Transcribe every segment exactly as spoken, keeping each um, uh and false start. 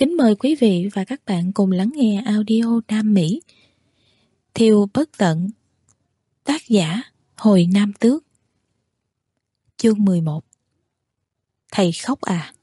Kính mời quý vị và các bạn cùng lắng nghe audio Nam Mỹ Thiêu Bất Tận. Tác giả Hồi Nam Tước. Chương mười một. Thầy khóc à?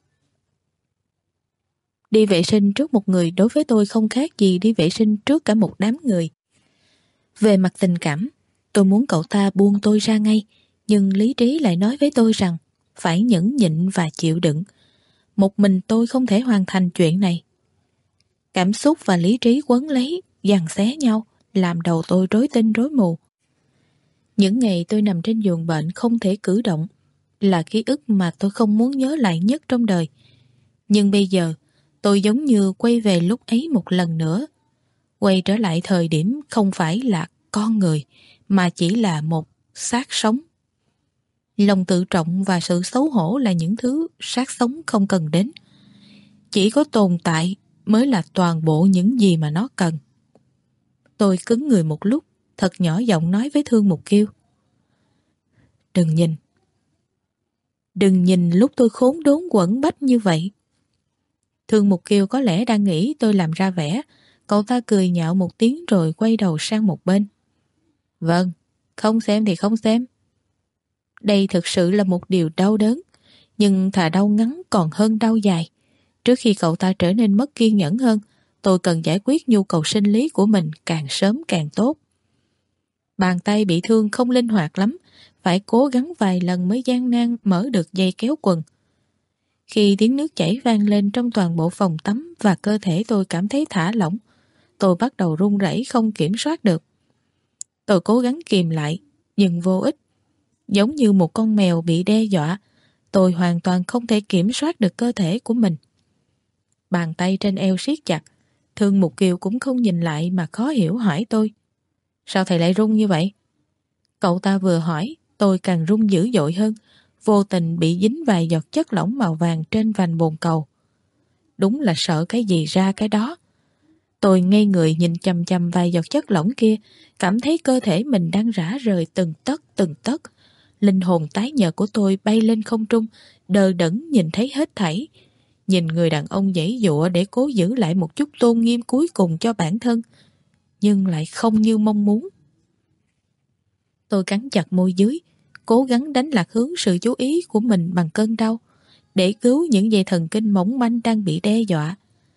Đi vệ sinh trước một người đối với tôi không khác gì đi vệ sinh trước cả một đám người. Về mặt tình cảm, tôi muốn cậu ta buông tôi ra ngay, nhưng lý trí lại nói với tôi rằng phải nhẫn nhịn và chịu đựng. Một mình tôi không thể hoàn thành chuyện này. Cảm xúc và lý trí quấn lấy, giằng xé nhau, làm đầu tôi rối tinh rối mù. Những ngày tôi nằm trên giường bệnh không thể cử động là ký ức mà tôi không muốn nhớ lại nhất trong đời. Nhưng bây giờ, tôi giống như quay về lúc ấy một lần nữa. Quay trở lại thời điểm không phải là con người, mà chỉ là một xác sống. Lòng tự trọng và sự xấu hổ là những thứ xác sống không cần đến. Chỉ có tồn tại mới là toàn bộ những gì mà nó cần. Tôi cứng người một lúc, thật nhỏ giọng nói với Thương Mục Kiêu. Đừng nhìn. Đừng nhìn lúc tôi khốn đốn quẫn bách như vậy. Thương Mục Kiêu có lẽ đang nghĩ tôi làm ra vẻ. Cậu ta cười nhạo một tiếng rồi quay đầu sang một bên. Vâng, không xem thì không xem. Đây thực sự là một điều đau đớn, nhưng thà đau ngắn còn hơn đau dài. Trước khi cậu ta trở nên mất kiên nhẫn hơn, tôi cần giải quyết nhu cầu sinh lý của mình càng sớm càng tốt. Bàn tay bị thương không linh hoạt lắm, phải cố gắng vài lần mới gian nan mở được dây kéo quần. Khi tiếng nước chảy vang lên trong toàn bộ phòng tắm và cơ thể tôi cảm thấy thả lỏng, tôi bắt đầu run rẩy không kiểm soát được. Tôi cố gắng kìm lại, nhưng vô ích. Giống như một con mèo bị đe dọa, tôi hoàn toàn không thể kiểm soát được cơ thể của mình. Bàn tay trên eo siết chặt, Thương Mục Kiều cũng không nhìn lại mà khó hiểu hỏi tôi. Sao thầy lại run như vậy? Cậu ta vừa hỏi, tôi càng run dữ dội hơn, vô tình bị dính vài giọt chất lỏng màu vàng trên vành bồn cầu. Đúng là sợ cái gì ra cái đó. Tôi ngây người nhìn chằm chằm vài giọt chất lỏng kia, cảm thấy cơ thể mình đang rã rời từng tấc từng tấc. Linh hồn tái nhợt của tôi bay lên không trung, đờ đẫn nhìn thấy hết thảy. Nhìn người đàn ông giãy giụa để cố giữ lại một chút tôn nghiêm cuối cùng cho bản thân, nhưng lại không như mong muốn. Tôi cắn chặt môi dưới, cố gắng đánh lạc hướng sự chú ý của mình bằng cơn đau, để cứu những dây thần kinh mỏng manh đang bị đe dọa.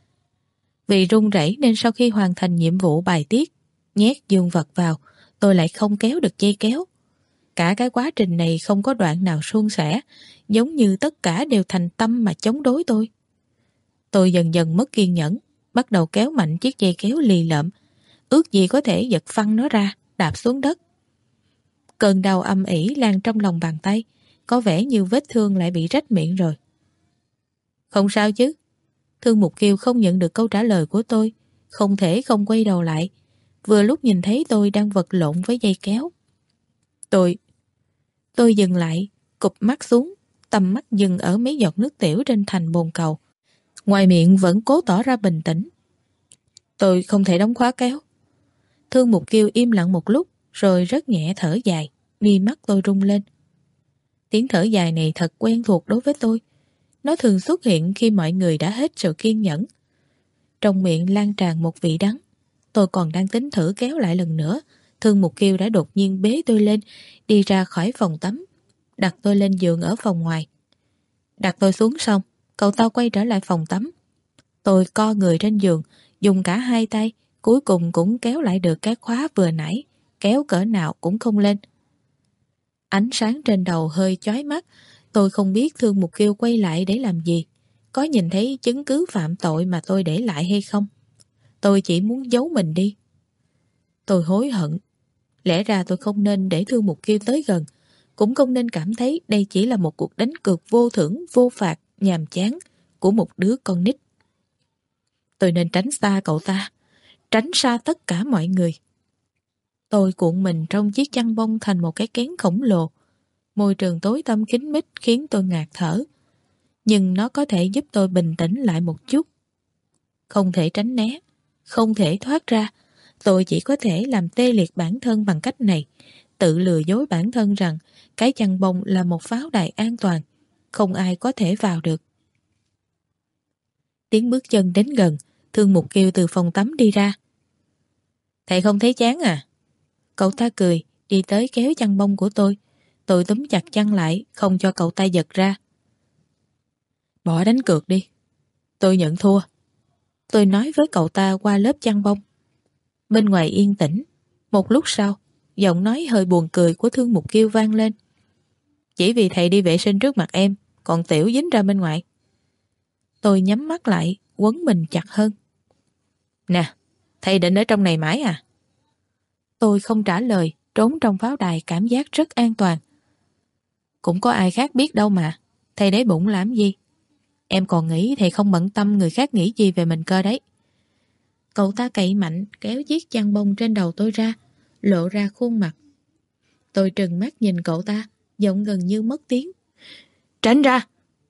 Vì run rẩy nên sau khi hoàn thành nhiệm vụ bài tiết, nhét dương vật vào, tôi lại không kéo được dây kéo. Cả cái quá trình này không có đoạn nào suôn sẻ, giống như tất cả đều thành tâm mà chống đối tôi. Tôi dần dần mất kiên nhẫn, bắt đầu kéo mạnh chiếc dây kéo lì lợm, ước gì có thể giật phăng nó ra, đạp xuống đất. Cơn đau âm ỉ lan trong lòng bàn tay, có vẻ như vết thương lại bị rách miệng rồi. Không sao chứ? Thương Mục Kiều không nhận được câu trả lời của tôi, không thể không quay đầu lại, vừa lúc nhìn thấy tôi đang vật lộn với dây kéo. Tôi... Tôi dừng lại, cụp mắt xuống, tầm mắt dừng ở mấy giọt nước tiểu trên thành bồn cầu. Ngoài miệng vẫn cố tỏ ra bình tĩnh. Tôi không thể đóng khóa kéo. Thương Mục Kiều im lặng một lúc, rồi rất nhẹ thở dài, mi mắt tôi rung lên. Tiếng thở dài này thật quen thuộc đối với tôi. Nó thường xuất hiện khi mọi người đã hết sự kiên nhẫn. Trong miệng lan tràn một vị đắng. Tôi còn đang tính thử kéo lại lần nữa, Thương Mục Kiều đã đột nhiên bế tôi lên, đi ra khỏi phòng tắm, đặt tôi lên giường ở phòng ngoài. Đặt tôi xuống xong, cậu ta quay trở lại phòng tắm. Tôi co người trên giường, dùng cả hai tay, cuối cùng cũng kéo lại được cái khóa vừa nãy, kéo cỡ nào cũng không lên. Ánh sáng trên đầu hơi chói mắt, tôi không biết Thương Mục Kiều quay lại để làm gì, có nhìn thấy chứng cứ phạm tội mà tôi để lại hay không. Tôi chỉ muốn giấu mình đi. Tôi hối hận. Lẽ ra tôi không nên để Thương Mục Kiều tới gần, cũng không nên cảm thấy đây chỉ là một cuộc đánh cược vô thưởng, vô phạt, nhàm chán của một đứa con nít. Tôi nên tránh xa cậu ta, tránh xa tất cả mọi người. Tôi cuộn mình trong chiếc chăn bông thành một cái kén khổng lồ. Môi trường tối tăm kín mít khiến tôi ngạt thở, nhưng nó có thể giúp tôi bình tĩnh lại một chút. Không thể tránh né, không thể thoát ra. Tôi chỉ có thể làm tê liệt bản thân bằng cách này, tự lừa dối bản thân rằng cái chăn bông là một pháo đài an toàn, không ai có thể vào được. Tiếng bước chân đến gần, Thương Mục Kiêu từ phòng tắm đi ra. Thầy không thấy chán à? Cậu ta cười, đi tới kéo chăn bông của tôi. Tôi túm chặt chăn lại, không cho cậu ta giật ra. Bỏ đánh cược đi. Tôi nhận thua. Tôi nói với cậu ta qua lớp chăn bông. Bên ngoài yên tĩnh. Một lúc sau, giọng nói hơi buồn cười của Thương Mục Kiêu vang lên. Chỉ vì thầy đi vệ sinh trước mặt em, còn tiểu dính ra bên ngoài. Tôi nhắm mắt lại, quấn mình chặt hơn. Nè, thầy định ở trong này mãi à? Tôi không trả lời, trốn trong pháo đài cảm giác rất an toàn. Cũng có ai khác biết đâu mà, thầy để bụng làm gì? Em còn nghĩ thầy không bận tâm người khác nghĩ gì về mình cơ đấy. Cậu ta cậy mạnh kéo chiếc chăn bông trên đầu tôi ra, lộ ra khuôn mặt. Tôi trừng mắt nhìn cậu ta, giọng gần như mất tiếng. Tránh ra!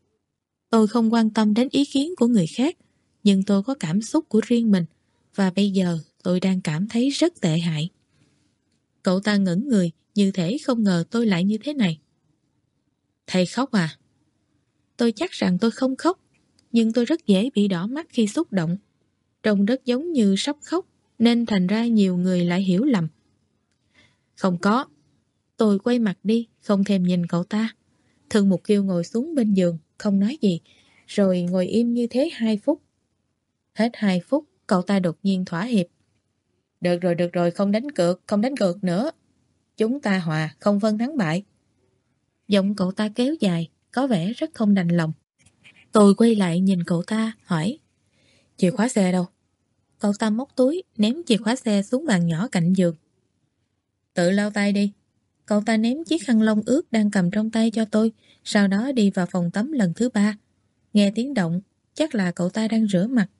Tôi không quan tâm đến ý kiến của người khác, nhưng tôi có cảm xúc của riêng mình, và bây giờ tôi đang cảm thấy rất tệ hại. Cậu ta ngẩn người, như thể không ngờ tôi lại như thế này. Thầy khóc à? Tôi chắc rằng tôi không khóc, nhưng tôi rất dễ bị đỏ mắt khi xúc động. Trông rất giống như sắp khóc, nên thành ra nhiều người lại hiểu lầm. Không có. Tôi quay mặt đi, không thèm nhìn cậu ta. Thương Mục Kiêu ngồi xuống bên giường, không nói gì, rồi ngồi im như thế hai phút. Hết hai phút, cậu ta đột nhiên thỏa hiệp. Được rồi, được rồi, không đánh cược, không đánh cược nữa. Chúng ta hòa, không phân thắng bại. Giọng cậu ta kéo dài, có vẻ rất không đành lòng. Tôi quay lại nhìn cậu ta, hỏi. Chìa khóa xe đâu? Cậu ta móc túi, ném chìa khóa xe xuống bàn nhỏ cạnh giường. Tự lau tay đi. Cậu ta ném chiếc khăn lông ướt đang cầm trong tay cho tôi, sau đó đi vào phòng tắm lần thứ ba. Nghe tiếng động, chắc là cậu ta đang rửa mặt.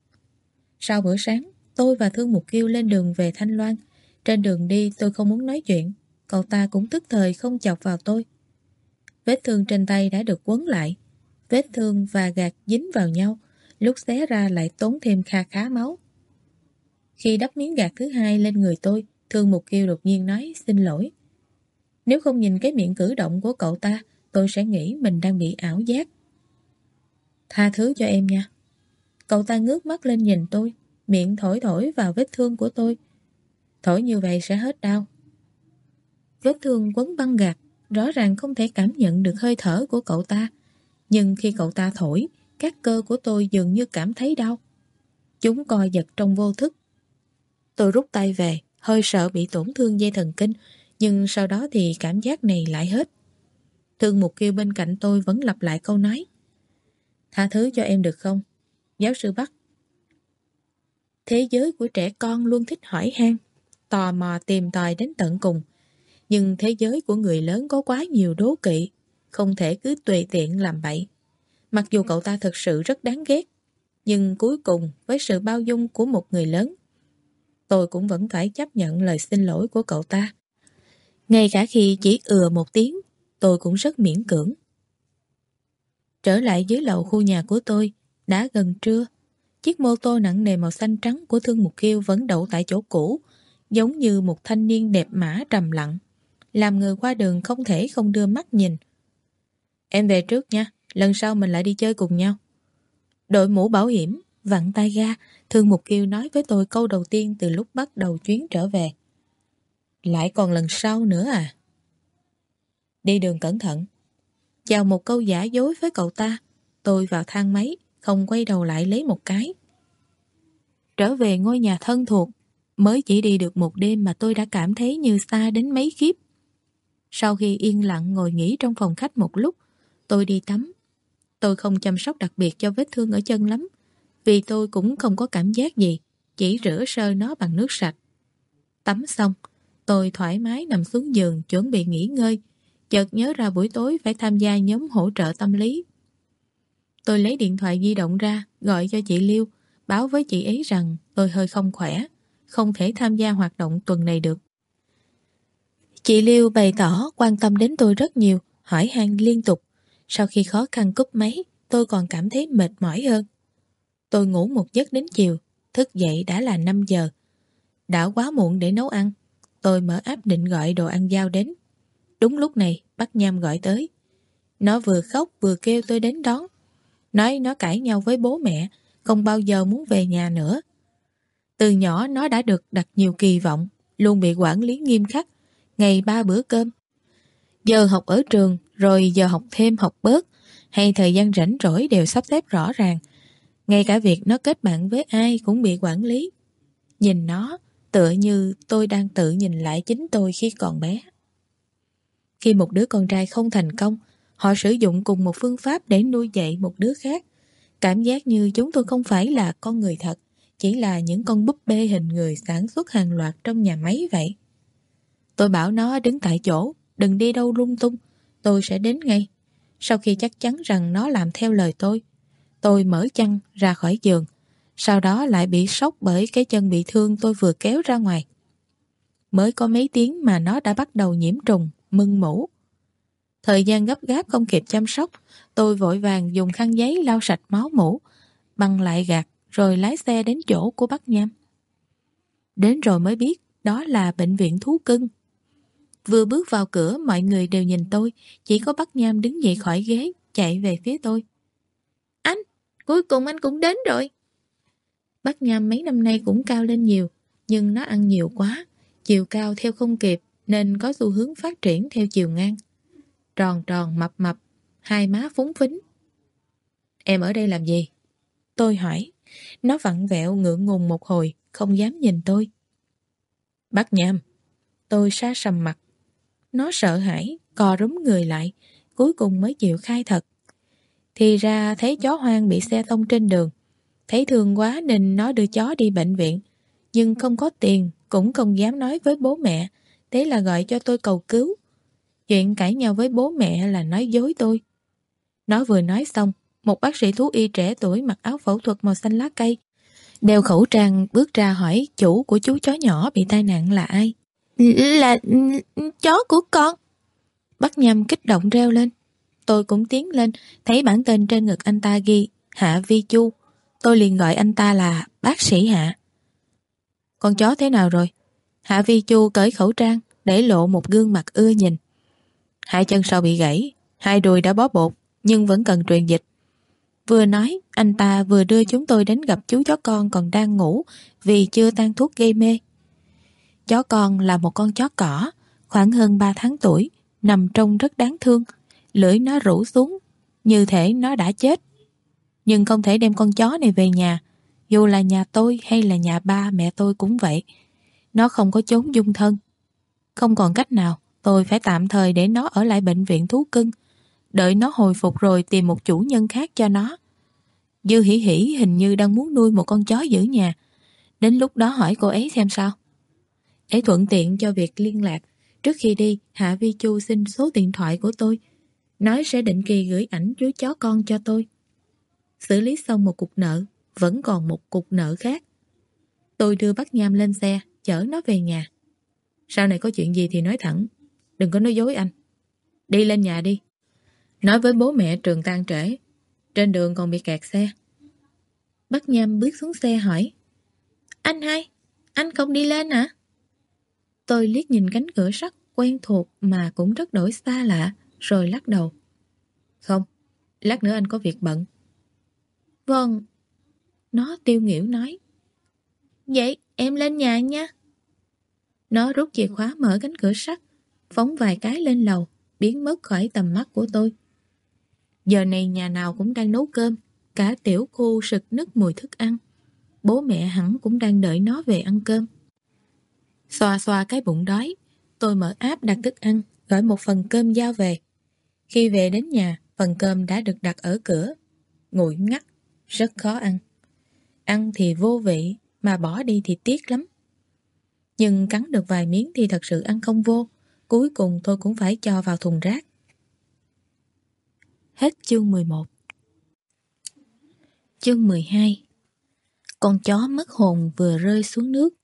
Sau bữa sáng, tôi và Thương Mục Kiêu lên đường về Thanh Loan. Trên đường đi tôi không muốn nói chuyện, cậu ta cũng tức thời không chọc vào tôi. Vết thương trên tay đã được quấn lại. Vết thương và gạt dính vào nhau, lúc xé ra lại tốn thêm kha khá máu. Khi đắp miếng gạt thứ hai lên người tôi, Thương Mục Kiêu đột nhiên nói xin lỗi. Nếu không nhìn cái miệng cử động của cậu ta, tôi sẽ nghĩ mình đang bị ảo giác. Tha thứ cho em nha. Cậu ta ngước mắt lên nhìn tôi, miệng thổi thổi vào vết thương của tôi. Thổi như vậy sẽ hết đau. Vết thương quấn băng gạc, rõ ràng không thể cảm nhận được hơi thở của cậu ta. Nhưng khi cậu ta thổi, các cơ của tôi dường như cảm thấy đau. Chúng co giật trong vô thức. Tôi rút tay về, hơi sợ bị tổn thương dây thần kinh, nhưng sau đó thì cảm giác này lại hết. Thương Mục Kiêu bên cạnh tôi vẫn lặp lại câu nói. Tha thứ cho em được không? Giáo sư Bắc. Thế giới của trẻ con luôn thích hỏi han, tò mò tìm tòi đến tận cùng. Nhưng thế giới của người lớn có quá nhiều đố kỵ, không thể cứ tùy tiện làm bậy. Mặc dù cậu ta thực sự rất đáng ghét, nhưng cuối cùng với sự bao dung của một người lớn, tôi cũng vẫn phải chấp nhận lời xin lỗi của cậu ta. Ngay cả khi chỉ ừa một tiếng, tôi cũng rất miễn cưỡng. Trở lại dưới lầu khu nhà của tôi, đã gần trưa. Chiếc mô tô nặng nề màu xanh trắng của Thương Mục Kiêu vẫn đậu tại chỗ cũ, giống như một thanh niên đẹp mã trầm lặng, làm người qua đường không thể không đưa mắt nhìn. Em về trước nha, lần sau mình lại đi chơi cùng nhau. Đội mũ bảo hiểm, vặn tay ga, Thương Mục Kiêu nói với tôi câu đầu tiên từ lúc bắt đầu chuyến trở về. Lại còn lần sau nữa à? Đi đường cẩn thận. Chào một câu giả dối với cậu ta, tôi vào thang máy, không quay đầu lại lấy một cái. Trở về ngôi nhà thân thuộc, mới chỉ đi được một đêm mà tôi đã cảm thấy như xa đến mấy kiếp. Sau khi yên lặng ngồi nghỉ trong phòng khách một lúc, tôi đi tắm. Tôi không chăm sóc đặc biệt cho vết thương ở chân lắm, vì tôi cũng không có cảm giác gì, chỉ rửa sơ nó bằng nước sạch. Tắm xong, tôi thoải mái nằm xuống giường chuẩn bị nghỉ ngơi, chợt nhớ ra buổi tối phải tham gia nhóm hỗ trợ tâm lý. Tôi lấy điện thoại di động ra, gọi cho chị Liêu, báo với chị ấy rằng tôi hơi không khỏe, không thể tham gia hoạt động tuần này được. Chị Liêu bày tỏ quan tâm đến tôi rất nhiều, hỏi han liên tục. Sau khi khó khăn cúp máy, tôi còn cảm thấy mệt mỏi hơn. Tôi ngủ một giấc đến chiều, thức dậy đã là năm giờ. Đã quá muộn để nấu ăn. Tôi mở app định gọi đồ ăn giao đến. Đúng lúc này, bác Nham gọi tới. Nó vừa khóc vừa kêu tôi đến đón. Nói nó cãi nhau với bố mẹ, không bao giờ muốn về nhà nữa. Từ nhỏ nó đã được đặt nhiều kỳ vọng, luôn bị quản lý nghiêm khắc, ngày ba bữa cơm. Giờ học ở trường, rồi giờ học thêm học bớt, hay thời gian rảnh rỗi đều sắp xếp rõ ràng. Ngay cả việc nó kết bạn với ai cũng bị quản lý. Nhìn nó, tựa như tôi đang tự nhìn lại chính tôi khi còn bé. Khi một đứa con trai không thành công, họ sử dụng cùng một phương pháp để nuôi dạy một đứa khác. Cảm giác như chúng tôi không phải là con người thật, chỉ là những con búp bê hình người sản xuất hàng loạt trong nhà máy vậy. Tôi bảo nó đứng tại chỗ, đừng đi đâu lung tung, tôi sẽ đến ngay. Sau khi chắc chắn rằng nó làm theo lời tôi, tôi mở chăn ra khỏi giường, sau đó lại bị sốc bởi cái chân bị thương tôi vừa kéo ra ngoài. Mới có mấy tiếng mà nó đã bắt đầu nhiễm trùng, mưng mủ. Thời gian gấp gáp không kịp chăm sóc, tôi vội vàng dùng khăn giấy lau sạch máu mủ, băng lại gạt rồi lái xe đến chỗ của bác Nham. Đến rồi mới biết đó là bệnh viện thú cưng. Vừa bước vào cửa mọi người đều nhìn tôi, chỉ có bác Nham đứng dậy khỏi ghế, chạy về phía tôi. Anh, cuối cùng anh cũng đến rồi. Bác Nham mấy năm nay cũng cao lên nhiều, nhưng nó ăn nhiều quá, chiều cao theo không kịp nên có xu hướng phát triển theo chiều ngang. Tròn tròn mập mập, hai má phúng phính. Em ở đây làm gì? Tôi hỏi. Nó vặn vẹo ngượng ngùng một hồi, không dám nhìn tôi. Bác Nham. Tôi sa sầm mặt. Nó sợ hãi, cò rúm người lại, cuối cùng mới chịu khai thật. Thì ra thấy chó hoang bị xe tông trên đường. Thấy thương quá nên nó đưa chó đi bệnh viện. Nhưng không có tiền, cũng không dám nói với bố mẹ. Thế là gọi cho tôi cầu cứu. Chuyện cãi nhau với bố mẹ là nói dối tôi. Nó vừa nói xong, một bác sĩ thú y trẻ tuổi mặc áo phẫu thuật màu xanh lá cây, đeo khẩu trang bước ra hỏi chủ của chú chó nhỏ bị tai nạn là ai. Là chó của con. Bác Nhâm kích động reo lên. Tôi cũng tiến lên, thấy bản tên trên ngực anh ta ghi Hạ Vi Chu. Tôi liền gọi anh ta là bác sĩ Hạ. Con chó thế nào rồi? Hạ Vi Chu cởi khẩu trang, để lộ một gương mặt ưa nhìn. Hai chân sau bị gãy, hai đùi đã bó bột, nhưng vẫn cần truyền dịch. Vừa nói, anh ta vừa đưa chúng tôi đến gặp chú chó con còn đang ngủ vì chưa tan thuốc gây mê. Chó con là một con chó cỏ, khoảng hơn ba tháng tuổi, nằm trông rất đáng thương. Lưỡi nó rũ xuống, như thể nó đã chết. Nhưng không thể đem con chó này về nhà, dù là nhà tôi hay là nhà ba mẹ tôi cũng vậy. Nó không có chốn dung thân. Không còn cách nào, tôi phải tạm thời để nó ở lại bệnh viện thú cưng, đợi nó hồi phục rồi tìm một chủ nhân khác cho nó. Dư Hỉ Hỉ hình như đang muốn nuôi một con chó giữ nhà. Đến lúc đó hỏi cô ấy xem sao. Ấy thuận tiện cho việc liên lạc. Trước khi đi, Hạ Vi Chu xin số điện thoại của tôi, nói sẽ định kỳ gửi ảnh chú chó con cho tôi. Xử lý xong một cục nợ, vẫn còn một cục nợ khác. Tôi đưa bác Nham lên xe, chở nó về nhà. Sau này có chuyện gì thì nói thẳng, đừng có nói dối anh. Đi lên nhà đi. Nói với bố mẹ Trường tan trễ, trên đường còn bị kẹt xe. Bác Nham bước xuống xe hỏi, anh hai, anh không đi lên hả? Tôi liếc nhìn cánh cửa sắt quen thuộc mà cũng rất đổi xa lạ, rồi lắc đầu. Không, lát nữa anh có việc bận. Vâng. Nó tiêu nghỉu nói. Vậy em lên nhà nha. Nó rút chìa khóa mở cánh cửa sắt, phóng vài cái lên lầu, biến mất khỏi tầm mắt của tôi. Giờ này nhà nào cũng đang nấu cơm, cả tiểu khu sực nức mùi thức ăn. Bố mẹ hẳn cũng đang đợi nó về ăn cơm. Xoa xoa cái bụng đói, tôi mở app đặt thức ăn, gọi một phần cơm giao về. Khi về đến nhà, phần cơm đã được đặt ở cửa. Nguội ngắt, rất khó ăn. Ăn thì vô vị, mà bỏ đi thì tiếc lắm. Nhưng cắn được vài miếng thì thật sự ăn không vô. Cuối cùng tôi cũng phải cho vào thùng rác. Hết chương mười một. Chương mười hai. Con chó mất hồn vừa rơi xuống nước.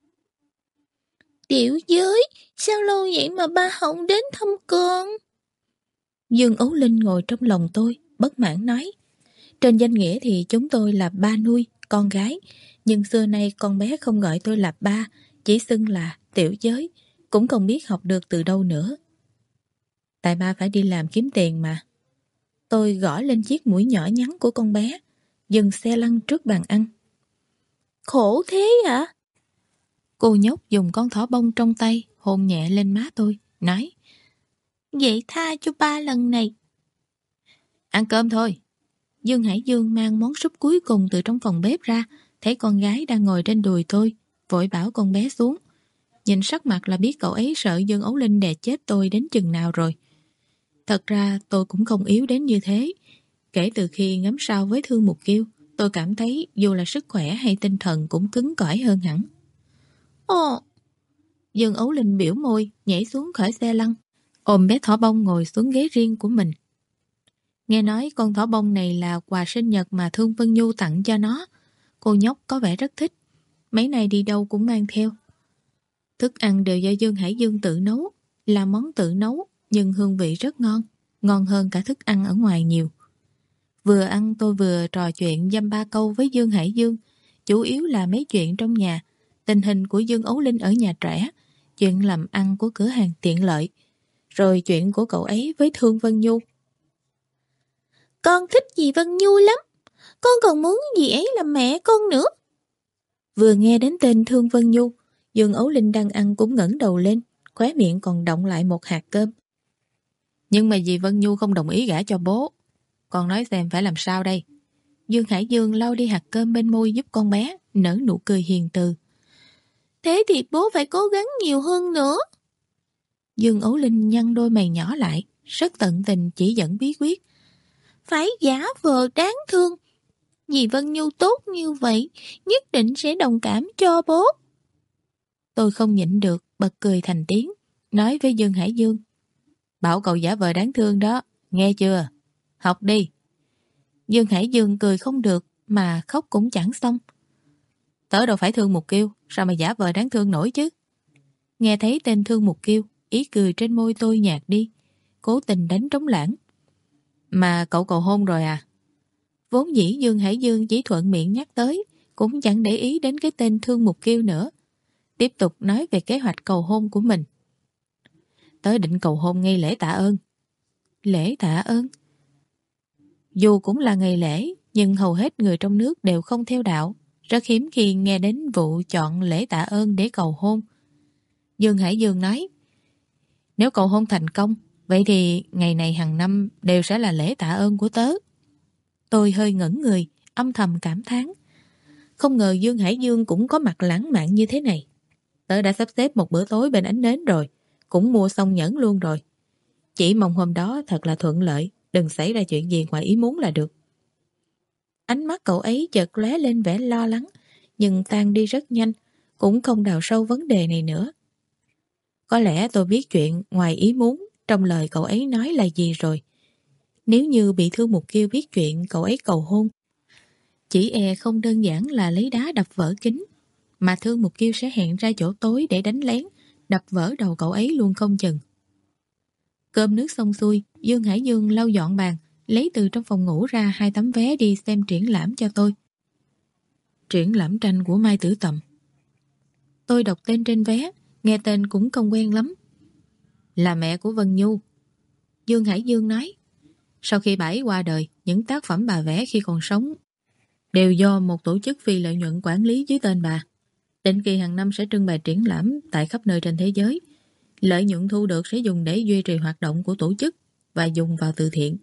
Tiểu Giới, sao lâu vậy mà ba không đến thăm con? Dương Ấu Linh ngồi trong lòng tôi, bất mãn nói. Trên danh nghĩa thì chúng tôi là ba nuôi, con gái. Nhưng xưa nay con bé không gọi tôi là ba, chỉ xưng là Tiểu Giới, cũng không biết học được từ đâu nữa. Tại ba phải đi làm kiếm tiền mà. Tôi gõ lên chiếc mũi nhỏ nhắn của con bé, dừng xe lăn trước bàn ăn. Khổ thế hả? Cô nhóc dùng con thỏ bông trong tay hôn nhẹ lên má tôi, nói: Vậy tha cho ba lần này. Ăn cơm thôi. Dương Hải Dương mang món súp cuối cùng từ trong phòng bếp ra, thấy con gái đang ngồi trên đùi tôi, vội bảo con bé xuống. Nhìn sắc mặt là biết cậu ấy sợ Dương Ấu Linh đè chết tôi đến chừng nào rồi. Thật ra tôi cũng không yếu đến như thế. Kể từ khi ngắm sao với Thương Mục Kiêu, tôi cảm thấy dù là sức khỏe hay tinh thần cũng cứng cỏi hơn hẳn. Ồ! Dương Ấu Linh biểu môi, nhảy xuống khỏi xe lăn, ôm bé thỏ bông ngồi xuống ghế riêng của mình. Nghe nói con thỏ bông này là quà sinh nhật mà Thương Vân Nhu tặng cho nó. Cô nhóc có vẻ rất thích. Mấy này đi đâu cũng mang theo. Thức ăn đều do Dương Hải Dương tự nấu, là món tự nấu nhưng hương vị rất ngon, ngon hơn cả thức ăn ở ngoài nhiều. Vừa ăn tôi vừa trò chuyện dăm ba câu với Dương Hải Dương, chủ yếu là mấy chuyện trong nhà, tình hình của Dương Ấu Linh ở nhà trẻ, chuyện làm ăn của cửa hàng tiện lợi, rồi chuyện của cậu ấy với Thương Vân Nhu. Con thích dì Vân Nhu lắm, con còn muốn dì ấy làm mẹ con nữa. Vừa nghe đến tên Thương Vân Nhu, Dương Ấu Linh đang ăn cũng ngẩng đầu lên, khóe miệng còn đọng lại một hạt cơm. Nhưng mà dì Vân Nhu không đồng ý gả cho bố. Con nói xem phải làm sao đây? Dương Hải Dương lau đi hạt cơm bên môi giúp con bé, nở nụ cười hiền từ. Thế thì bố phải cố gắng nhiều hơn nữa. Dương Ấu Linh nhăn đôi mày nhỏ lại, rất tận tình chỉ dẫn bí quyết. Phải giả vờ đáng thương. Dì Vân Nhu tốt như vậy, nhất định sẽ đồng cảm cho bố. Tôi không nhịn được, bật cười thành tiếng, nói với Dương Hải Dương. Bảo cậu giả vờ đáng thương đó, nghe chưa? Học đi. Dương Hải Dương cười không được, mà khóc cũng chẳng xong. Tớ đâu phải Thương Mục Kiêu, sao mà giả vờ đáng thương nổi chứ? Nghe thấy tên Thương Mục Kiêu, ý cười trên môi tôi nhạt đi, cố tình đánh trống lãng. Mà cậu cầu hôn rồi à? Vốn dĩ Dương Hải Dương chỉ thuận miệng nhắc tới, cũng chẳng để ý đến cái tên Thương Mục Kiêu nữa. Tiếp tục nói về kế hoạch cầu hôn của mình. Tớ định cầu hôn ngay lễ tạ ơn. Lễ tạ ơn? Dù cũng là ngày lễ, nhưng hầu hết người trong nước đều không theo đạo. Rất hiếm khi nghe đến vụ chọn lễ tạ ơn để cầu hôn. Dương Hải Dương nói, nếu cầu hôn thành công, vậy thì ngày này hàng năm đều sẽ là lễ tạ ơn của tớ. Tôi hơi ngẩn người, âm thầm cảm thán. Không ngờ Dương Hải Dương cũng có mặt lãng mạn như thế này. Tớ đã sắp xếp một bữa tối bên ánh nến rồi, cũng mua xong nhẫn luôn rồi. Chỉ mong hôm đó thật là thuận lợi, đừng xảy ra chuyện gì ngoài ý muốn là được. Ánh mắt cậu ấy chợt lóe lên vẻ lo lắng, nhưng tan đi rất nhanh, cũng không đào sâu vấn đề này nữa. Có lẽ tôi biết chuyện ngoài ý muốn trong lời cậu ấy nói là gì rồi. Nếu như bị Thương Mục Kiêu biết chuyện cậu ấy cầu hôn, chỉ e không đơn giản là lấy đá đập vỡ kính, mà Thương Mục Kiêu sẽ hẹn ra chỗ tối để đánh lén, đập vỡ đầu cậu ấy luôn không chừng. Cơm nước xong xuôi, Dương Hải Dương lau dọn bàn, lấy từ trong phòng ngủ ra hai tấm vé đi xem triển lãm cho tôi. Triển lãm tranh của Mai Tử Tầm. Tôi đọc tên trên vé, nghe tên cũng không quen lắm. Là mẹ của Vân Nhu. Dương Hải Dương nói, sau khi bà ấy qua đời, những tác phẩm bà vẽ khi còn sống đều do một tổ chức phi lợi nhuận quản lý dưới tên bà. Định kỳ hàng năm sẽ trưng bày triển lãm tại khắp nơi trên thế giới. Lợi nhuận thu được sẽ dùng để duy trì hoạt động của tổ chức và dùng vào từ thiện.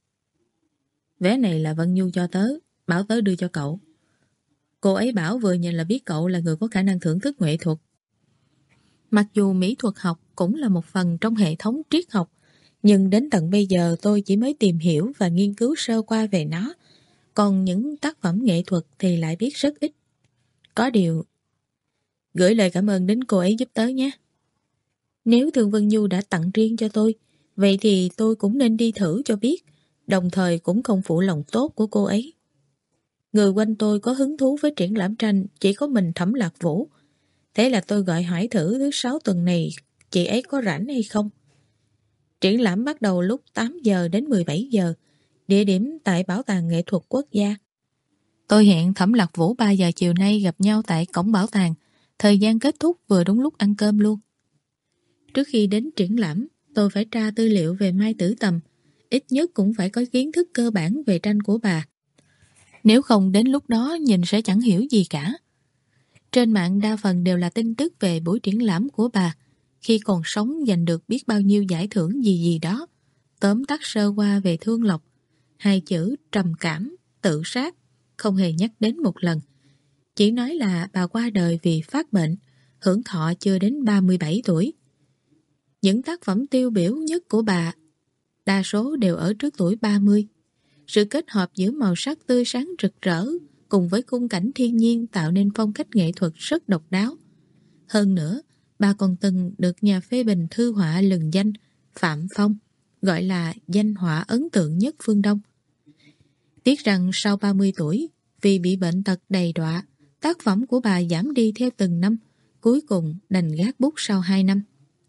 Vé này là Vân Nhu cho tớ, bảo tớ đưa cho cậu. Cô ấy bảo vừa nhìn là biết cậu là người có khả năng thưởng thức nghệ thuật. Mặc dù mỹ thuật học cũng là một phần trong hệ thống triết học, nhưng đến tận bây giờ tôi chỉ mới tìm hiểu và nghiên cứu sơ qua về nó, còn những tác phẩm nghệ thuật thì lại biết rất ít. Có điều, gửi lời cảm ơn đến cô ấy giúp tớ nhé. Nếu Thương Vân Nhu đã tặng riêng cho tôi, vậy thì tôi cũng nên đi thử cho biết, đồng thời cũng không phụ lòng tốt của cô ấy. Người quanh tôi có hứng thú với triển lãm tranh chỉ có mình Thẩm Lạc Vũ. Thế là tôi gọi hỏi thử thứ sáu tuần này chị ấy có rảnh hay không. Triển lãm bắt đầu lúc tám giờ đến mười bảy giờ, địa điểm tại Bảo tàng Nghệ thuật Quốc gia. Tôi hẹn Thẩm Lạc Vũ ba giờ chiều nay gặp nhau tại cổng bảo tàng, thời gian kết thúc vừa đúng lúc ăn cơm luôn. Trước khi đến triển lãm, tôi phải tra tư liệu về Mai Tử Tầm, ít nhất cũng phải có kiến thức cơ bản về tranh của bà. Nếu không đến lúc đó nhìn sẽ chẳng hiểu gì cả. Trên mạng đa phần đều là tin tức về buổi triển lãm của bà, khi còn sống giành được biết bao nhiêu giải thưởng gì gì đó. Tóm tắt sơ qua về Thương Lộc, hai chữ trầm cảm, tự sát, không hề nhắc đến một lần. Chỉ nói là bà qua đời vì phát bệnh, hưởng thọ chưa đến ba mươi bảy tuổi. Những tác phẩm tiêu biểu nhất của bà, đa số đều ở trước tuổi ba mươi. Sự kết hợp giữa màu sắc tươi sáng rực rỡ cùng với khung cảnh thiên nhiên tạo nên phong cách nghệ thuật rất độc đáo. Hơn nữa, bà còn từng được nhà phê bình thư họa lừng danh Phạm Phong gọi là danh họa ấn tượng nhất phương Đông. Tiếc rằng sau ba mươi tuổi, vì bị bệnh tật đầy đọa, tác phẩm của bà giảm đi theo từng năm, cuối cùng đành gác bút sau hai năm.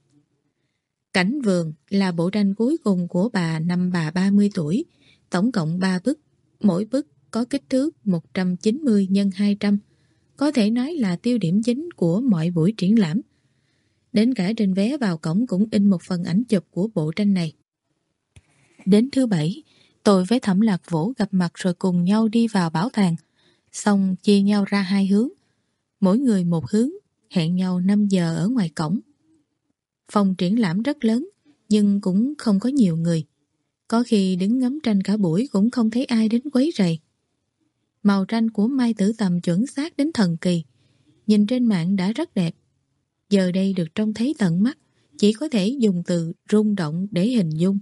Cảnh vườn là bộ tranh cuối cùng của bà năm bà ba mươi tuổi, tổng cộng ba bức, mỗi bức có kích thước một trăm chín mươi nhân hai trăm, có thể nói là tiêu điểm chính của mọi buổi triển lãm. Đến cả trên vé vào cổng cũng in một phần ảnh chụp của bộ tranh này. Đến thứ bảy, tôi với Thẩm Lạc Vũ gặp mặt rồi cùng nhau đi vào bảo tàng, xong chia nhau ra hai hướng, mỗi người một hướng, hẹn nhau năm giờ ở ngoài cổng. Phòng triển lãm rất lớn, nhưng cũng không có nhiều người. Có khi đứng ngắm tranh cả buổi cũng không thấy ai đến quấy rầy. Màu tranh của Mai Tử Tầm chuẩn xác đến thần kỳ, nhìn trên mạng đã rất đẹp. Giờ đây được trông thấy tận mắt, chỉ có thể dùng từ rung động để hình dung.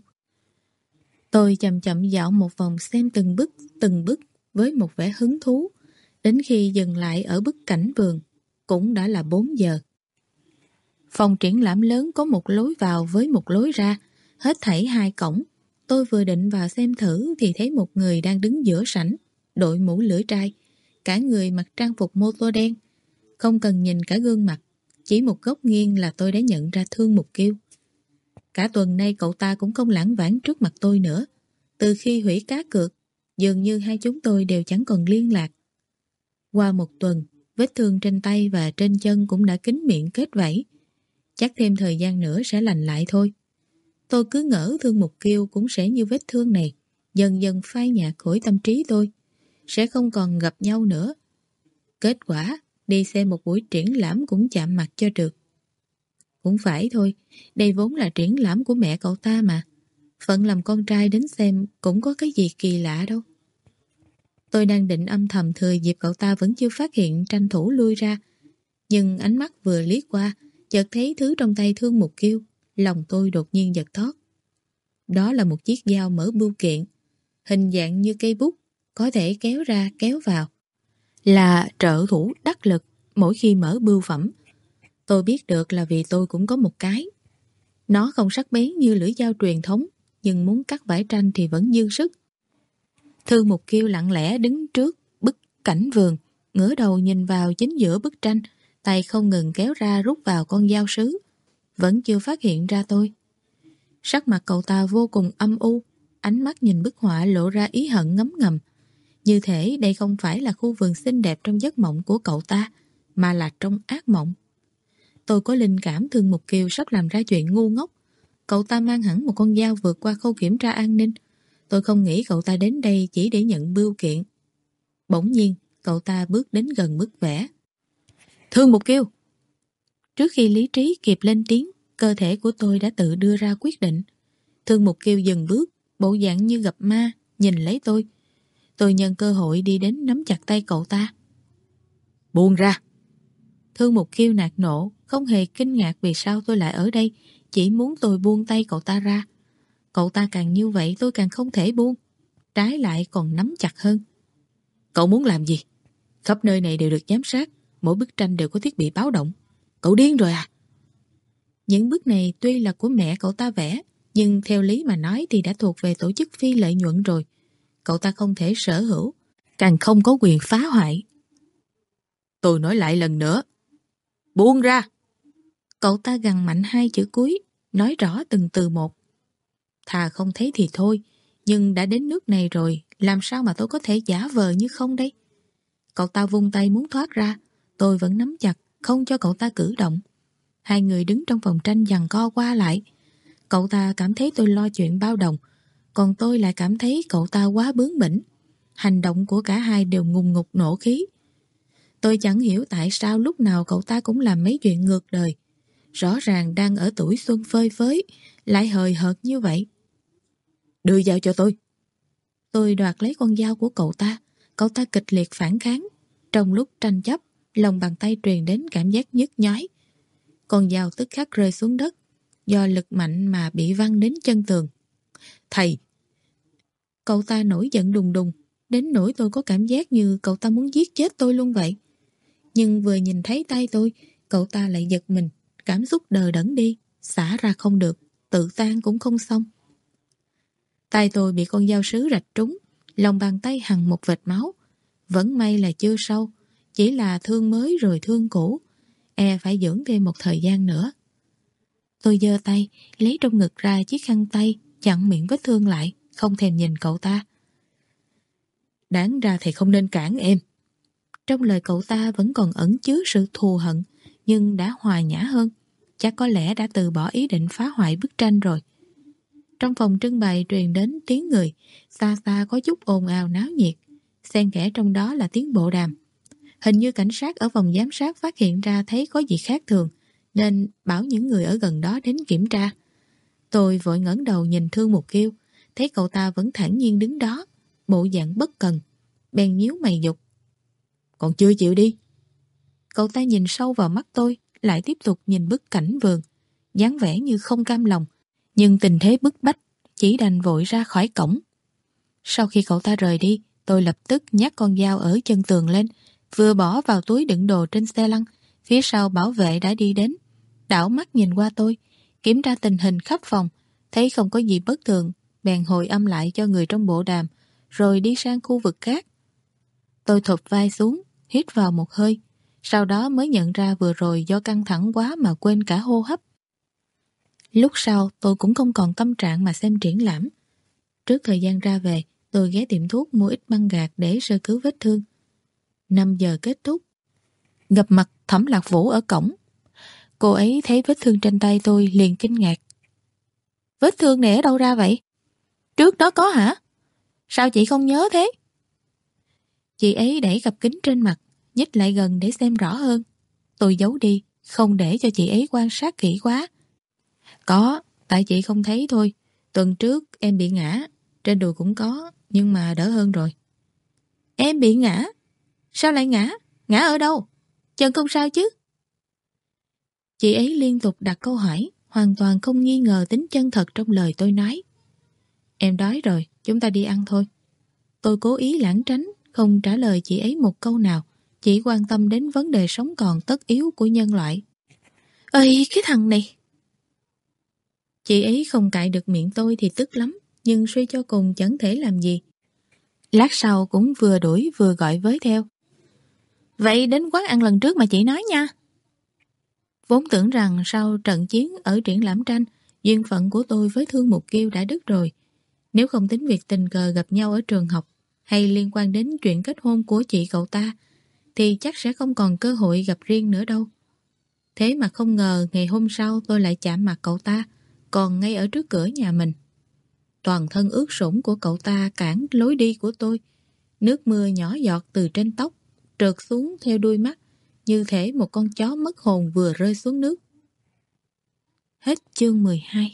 Tôi chậm chậm dạo một vòng xem từng bức, từng bức với một vẻ hứng thú, đến khi dừng lại ở bức cảnh vườn, cũng đã là bốn giờ. Phòng triển lãm lớn có một lối vào với một lối ra, hết thảy hai cổng. Tôi vừa định vào xem thử thì thấy một người đang đứng giữa sảnh, đội mũ lưỡi trai, cả người mặc trang phục mô tô đen. Không cần nhìn cả gương mặt, chỉ một góc nghiêng là tôi đã nhận ra Thương Mục Kiêu. Cả tuần nay cậu ta cũng không lãng vãng trước mặt tôi nữa. Từ khi hủy cá cược, dường như hai chúng tôi đều chẳng còn liên lạc. Qua một tuần, vết thương trên tay và trên chân cũng đã kín miệng kết vảy. Chắc thêm thời gian nữa sẽ lành lại thôi. Tôi cứ ngỡ Thương Mục Kiêu cũng sẽ như vết thương này, dần dần phai nhạt khỏi tâm trí tôi, sẽ không còn gặp nhau nữa. Kết quả, đi xem một buổi triển lãm cũng chạm mặt cho được. Cũng phải thôi, đây vốn là triển lãm của mẹ cậu ta mà. Phận làm con trai đến xem cũng có cái gì kỳ lạ đâu. Tôi đang định âm thầm thừa dịp cậu ta vẫn chưa phát hiện tranh thủ lui ra. Nhưng ánh mắt vừa liếc qua, chợt thấy thứ trong tay Thương Mục Kiêu, lòng tôi đột nhiên giật thót. Đó là một chiếc dao mở bưu kiện, hình dạng như cây bút, có thể kéo ra kéo vào. Là trợ thủ đắc lực mỗi khi mở bưu phẩm. Tôi biết được là vì tôi cũng có một cái. Nó không sắc bén như lưỡi dao truyền thống, nhưng muốn cắt vải tranh thì vẫn dư sức. Thương Mục Kiêu lặng lẽ đứng trước bức cảnh vườn, ngửa đầu nhìn vào chính giữa bức tranh, tay không ngừng kéo ra rút vào con dao sứ. Vẫn chưa phát hiện ra tôi. Sắc mặt cậu ta vô cùng âm u, ánh mắt nhìn bức họa lộ ra ý hận ngấm ngầm. Như thể đây không phải là khu vườn xinh đẹp trong giấc mộng của cậu ta, mà là trong ác mộng. Tôi có linh cảm Thương Mục Kiêu sắp làm ra chuyện ngu ngốc. Cậu ta mang hẳn một con dao vượt qua khâu kiểm tra an ninh. Tôi không nghĩ cậu ta đến đây chỉ để nhận bưu kiện. Bỗng nhiên, cậu ta bước đến gần bức vẽ. Thương Mục Kiêu! Trước khi lý trí kịp lên tiếng, cơ thể của tôi đã tự đưa ra quyết định. Thương Mục Kiêu dừng bước, bộ dạng như gặp ma, nhìn lấy tôi. Tôi nhân cơ hội đi đến nắm chặt tay cậu ta. Buông ra! Thương Mục Kiêu nạt nộ, không hề kinh ngạc vì sao tôi lại ở đây, chỉ muốn tôi buông tay cậu ta ra. Cậu ta càng như vậy tôi càng không thể buông, trái lại còn nắm chặt hơn. Cậu muốn làm gì? Khắp nơi này đều được giám sát, mỗi bức tranh đều có thiết bị báo động. Cậu điên rồi à? Những bức này tuy là của mẹ cậu ta vẽ, nhưng theo lý mà nói thì đã thuộc về tổ chức phi lợi nhuận rồi. Cậu ta không thể sở hữu, càng không có quyền phá hoại. Tôi nói lại lần nữa, buông ra! Cậu ta gằn mạnh hai chữ cuối, nói rõ từng từ một. Thà không thấy thì thôi, nhưng đã đến nước này rồi, làm sao mà tôi có thể giả vờ như không đây? Cậu ta vung tay muốn thoát ra, tôi vẫn nắm chặt, không cho cậu ta cử động. Hai người đứng trong phòng tranh giằng co qua lại. Cậu ta cảm thấy tôi lo chuyện bao đồng, còn tôi lại cảm thấy cậu ta quá bướng bỉnh. hành động của cả hai đều ngùng ngục nổ khí. Tôi chẳng hiểu tại sao lúc nào cậu ta cũng làm mấy chuyện ngược đời. Rõ ràng đang ở tuổi xuân phơi phới, lại hời hợt như vậy. Đưa dao cho tôi. Tôi đoạt lấy con dao của cậu ta. Cậu ta kịch liệt phản kháng. Trong lúc tranh chấp, lòng bàn tay truyền đến cảm giác nhức nhói. Con dao tức khắc rơi xuống đất, do lực mạnh mà bị văng đến chân tường. Thầy! Cậu ta nổi giận đùng đùng, đến nỗi tôi có cảm giác như cậu ta muốn giết chết tôi luôn vậy. Nhưng vừa nhìn thấy tay tôi, cậu ta lại giật mình, cảm xúc đờ đẫn đi, xả ra không được, tự tan cũng không xong. Tay tôi bị con dao sứ rạch trúng, lòng bàn tay hằn một vệt máu. Vẫn may là chưa sâu, chỉ là thương mới rồi thương cũ, e phải dưỡng thêm một thời gian nữa. Tôi giơ tay, lấy trong ngực ra chiếc khăn tay, chặn miệng vết thương lại, không thèm nhìn cậu ta. Đáng ra thầy không nên cản em. Trong lời cậu ta vẫn còn ẩn chứa sự thù hận, nhưng đã hòa nhã hơn. Chắc có lẽ đã từ bỏ ý định phá hoại bức tranh rồi. Trong phòng trưng bày truyền đến tiếng người, xa xa có chút ồn ào náo nhiệt, xen kẽ trong đó là tiếng bộ đàm. Hình như cảnh sát ở phòng giám sát phát hiện ra thấy có gì khác thường, nên bảo những người ở gần đó đến kiểm tra. Tôi vội ngẩng đầu nhìn Thương Mục Kiêu, thấy cậu ta vẫn thản nhiên đứng đó, bộ dạng bất cần, bèn nhíu mày giục. Còn chưa chịu đi. Cậu ta nhìn sâu vào mắt tôi, lại tiếp tục nhìn bức cảnh vườn, dáng vẻ như không cam lòng, nhưng tình thế bức bách, chỉ đành vội ra khỏi cổng. Sau khi cậu ta rời đi, tôi lập tức nhắc con dao ở chân tường lên, vừa bỏ vào túi đựng đồ trên xe lăn. Phía sau bảo vệ đã đi đến, đảo mắt nhìn qua tôi, kiểm tra tình hình khắp phòng, thấy không có gì bất thường, bèn hồi âm lại cho người trong bộ đàm, rồi đi sang khu vực khác. Tôi thụp vai xuống, hít vào một hơi, sau đó mới nhận ra vừa rồi do căng thẳng quá mà quên cả hô hấp. Lúc sau tôi cũng không còn tâm trạng mà xem triển lãm. Trước thời gian ra về, tôi ghé tiệm thuốc mua ít băng gạc để sơ cứu vết thương. năm giờ kết thúc. Gặp mặt Thẩm Lạc Vũ ở cổng. Cô ấy thấy vết thương trên tay tôi liền kinh ngạc. Vết thương này ở đâu ra vậy? Trước đó có hả? Sao chị không nhớ thế? Chị ấy đẩy cặp kính trên mặt, nhích lại gần để xem rõ hơn. Tôi giấu đi, không để cho chị ấy quan sát kỹ quá. Có, tại chị không thấy thôi. Tuần trước em bị ngã, trên đùi cũng có, nhưng mà đỡ hơn rồi. Em bị ngã? Sao lại ngã? Ngã ở đâu? Chân không sao chứ? Chị ấy liên tục đặt câu hỏi, hoàn toàn không nghi ngờ tính chân thật trong lời tôi nói. Em đói rồi, chúng ta đi ăn thôi. Tôi cố ý lảng tránh, không trả lời chị ấy một câu nào, chỉ quan tâm đến vấn đề sống còn tất yếu của nhân loại. Ây, cái thằng này! Chị ấy không cãi được miệng tôi thì tức lắm, nhưng suy cho cùng chẳng thể làm gì. Lát sau cũng vừa đuổi vừa gọi với theo. Vậy đến quán ăn lần trước mà chị nói nha. Vốn tưởng rằng sau trận chiến ở triển lãm tranh, duyên phận của tôi với Thương Mục Kiêu đã đứt rồi. Nếu không tính việc tình cờ gặp nhau ở trường học hay liên quan đến chuyện kết hôn của chị cậu ta, thì chắc sẽ không còn cơ hội gặp riêng nữa đâu. Thế mà không ngờ ngày hôm sau tôi lại chạm mặt cậu ta, còn ngay ở trước cửa nhà mình. Toàn thân ướt sũng của cậu ta cản lối đi của tôi. Nước mưa nhỏ giọt từ trên tóc, trượt xuống theo đuôi mắt, như thể một con chó mất hồn vừa rơi xuống nước. Hết chương mười hai.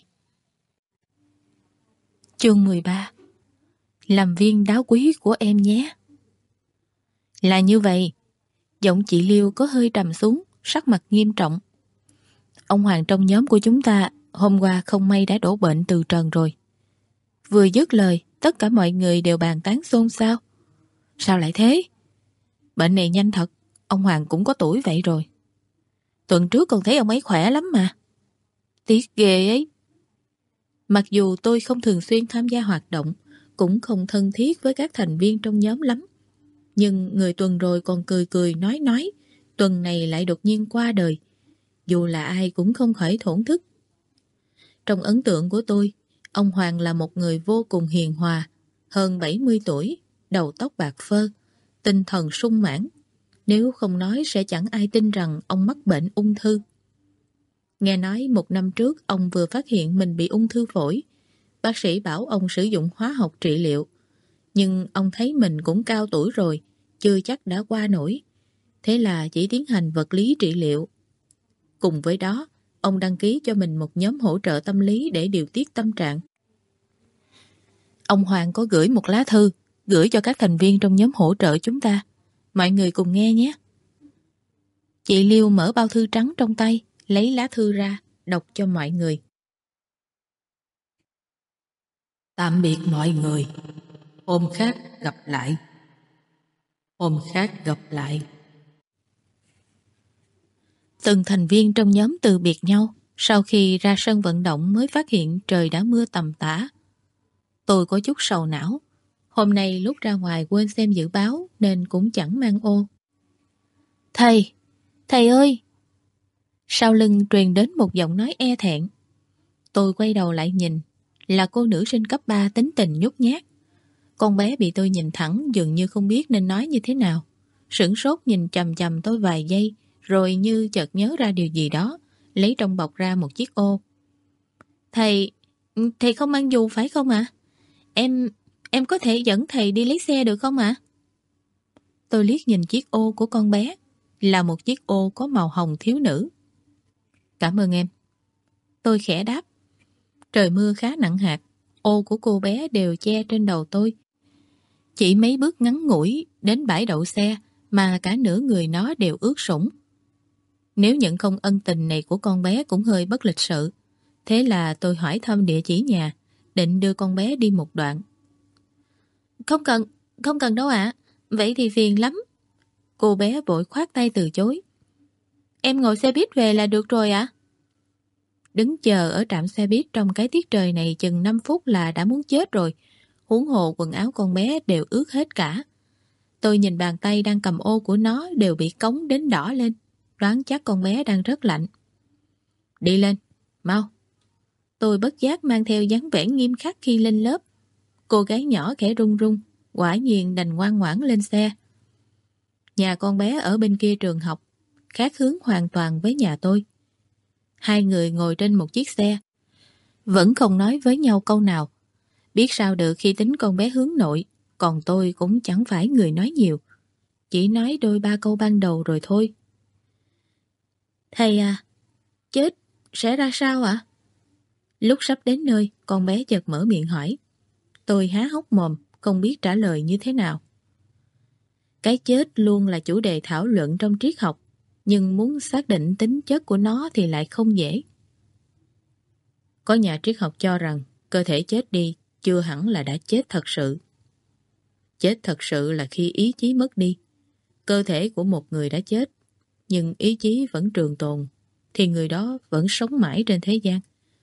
Chương mười ba. Làm viên đá quý của em nhé. Là như vậy. Giọng chị Liêu có hơi trầm xuống, sắc mặt nghiêm trọng. Ông Hoàng trong nhóm của chúng ta hôm qua không may đã đổ bệnh từ trần rồi. Vừa dứt lời, tất cả mọi người đều bàn tán xôn xao. Sao lại thế? Bệnh này nhanh thật, ông Hoàng cũng có tuổi vậy rồi. Tuần trước còn thấy ông ấy khỏe lắm mà. Tiếc ghê ấy. Mặc dù tôi không thường xuyên tham gia hoạt động, cũng không thân thiết với các thành viên trong nhóm lắm, nhưng người tuần rồi còn cười cười nói nói, tuần này lại đột nhiên qua đời. Dù là ai cũng không khỏi thổn thức. Trong ấn tượng của tôi, ông Hoàng là một người vô cùng hiền hòa, hơn bảy mươi tuổi, đầu tóc bạc phơ, tinh thần sung mãn. Nếu không nói sẽ chẳng ai tin rằng ông mắc bệnh ung thư. Nghe nói một năm trước ông vừa phát hiện mình bị ung thư phổi. Bác sĩ bảo ông sử dụng hóa học trị liệu. Nhưng ông thấy mình cũng cao tuổi rồi, chưa chắc đã qua nổi. Thế là chỉ tiến hành vật lý trị liệu. Cùng với đó, ông đăng ký cho mình một nhóm hỗ trợ tâm lý để điều tiết tâm trạng. Ông Hoàng có gửi một lá thư, gửi cho các thành viên trong nhóm hỗ trợ chúng ta. Mọi người cùng nghe nhé. Chị Liêu mở bao thư trắng trong tay, lấy lá thư ra, đọc cho mọi người. Tạm biệt mọi người. Hôm khác gặp lại. Hôm khác gặp lại. Từng thành viên trong nhóm từ biệt nhau. Sau khi ra sân vận động mới phát hiện trời đã mưa tầm tã. Tôi có chút sầu não. Hôm nay lúc ra ngoài quên xem dự báo nên cũng chẳng mang ô. Thầy! Thầy ơi! Sau lưng truyền đến một giọng nói e thẹn. Tôi quay đầu lại nhìn. Là cô nữ sinh cấp ba tính tình nhút nhát. Con bé bị tôi nhìn thẳng dường như không biết nên nói như thế nào. Sửng sốt nhìn chằm chằm tôi vài giây, rồi như chợt nhớ ra điều gì đó, lấy trong bọc ra một chiếc ô. Thầy, thầy không mang dù phải không ạ? À? Em, em có thể dẫn thầy đi lấy xe được không ạ? À? Tôi liếc nhìn chiếc ô của con bé, là một chiếc ô có màu hồng thiếu nữ. Cảm ơn em. Tôi khẽ đáp. Trời mưa khá nặng hạt, ô của cô bé đều che trên đầu tôi. Chỉ mấy bước ngắn ngủi đến bãi đậu xe mà cả nửa người nó đều ướt sũng. Nếu nhận không ân tình này của con bé cũng hơi bất lịch sự. Thế là tôi hỏi thăm địa chỉ nhà, định đưa con bé đi một đoạn. Không cần, không cần đâu ạ. À. Vậy thì phiền lắm. Cô bé vội khoát tay từ chối. Em ngồi xe buýt về là được rồi ạ. À? Đứng chờ ở trạm xe buýt trong cái tiết trời này chừng năm phút là đã muốn chết rồi. Huống hồ quần áo con bé đều ướt hết cả. Tôi nhìn bàn tay đang cầm ô của nó đều bị cống đến đỏ lên. Đoán chắc con bé đang rất lạnh. Đi lên, mau. Tôi bất giác mang theo dáng vẻ nghiêm khắc khi lên lớp. Cô gái nhỏ khẽ run run, quả nhiên đành ngoan ngoãn lên xe. Nhà con bé ở bên kia trường học, khác hướng hoàn toàn với nhà tôi. Hai người ngồi trên một chiếc xe, vẫn không nói với nhau câu nào. Biết sao được khi tính con bé hướng nội, còn tôi cũng chẳng phải người nói nhiều. Chỉ nói đôi ba câu ban đầu rồi thôi. Thầy à, chết sẽ ra sao ạ? À? Lúc sắp đến nơi, con bé chợt mở miệng hỏi. Tôi há hốc mồm, không biết trả lời như thế nào. Cái chết luôn là chủ đề thảo luận trong triết học, nhưng muốn xác định tính chất của nó thì lại không dễ. Có nhà triết học cho rằng cơ thể chết đi chưa hẳn là đã chết thật sự. Chết thật sự là khi ý chí mất đi. Cơ thể của một người đã chết, nhưng ý chí vẫn trường tồn, thì người đó vẫn sống mãi trên thế gian.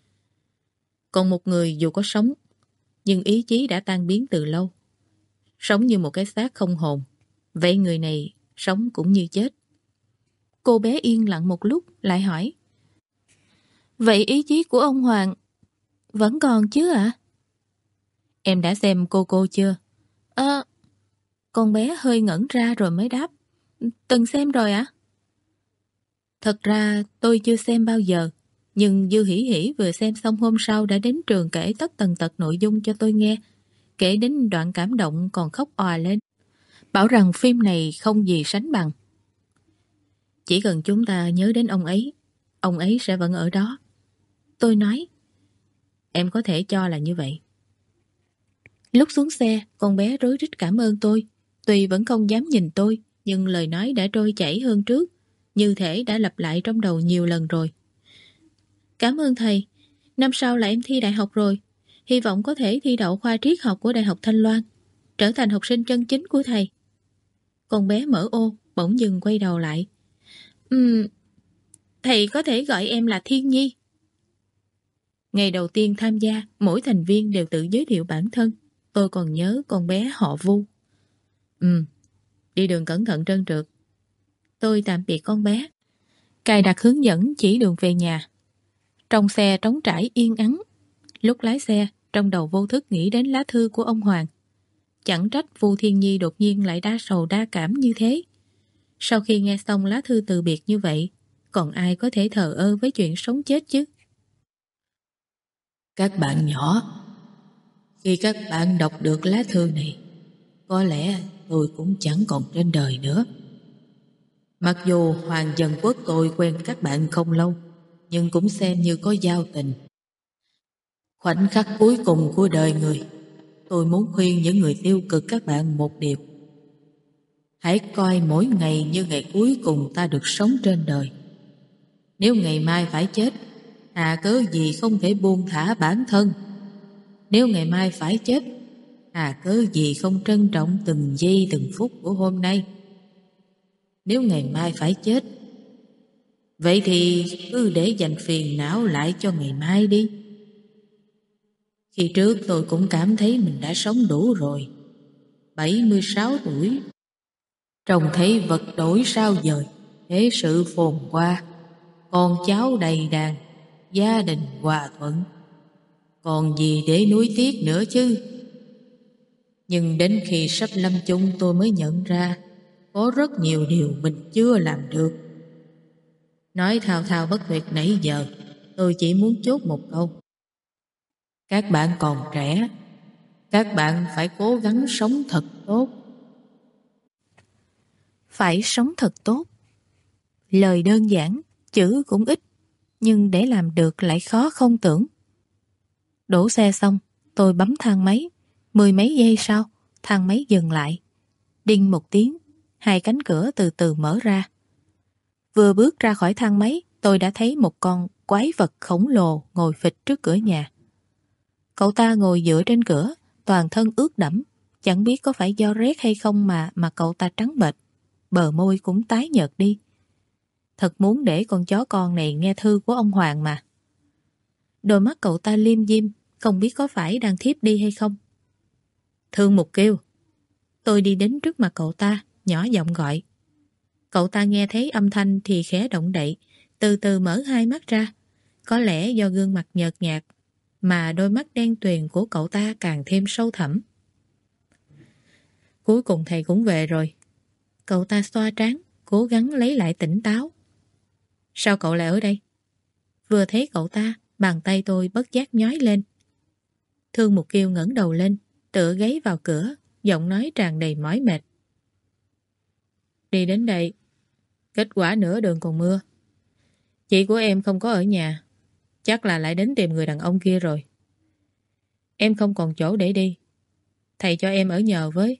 Còn một người dù có sống, nhưng ý chí đã tan biến từ lâu. Sống như một cái xác không hồn. Vậy người này sống cũng như chết. Cô bé yên lặng một lúc lại hỏi. Vậy ý chí của ông Hoàng vẫn còn chứ ạ? À? Em đã xem cô cô chưa? À, con bé hơi ngẩn ra rồi mới đáp. Từng xem rồi ạ? À? Thật ra tôi chưa xem bao giờ. Nhưng Dư Hỷ Hỷ vừa xem xong hôm sau đã đến trường kể tất tần tật nội dung cho tôi nghe. Kể đến đoạn cảm động còn khóc òa lên. Bảo rằng phim này không gì sánh bằng. Chỉ cần chúng ta nhớ đến ông ấy, ông ấy sẽ vẫn ở đó. Tôi nói, em có thể cho là như vậy. Lúc xuống xe, con bé rối rít cảm ơn tôi. Tuy vẫn không dám nhìn tôi, nhưng lời nói đã trôi chảy hơn trước, như thể đã lặp lại trong đầu nhiều lần rồi. Cảm ơn thầy, năm sau là em thi đại học rồi. Hy vọng có thể thi đậu khoa triết học của Đại học Thanh Loan, trở thành học sinh chân chính của thầy. Con bé mở ô, bỗng dừng quay đầu lại. Ừm, thầy có thể gọi em là Thiên Nhi. Ngày đầu tiên tham gia, mỗi thành viên đều tự giới thiệu bản thân. Tôi còn nhớ con bé họ Vu. Ừm, đi đường cẩn thận trơn trượt. Tôi tạm biệt con bé, cài đặt hướng dẫn chỉ đường về nhà. Trong xe trống trải yên ắng. Lúc lái xe, trong đầu vô thức nghĩ đến lá thư của ông Hoàng. Chẳng trách Vu Thiên Nhi đột nhiên lại đa sầu đa cảm như thế. Sau khi nghe xong lá thư từ biệt như vậy, còn ai có thể thờ ơ với chuyện sống chết chứ? Các bạn nhỏ, khi các bạn đọc được lá thư này, có lẽ tôi cũng chẳng còn trên đời nữa. Mặc dù Hoàng Dân Quốc tôi quen các bạn không lâu, nhưng cũng xem như có giao tình. Khoảnh khắc cuối cùng của đời người, tôi muốn khuyên những người tiêu cực các bạn một điều. Hãy coi mỗi ngày như ngày cuối cùng ta được sống trên đời. Nếu ngày mai phải chết, hà cớ gì không thể buông thả bản thân. Nếu ngày mai phải chết, hà cớ gì không trân trọng từng giây từng phút của hôm nay. Nếu ngày mai phải chết, vậy thì cứ để dành phiền não lại cho ngày mai đi. Khi trước tôi cũng cảm thấy mình đã sống đủ rồi. bảy mươi sáu tuổi, trông thấy vật đổi sao dời, thế sự phồn hoa, con cháu đầy đàn, gia đình hòa thuận, còn gì để nuối tiếc nữa chứ. Nhưng đến khi sắp lâm chung tôi mới nhận ra có rất nhiều điều mình chưa làm được. Nói thao thao bất tuyệt nãy giờ, tôi chỉ muốn chốt một câu. Các bạn còn trẻ, các bạn phải cố gắng sống thật tốt. Phải sống thật tốt. Lời đơn giản, chữ cũng ít, nhưng để làm được lại khó không tưởng. Đổ xe xong, tôi bấm thang máy. Mười mấy giây sau, thang máy dừng lại. Đinh một tiếng, hai cánh cửa từ từ mở ra. Vừa bước ra khỏi thang máy, tôi đã thấy một con quái vật khổng lồ ngồi phịch trước cửa nhà. Cậu ta ngồi dựa trên cửa, toàn thân ướt đẫm, chẳng biết có phải do rét hay không mà mà cậu ta trắng bệch, bờ môi cũng tái nhợt đi. Thật muốn để con chó con này nghe thư của ông Hoàng mà. Đôi mắt cậu ta liêm diêm, không biết có phải đang thiếp đi hay không. Thương Mục Kiều. Tôi đi đến trước mặt cậu ta, nhỏ giọng gọi. Cậu ta nghe thấy âm thanh thì khẽ động đậy, từ từ mở hai mắt ra. Có lẽ do gương mặt nhợt nhạt, mà đôi mắt đen tuyền của cậu ta càng thêm sâu thẳm. Cuối cùng thầy cũng về rồi. Cậu ta xoa trán, cố gắng lấy lại tỉnh táo. Sao cậu lại ở đây? Vừa thấy cậu ta, bàn tay tôi bất giác nhói lên. Thương Mục Kiều ngẩng đầu lên, tựa gáy vào cửa, giọng nói tràn đầy mỏi mệt. Đi đến đây, kết quả nửa đường còn mưa. Chị của em không có ở nhà, chắc là lại đến tìm người đàn ông kia rồi. Em không còn chỗ để đi, thầy cho em ở nhờ với.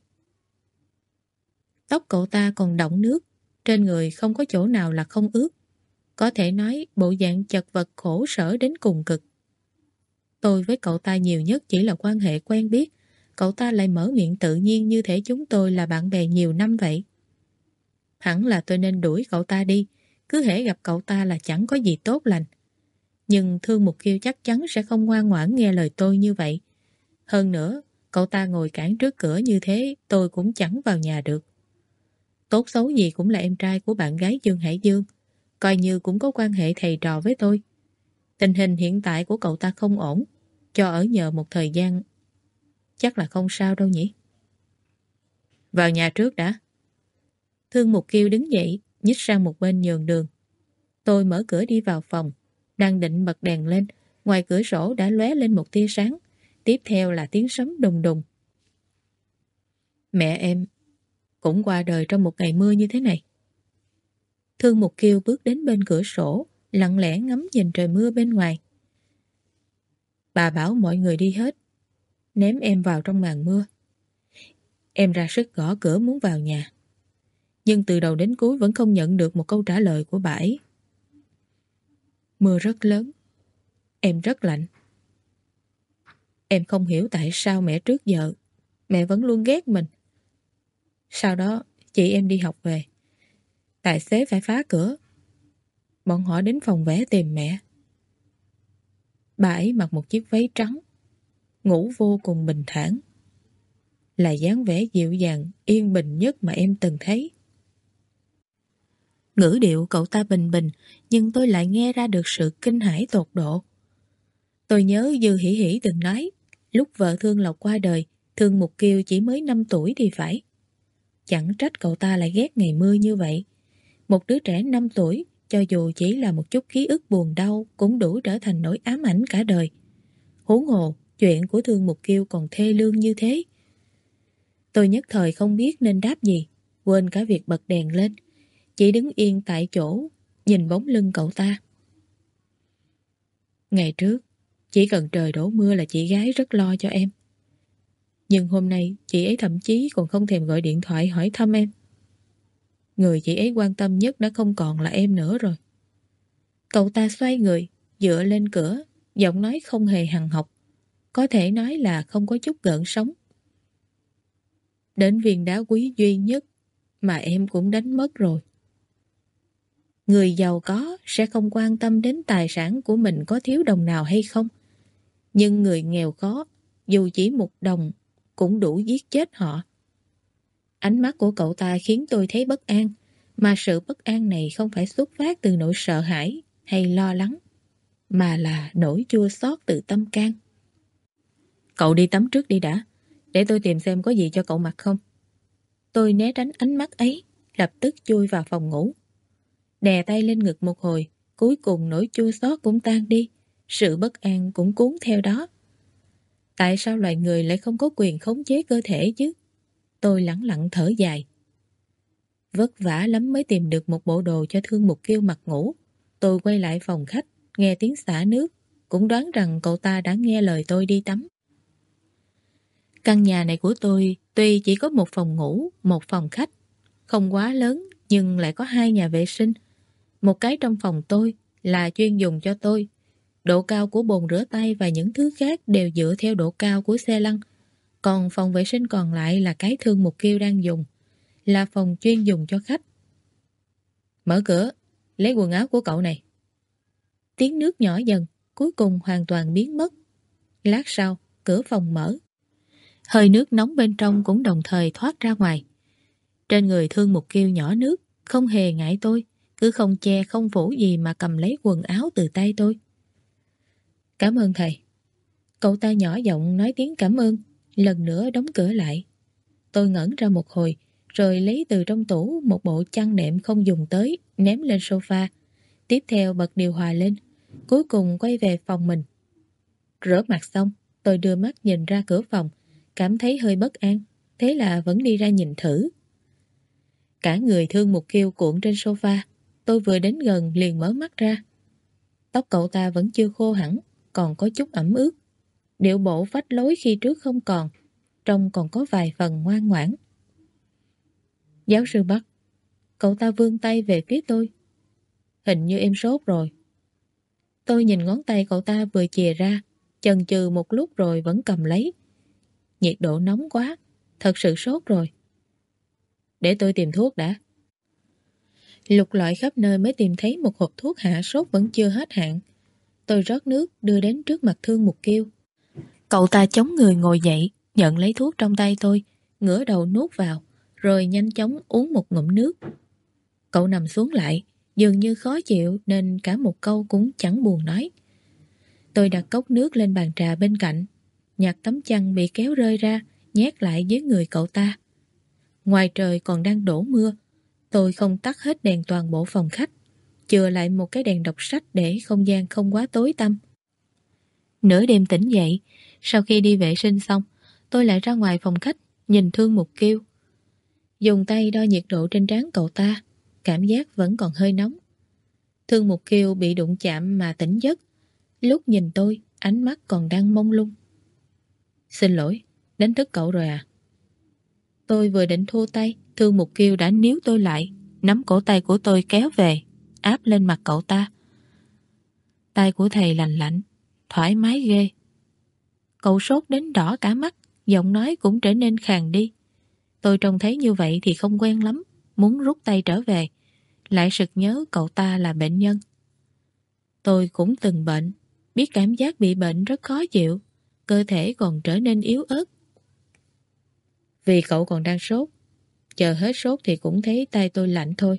Tóc cậu ta còn đọng nước, trên người không có chỗ nào là không ướt. Có thể nói bộ dạng chật vật khổ sở đến cùng cực. Tôi với cậu ta nhiều nhất chỉ là quan hệ quen biết, cậu ta lại mở miệng tự nhiên như thể chúng tôi là bạn bè nhiều năm vậy. Hẳn là tôi nên đuổi cậu ta đi, cứ hễ gặp cậu ta là chẳng có gì tốt lành. Nhưng Thương Mục Kiều chắc chắn sẽ không ngoan ngoãn nghe lời tôi như vậy. Hơn nữa, cậu ta ngồi cản trước cửa như thế, tôi cũng chẳng vào nhà được. Tốt xấu gì cũng là em trai của bạn gái Dương Hải Dương, coi như cũng có quan hệ thầy trò với tôi. Tình hình hiện tại của cậu ta không ổn, cho ở nhờ một thời gian chắc là không sao đâu nhỉ. Vào nhà trước đã. Thương Mục Kiều đứng dậy, nhích sang một bên nhường đường. Tôi mở cửa đi vào phòng, đang định bật đèn lên, ngoài cửa sổ đã lóe lên một tia sáng, tiếp theo là tiếng sấm đùng đùng. Mẹ em cũng qua đời trong một ngày mưa như thế này. Thương Mục Kiều bước đến bên cửa sổ, lặng lẽ ngắm nhìn trời mưa bên ngoài. Bà bảo mọi người đi hết, ném em vào trong màn mưa. Em ra sức gõ cửa muốn vào nhà, nhưng từ đầu đến cuối vẫn không nhận được một câu trả lời của bà ấy. Mưa rất lớn, em rất lạnh. Em không hiểu tại sao mẹ trước giờ mẹ vẫn luôn ghét mình. Sau đó chị em đi học về, tài xế phải phá cửa. Bọn họ đến phòng vẽ tìm mẹ. Bà ấy mặc một chiếc váy trắng, ngủ vô cùng bình thản, là dáng vẻ dịu dàng, yên bình nhất mà em từng thấy. Ngữ điệu cậu ta bình bình, nhưng tôi lại nghe ra được sự kinh hãi tột độ. Tôi nhớ Dư Hỷ Hỷ từng nói, lúc vợ Thương Lộc qua đời, Thương Mục Kiều chỉ mới năm tuổi thì phải. Chẳng trách cậu ta lại ghét ngày mưa như vậy. Một đứa trẻ năm tuổi, cho dù chỉ là một chút ký ức buồn đau, cũng đủ trở thành nỗi ám ảnh cả đời. Huống hồ, chuyện của Thương Mục Kiều còn thê lương như thế. Tôi nhất thời không biết nên đáp gì, quên cả việc bật đèn lên, chỉ đứng yên tại chỗ, nhìn bóng lưng cậu ta. Ngày trước, chỉ cần trời đổ mưa là chị gái rất lo cho em. Nhưng hôm nay, chị ấy thậm chí còn không thèm gọi điện thoại hỏi thăm em. Người chị ấy quan tâm nhất đã không còn là em nữa rồi. Cậu ta xoay người, dựa lên cửa, giọng nói không hề hằn học, có thể nói là không có chút gợn sóng. Đến viên đá quý duy nhất mà em cũng đánh mất rồi. Người giàu có sẽ không quan tâm đến tài sản của mình có thiếu đồng nào hay không. Nhưng người nghèo khó, dù chỉ một đồng, cũng đủ giết chết họ. Ánh mắt của cậu ta khiến tôi thấy bất an, mà sự bất an này không phải xuất phát từ nỗi sợ hãi hay lo lắng, mà là nỗi chua xót từ tâm can. Cậu đi tắm trước đi đã, để tôi tìm xem có gì cho cậu mặc không. Tôi né tránh ánh mắt ấy, lập tức chui vào phòng ngủ. Đè tay lên ngực một hồi, cuối cùng nỗi chua xót cũng tan đi, sự bất an cũng cuốn theo đó. Tại sao loài người lại không có quyền khống chế cơ thể chứ? Tôi lẳng lặng thở dài. Vất vả lắm mới tìm được một bộ đồ cho Thương Mục Kiêu mặc ngủ. Tôi quay lại phòng khách, nghe tiếng xả nước, cũng đoán rằng cậu ta đã nghe lời tôi đi tắm. Căn nhà này của tôi tuy chỉ có một phòng ngủ, một phòng khách, không quá lớn nhưng lại có hai nhà vệ sinh. Một cái trong phòng tôi là chuyên dùng cho tôi. Độ cao của bồn rửa tay và những thứ khác đều dựa theo độ cao của xe lăn. Còn phòng vệ sinh còn lại là cái Thương Mục Kiêu đang dùng, là phòng chuyên dùng cho khách. Mở cửa, lấy quần áo của cậu này. Tiếng nước nhỏ dần, cuối cùng hoàn toàn biến mất. Lát sau, cửa phòng mở. Hơi nước nóng bên trong cũng đồng thời thoát ra ngoài. Trên người Thương Mục Kiêu nhỏ nước, không hề ngại tôi, cứ không che không phủ gì mà cầm lấy quần áo từ tay tôi. Cảm ơn thầy. Cậu ta nhỏ giọng nói tiếng cảm ơn, lần nữa đóng cửa lại. Tôi ngẩn ra một hồi, rồi lấy từ trong tủ một bộ chăn nệm không dùng tới, ném lên sofa. Tiếp theo bật điều hòa lên, cuối cùng quay về phòng mình. Rửa mặt xong, tôi đưa mắt nhìn ra cửa phòng, cảm thấy hơi bất an, thế là vẫn đi ra nhìn thử. Cả người Thương Mục Kiêu cuộn trên sofa, tôi vừa đến gần liền mở mắt ra. Tóc cậu ta vẫn chưa khô hẳn, còn có chút ẩm ướt. Điệu bộ phách lối khi trước không còn, trông còn có vài phần ngoan ngoãn. Giáo sư Bắc, cậu ta vươn tay về phía tôi. Hình như em sốt rồi. Tôi nhìn ngón tay cậu ta vừa chìa ra, chần chừ một lúc rồi vẫn cầm lấy. Nhiệt độ nóng quá, thật sự sốt rồi. Để tôi tìm thuốc đã. Lục lọi khắp nơi mới tìm thấy một hộp thuốc hạ sốt vẫn chưa hết hạn. Tôi rót nước đưa đến trước mặt Thương Mục Kiêu. Cậu ta chống người ngồi dậy, nhận lấy thuốc trong tay tôi, ngửa đầu nuốt vào, rồi nhanh chóng uống một ngụm nước. Cậu nằm xuống lại, dường như khó chịu nên cả một câu cũng chẳng buồn nói. Tôi đặt cốc nước lên bàn trà bên cạnh, nhặt tấm chăn bị kéo rơi ra, nhét lại dưới người cậu ta. Ngoài trời còn đang đổ mưa, tôi không tắt hết đèn toàn bộ phòng khách, chừa lại một cái đèn đọc sách để không gian không quá tối tăm. Nửa đêm tỉnh dậy, sau khi đi vệ sinh xong, tôi lại ra ngoài phòng khách, nhìn Thương Mục Kiêu. Dùng tay đo nhiệt độ trên trán cậu ta, cảm giác vẫn còn hơi nóng. Thương Mục Kiêu bị đụng chạm mà tỉnh giấc, lúc nhìn tôi, ánh mắt còn đang mông lung. Xin lỗi, đánh thức cậu rồi à? Tôi vừa định thua tay, Thương Mục Kiêu đã níu tôi lại, nắm cổ tay của tôi kéo về, áp lên mặt cậu ta. Tay của thầy lành lạnh, thoải mái ghê. Cậu sốt đến đỏ cả mắt, giọng nói cũng trở nên khàn đi. Tôi trông thấy như vậy thì không quen lắm, muốn rút tay trở về, lại sực nhớ cậu ta là bệnh nhân. Tôi cũng từng bệnh, biết cảm giác bị bệnh rất khó chịu, cơ thể còn trở nên yếu ớt. Vì cậu còn đang sốt, chờ hết sốt thì cũng thấy tay tôi lạnh thôi.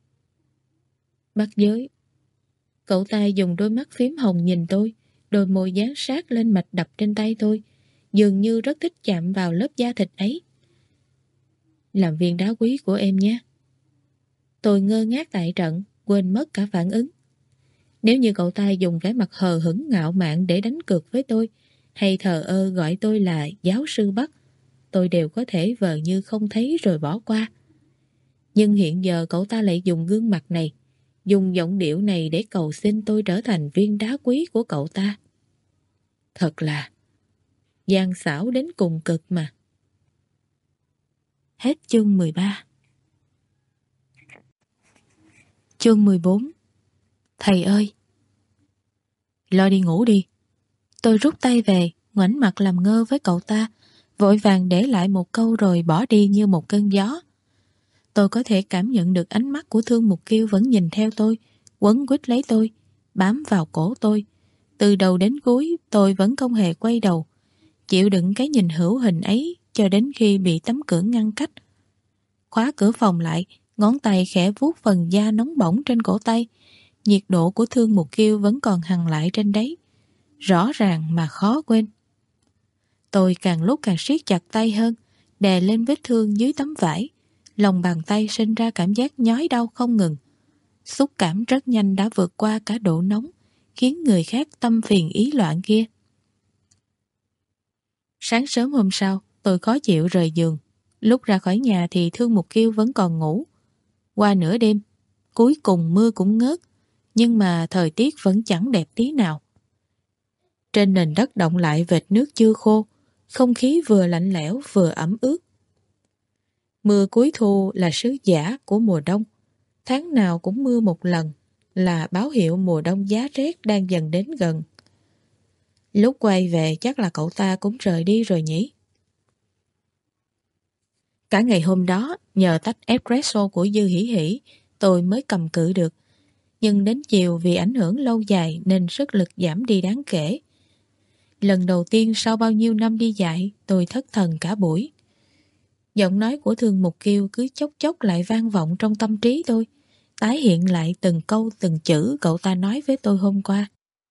Bắt giới. Cậu ta dùng đôi mắt phím hồng nhìn tôi, đôi môi dán sát lên mạch đập trên tay tôi, dường như rất thích chạm vào lớp da thịt ấy. Làm viên đá quý của em nhé. Tôi ngơ ngác tại trận, quên mất cả phản ứng. Nếu như cậu ta dùng vẻ mặt hờ hững ngạo mạn để đánh cược với tôi, hay thờ ơ gọi tôi là giáo sư Bắc, tôi đều có thể vờ như không thấy rồi bỏ qua. Nhưng hiện giờ cậu ta lại dùng gương mặt này, dùng giọng điệu này để cầu xin tôi trở thành viên đá quý của cậu ta. Thật là gian xảo đến cùng cực mà. Hết chương mười ba. Chương mười bốn. Thầy ơi! Lo đi ngủ đi. Tôi rút tay về, ngoảnh mặt làm ngơ với cậu ta, vội vàng để lại một câu rồi bỏ đi như một cơn gió. Tôi có thể cảm nhận được ánh mắt của Thương Mục Kiêu vẫn nhìn theo tôi, quấn quýt lấy tôi, bám vào cổ tôi. Từ đầu đến cuối tôi vẫn không hề quay đầu, chịu đựng cái nhìn hữu hình ấy cho đến khi bị tấm cửa ngăn cách. Khóa cửa phòng lại, ngón tay khẽ vuốt phần da nóng bỏng trên cổ tay. Nhiệt độ của Thương Mục Kiêu vẫn còn hằn lại trên đấy, rõ ràng mà khó quên. Tôi càng lúc càng siết chặt tay hơn, đè lên vết thương dưới tấm vải. Lòng bàn tay sinh ra cảm giác nhói đau không ngừng. Xúc cảm rất nhanh đã vượt qua cả độ nóng, khiến người khác tâm phiền ý loạn kia. Sáng sớm hôm sau, tôi khó chịu rời giường. Lúc ra khỏi nhà thì Thương Mục Kiêu vẫn còn ngủ. Qua nửa đêm, cuối cùng mưa cũng ngớt, nhưng mà thời tiết vẫn chẳng đẹp tí nào. Trên nền đất đọng lại vệt nước chưa khô, không khí vừa lạnh lẽo vừa ẩm ướt. Mưa cuối thu là sứ giả của mùa đông. Tháng nào cũng mưa một lần, là báo hiệu mùa đông giá rét đang dần đến gần. Lúc quay về chắc là cậu ta cũng rời đi rồi nhỉ? Cả ngày hôm đó, nhờ tách espresso của Dư Hỉ Hỉ, tôi mới cầm cự được. Nhưng đến chiều vì ảnh hưởng lâu dài nên sức lực giảm đi đáng kể. Lần đầu tiên sau bao nhiêu năm đi dạy, tôi thất thần cả buổi. Giọng nói của Thương Mục Kiêu cứ chốc chốc lại vang vọng trong tâm trí tôi, tái hiện lại từng câu từng chữ cậu ta nói với tôi hôm qua.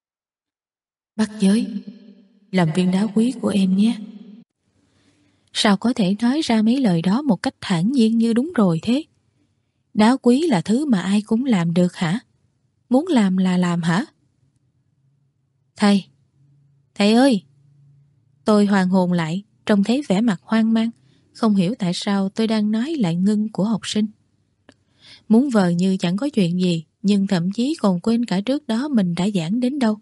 Bắt giới, làm viên đá quý của em nhé. Sao có thể nói ra mấy lời đó một cách thản nhiên như đúng rồi thế? Đá quý là thứ mà ai cũng làm được hả? Muốn làm là làm hả? Thầy! Thầy ơi! Tôi hoàn hồn lại, trông thấy vẻ mặt hoang mang, không hiểu tại sao tôi đang nói lại ngưng của học sinh. Muốn vờ như chẳng có chuyện gì, nhưng thậm chí còn quên cả trước đó mình đã giảng đến đâu.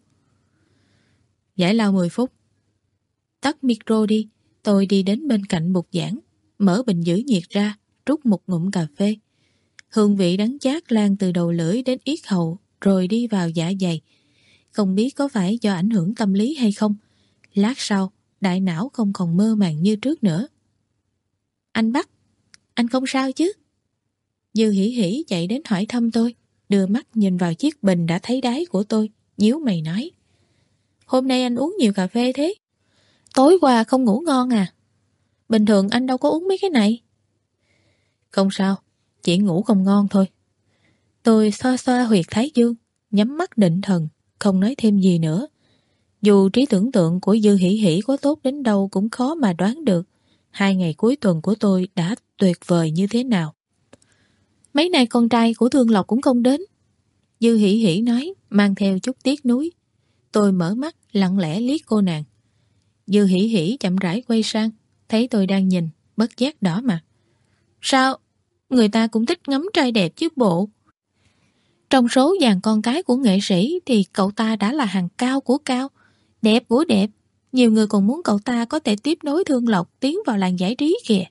Giải lao mười phút. Tắt micro đi, tôi đi đến bên cạnh bục giảng, mở bình giữ nhiệt ra, rút một ngụm cà phê. Hương vị đắng chát lan từ đầu lưỡi đến yết hầu, rồi đi vào dạ dày. Không biết có phải do ảnh hưởng tâm lý hay không, lát sau, đại não không còn mơ màng như trước nữa. Anh Bắc, anh không sao chứ? Dư Hỉ Hỉ chạy đến hỏi thăm tôi, đưa mắt nhìn vào chiếc bình đã thấy đáy của tôi, nhíu mày nói. Hôm nay anh uống nhiều cà phê thế? Tối qua không ngủ ngon à? Bình thường anh đâu có uống mấy cái này. Không sao, chỉ ngủ không ngon thôi. Tôi xoa xoa huyệt thái dương, nhắm mắt định thần, không nói thêm gì nữa. Dù trí tưởng tượng của Dư Hỉ Hỉ có tốt đến đâu cũng khó mà đoán được hai ngày cuối tuần của tôi đã tuyệt vời như thế nào. Mấy nay con trai của Thương Lộc cũng không đến. Dư Hỉ Hỉ nói, mang theo chút tiếc nuối. Tôi mở mắt, lặng lẽ liếc cô nàng. Dư Hỉ Hỉ chậm rãi quay sang, thấy tôi đang nhìn, bất giác đỏ mặt. Sao? Người ta cũng thích ngắm trai đẹp chứ bộ. Trong số dàn con cái của nghệ sĩ thì cậu ta đã là hàng cao của cao, đẹp của đẹp. Nhiều người còn muốn cậu ta có thể tiếp nối Thương Lộc tiến vào làng giải trí kìa.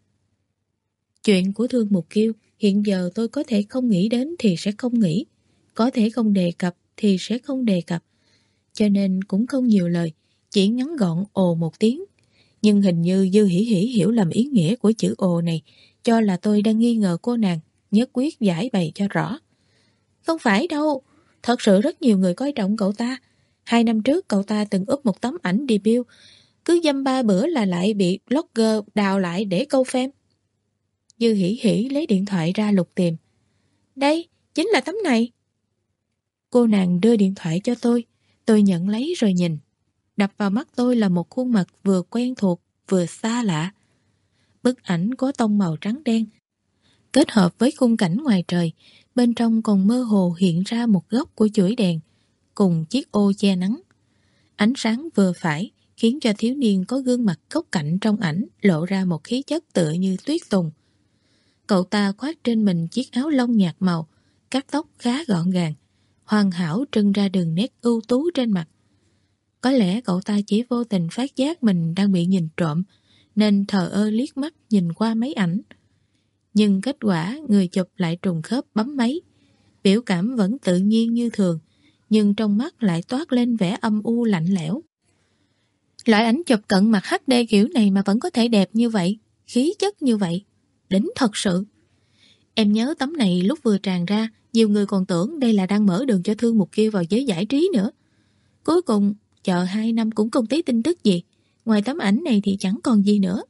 Chuyện của Thương Mục Kiêu hiện giờ tôi có thể không nghĩ đến thì sẽ không nghĩ, có thể không đề cập thì sẽ không đề cập. Cho nên cũng không nhiều lời, chỉ ngắn gọn ồ một tiếng. Nhưng hình như Dư Hỉ Hỉ hiểu lầm ý nghĩa của chữ ồ này, cho là tôi đang nghi ngờ cô nàng, nhất quyết giải bày cho rõ. Không phải đâu, thật sự rất nhiều người coi trọng cậu ta. Hai năm trước cậu ta từng up một tấm ảnh debut, cứ dăm ba bữa là lại bị blogger đào lại để câu fame. Dư Hỉ Hỉ lấy điện thoại ra lục tìm. Đây, chính là tấm này. Cô nàng đưa điện thoại cho tôi, tôi nhận lấy rồi nhìn. Đập vào mắt tôi là một khuôn mặt vừa quen thuộc vừa xa lạ. Bức ảnh có tông màu trắng đen, kết hợp với khung cảnh ngoài trời, bên trong còn mơ hồ hiện ra một góc của chuỗi đèn cùng chiếc ô che nắng. Ánh sáng vừa phải khiến cho thiếu niên có gương mặt góc cạnh trong ảnh lộ ra một khí chất tựa như tuyết tùng. Cậu ta khoác trên mình chiếc áo lông nhạt màu, cắt tóc khá gọn gàng, hoàn hảo trưng ra đường nét ưu tú trên mặt. Có lẽ cậu ta chỉ vô tình phát giác mình đang bị nhìn trộm, nên thờ ơ liếc mắt nhìn qua máy ảnh. Nhưng kết quả người chụp lại trùng khớp bấm máy. Biểu cảm vẫn tự nhiên như thường, nhưng trong mắt lại toát lên vẻ âm u lạnh lẽo. Loại ảnh chụp cận mặt hát đê kiểu này mà vẫn có thể đẹp như vậy, khí chất như vậy, đỉnh thật sự. Em nhớ tấm này lúc vừa tràn ra, nhiều người còn tưởng đây là đang mở đường cho Thương Mục Kiều vào giới giải trí nữa. Cuối cùng, chờ hai năm cũng không thấy tin tức gì, ngoài tấm ảnh này thì chẳng còn gì nữa.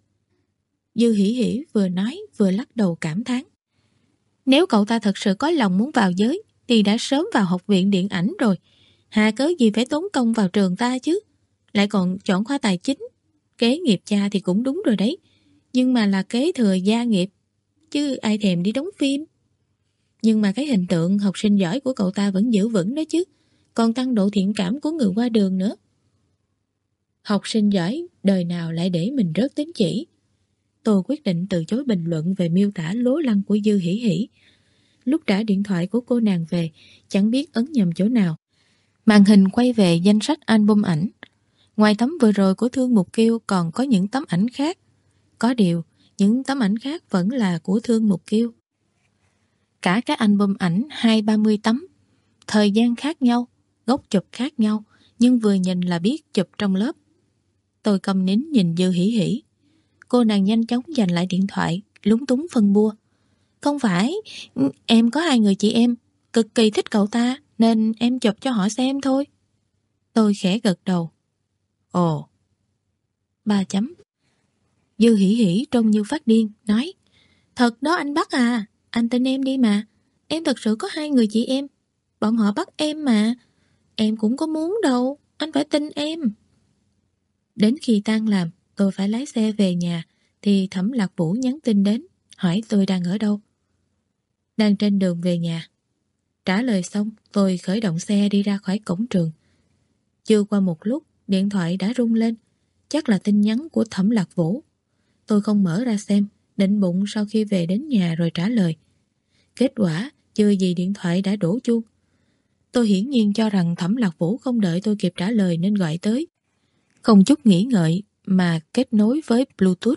Dư Hỉ Hỉ vừa nói vừa lắc đầu cảm thán. Nếu cậu ta thật sự có lòng muốn vào giới thì đã sớm vào học viện điện ảnh rồi, hà cớ gì phải tốn công vào trường ta chứ, lại còn chọn khoa tài chính. Kế nghiệp cha thì cũng đúng rồi đấy, nhưng mà là kế thừa gia nghiệp, chứ ai thèm đi đóng phim. Nhưng mà cái hình tượng học sinh giỏi của cậu ta vẫn giữ vững đó chứ, còn tăng độ thiện cảm của người qua đường nữa. Học sinh giỏi đời nào lại để mình rớt tín chỉ. Tôi quyết định từ chối bình luận về miêu tả lố lăng của Dư Hỉ Hỉ. Lúc trả điện thoại của cô nàng về, chẳng biết ấn nhầm chỗ nào. Màn hình quay về danh sách album ảnh. Ngoài tấm vừa rồi của Thương Mục Kiều còn có những tấm ảnh khác. Có điều, những tấm ảnh khác vẫn là của Thương Mục Kiều. Cả các album ảnh hai ba mươi tấm. Thời gian khác nhau, góc chụp khác nhau, nhưng vừa nhìn là biết chụp trong lớp. Tôi câm nín nhìn Dư Hỉ Hỉ. Cô nàng nhanh chóng giành lại điện thoại, lúng túng phân bua. Không phải, em có hai người chị em, cực kỳ thích cậu ta, nên em chụp cho họ xem thôi. Tôi khẽ gật đầu. Ồ. Ba chấm. Dư Hỉ Hỉ trông như phát điên, nói. Thật đó anh Bắc à, anh tin em đi mà. Em thật sự có hai người chị em. Bọn họ bắt em mà. Em cũng có muốn đâu, anh phải tin em. Đến khi tan làm, tôi phải lái xe về nhà, thì Thẩm Lạc Vũ nhắn tin đến, hỏi tôi đang ở đâu. Đang trên đường về nhà. Trả lời xong, tôi khởi động xe đi ra khỏi cổng trường. Chưa qua một lúc, điện thoại đã rung lên. Chắc là tin nhắn của Thẩm Lạc Vũ. Tôi không mở ra xem, định bụng sau khi về đến nhà rồi trả lời. Kết quả, chưa gì điện thoại đã đổ chuông. Tôi hiển nhiên cho rằng Thẩm Lạc Vũ không đợi tôi kịp trả lời nên gọi tới. Không chút nghĩ ngợi mà kết nối với Bluetooth.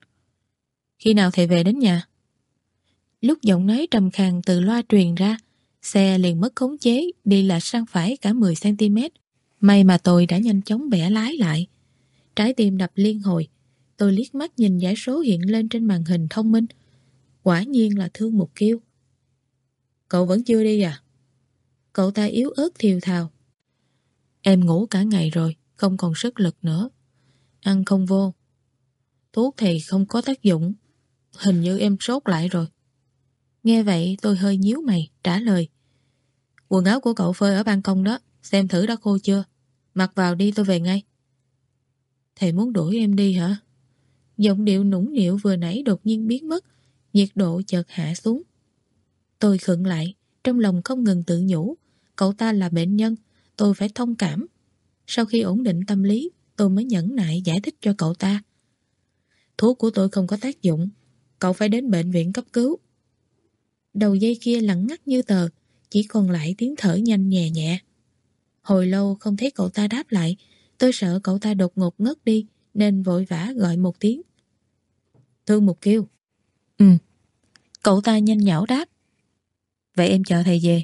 Khi nào thầy về đến nhà? Lúc giọng nói trầm khàn từ loa truyền ra, xe liền mất khống chế, đi lệch sang phải cả mười xăng ti mét. May mà tôi đã nhanh chóng bẻ lái lại. Trái tim đập liên hồi. Tôi liếc mắt nhìn dãy số hiện lên trên màn hình thông minh. Quả nhiên là Thương Mục Kiều. Cậu vẫn chưa đi à? Cậu ta yếu ớt thều thào. Em ngủ cả ngày rồi, không còn sức lực nữa. Ăn không vô. Thuốc thì không có tác dụng. Hình như em sốt lại rồi. Nghe vậy tôi hơi nhíu mày, trả lời. Quần áo của cậu phơi ở ban công đó, xem thử đã khô chưa. Mặc vào đi, tôi về ngay. Thầy muốn đuổi em đi hả? Giọng điệu nũng nịu vừa nãy đột nhiên biến mất, nhiệt độ chợt hạ xuống. Tôi khựng lại, trong lòng không ngừng tự nhủ. Cậu ta là bệnh nhân, tôi phải thông cảm. Sau khi ổn định tâm lý, tôi mới nhẫn nại giải thích cho cậu ta. Thuốc của tôi không có tác dụng, cậu phải đến bệnh viện cấp cứu. Đầu dây kia lặng ngắt như tờ, chỉ còn lại tiếng thở nhanh nhẹ nhẹ. Hồi lâu không thấy cậu ta đáp lại, tôi sợ cậu ta đột ngột ngất đi, nên vội vã gọi một tiếng. Thương Mục Kiều. Ừ. Cậu ta nhanh nhảu đáp. Vậy em chờ thầy về.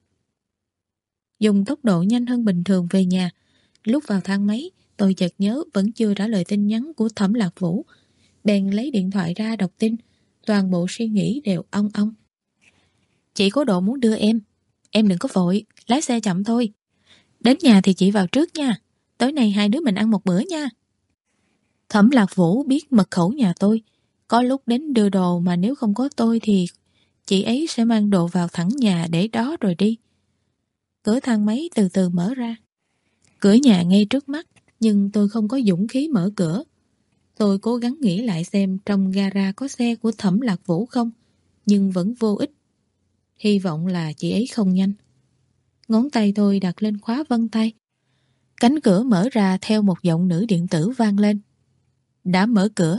Dùng tốc độ nhanh hơn bình thường về nhà. Lúc vào thang máy, tôi chợt nhớ vẫn chưa trả lời tin nhắn của Thẩm Lạc Vũ. Bèn lấy điện thoại ra đọc tin. Toàn bộ suy nghĩ đều ong ong. Chị có độ muốn đưa em. Em đừng có vội, lái xe chậm thôi. Đến nhà thì chị vào trước nha. Tối nay hai đứa mình ăn một bữa nha. Thẩm Lạc Vũ biết mật khẩu nhà tôi. Có lúc đến đưa đồ mà nếu không có tôi thì chị ấy sẽ mang đồ vào thẳng nhà để đó rồi đi. Cửa thang máy từ từ mở ra. Cửa nhà ngay trước mắt, nhưng tôi không có dũng khí mở cửa. Tôi cố gắng nghĩ lại xem trong gara có xe của Thẩm Lạc Vũ không, nhưng vẫn vô ích. Hy vọng là chị ấy không nhanh. Ngón tay tôi đặt lên khóa vân tay. Cánh cửa mở ra theo một giọng nữ điện tử vang lên. Đã mở cửa.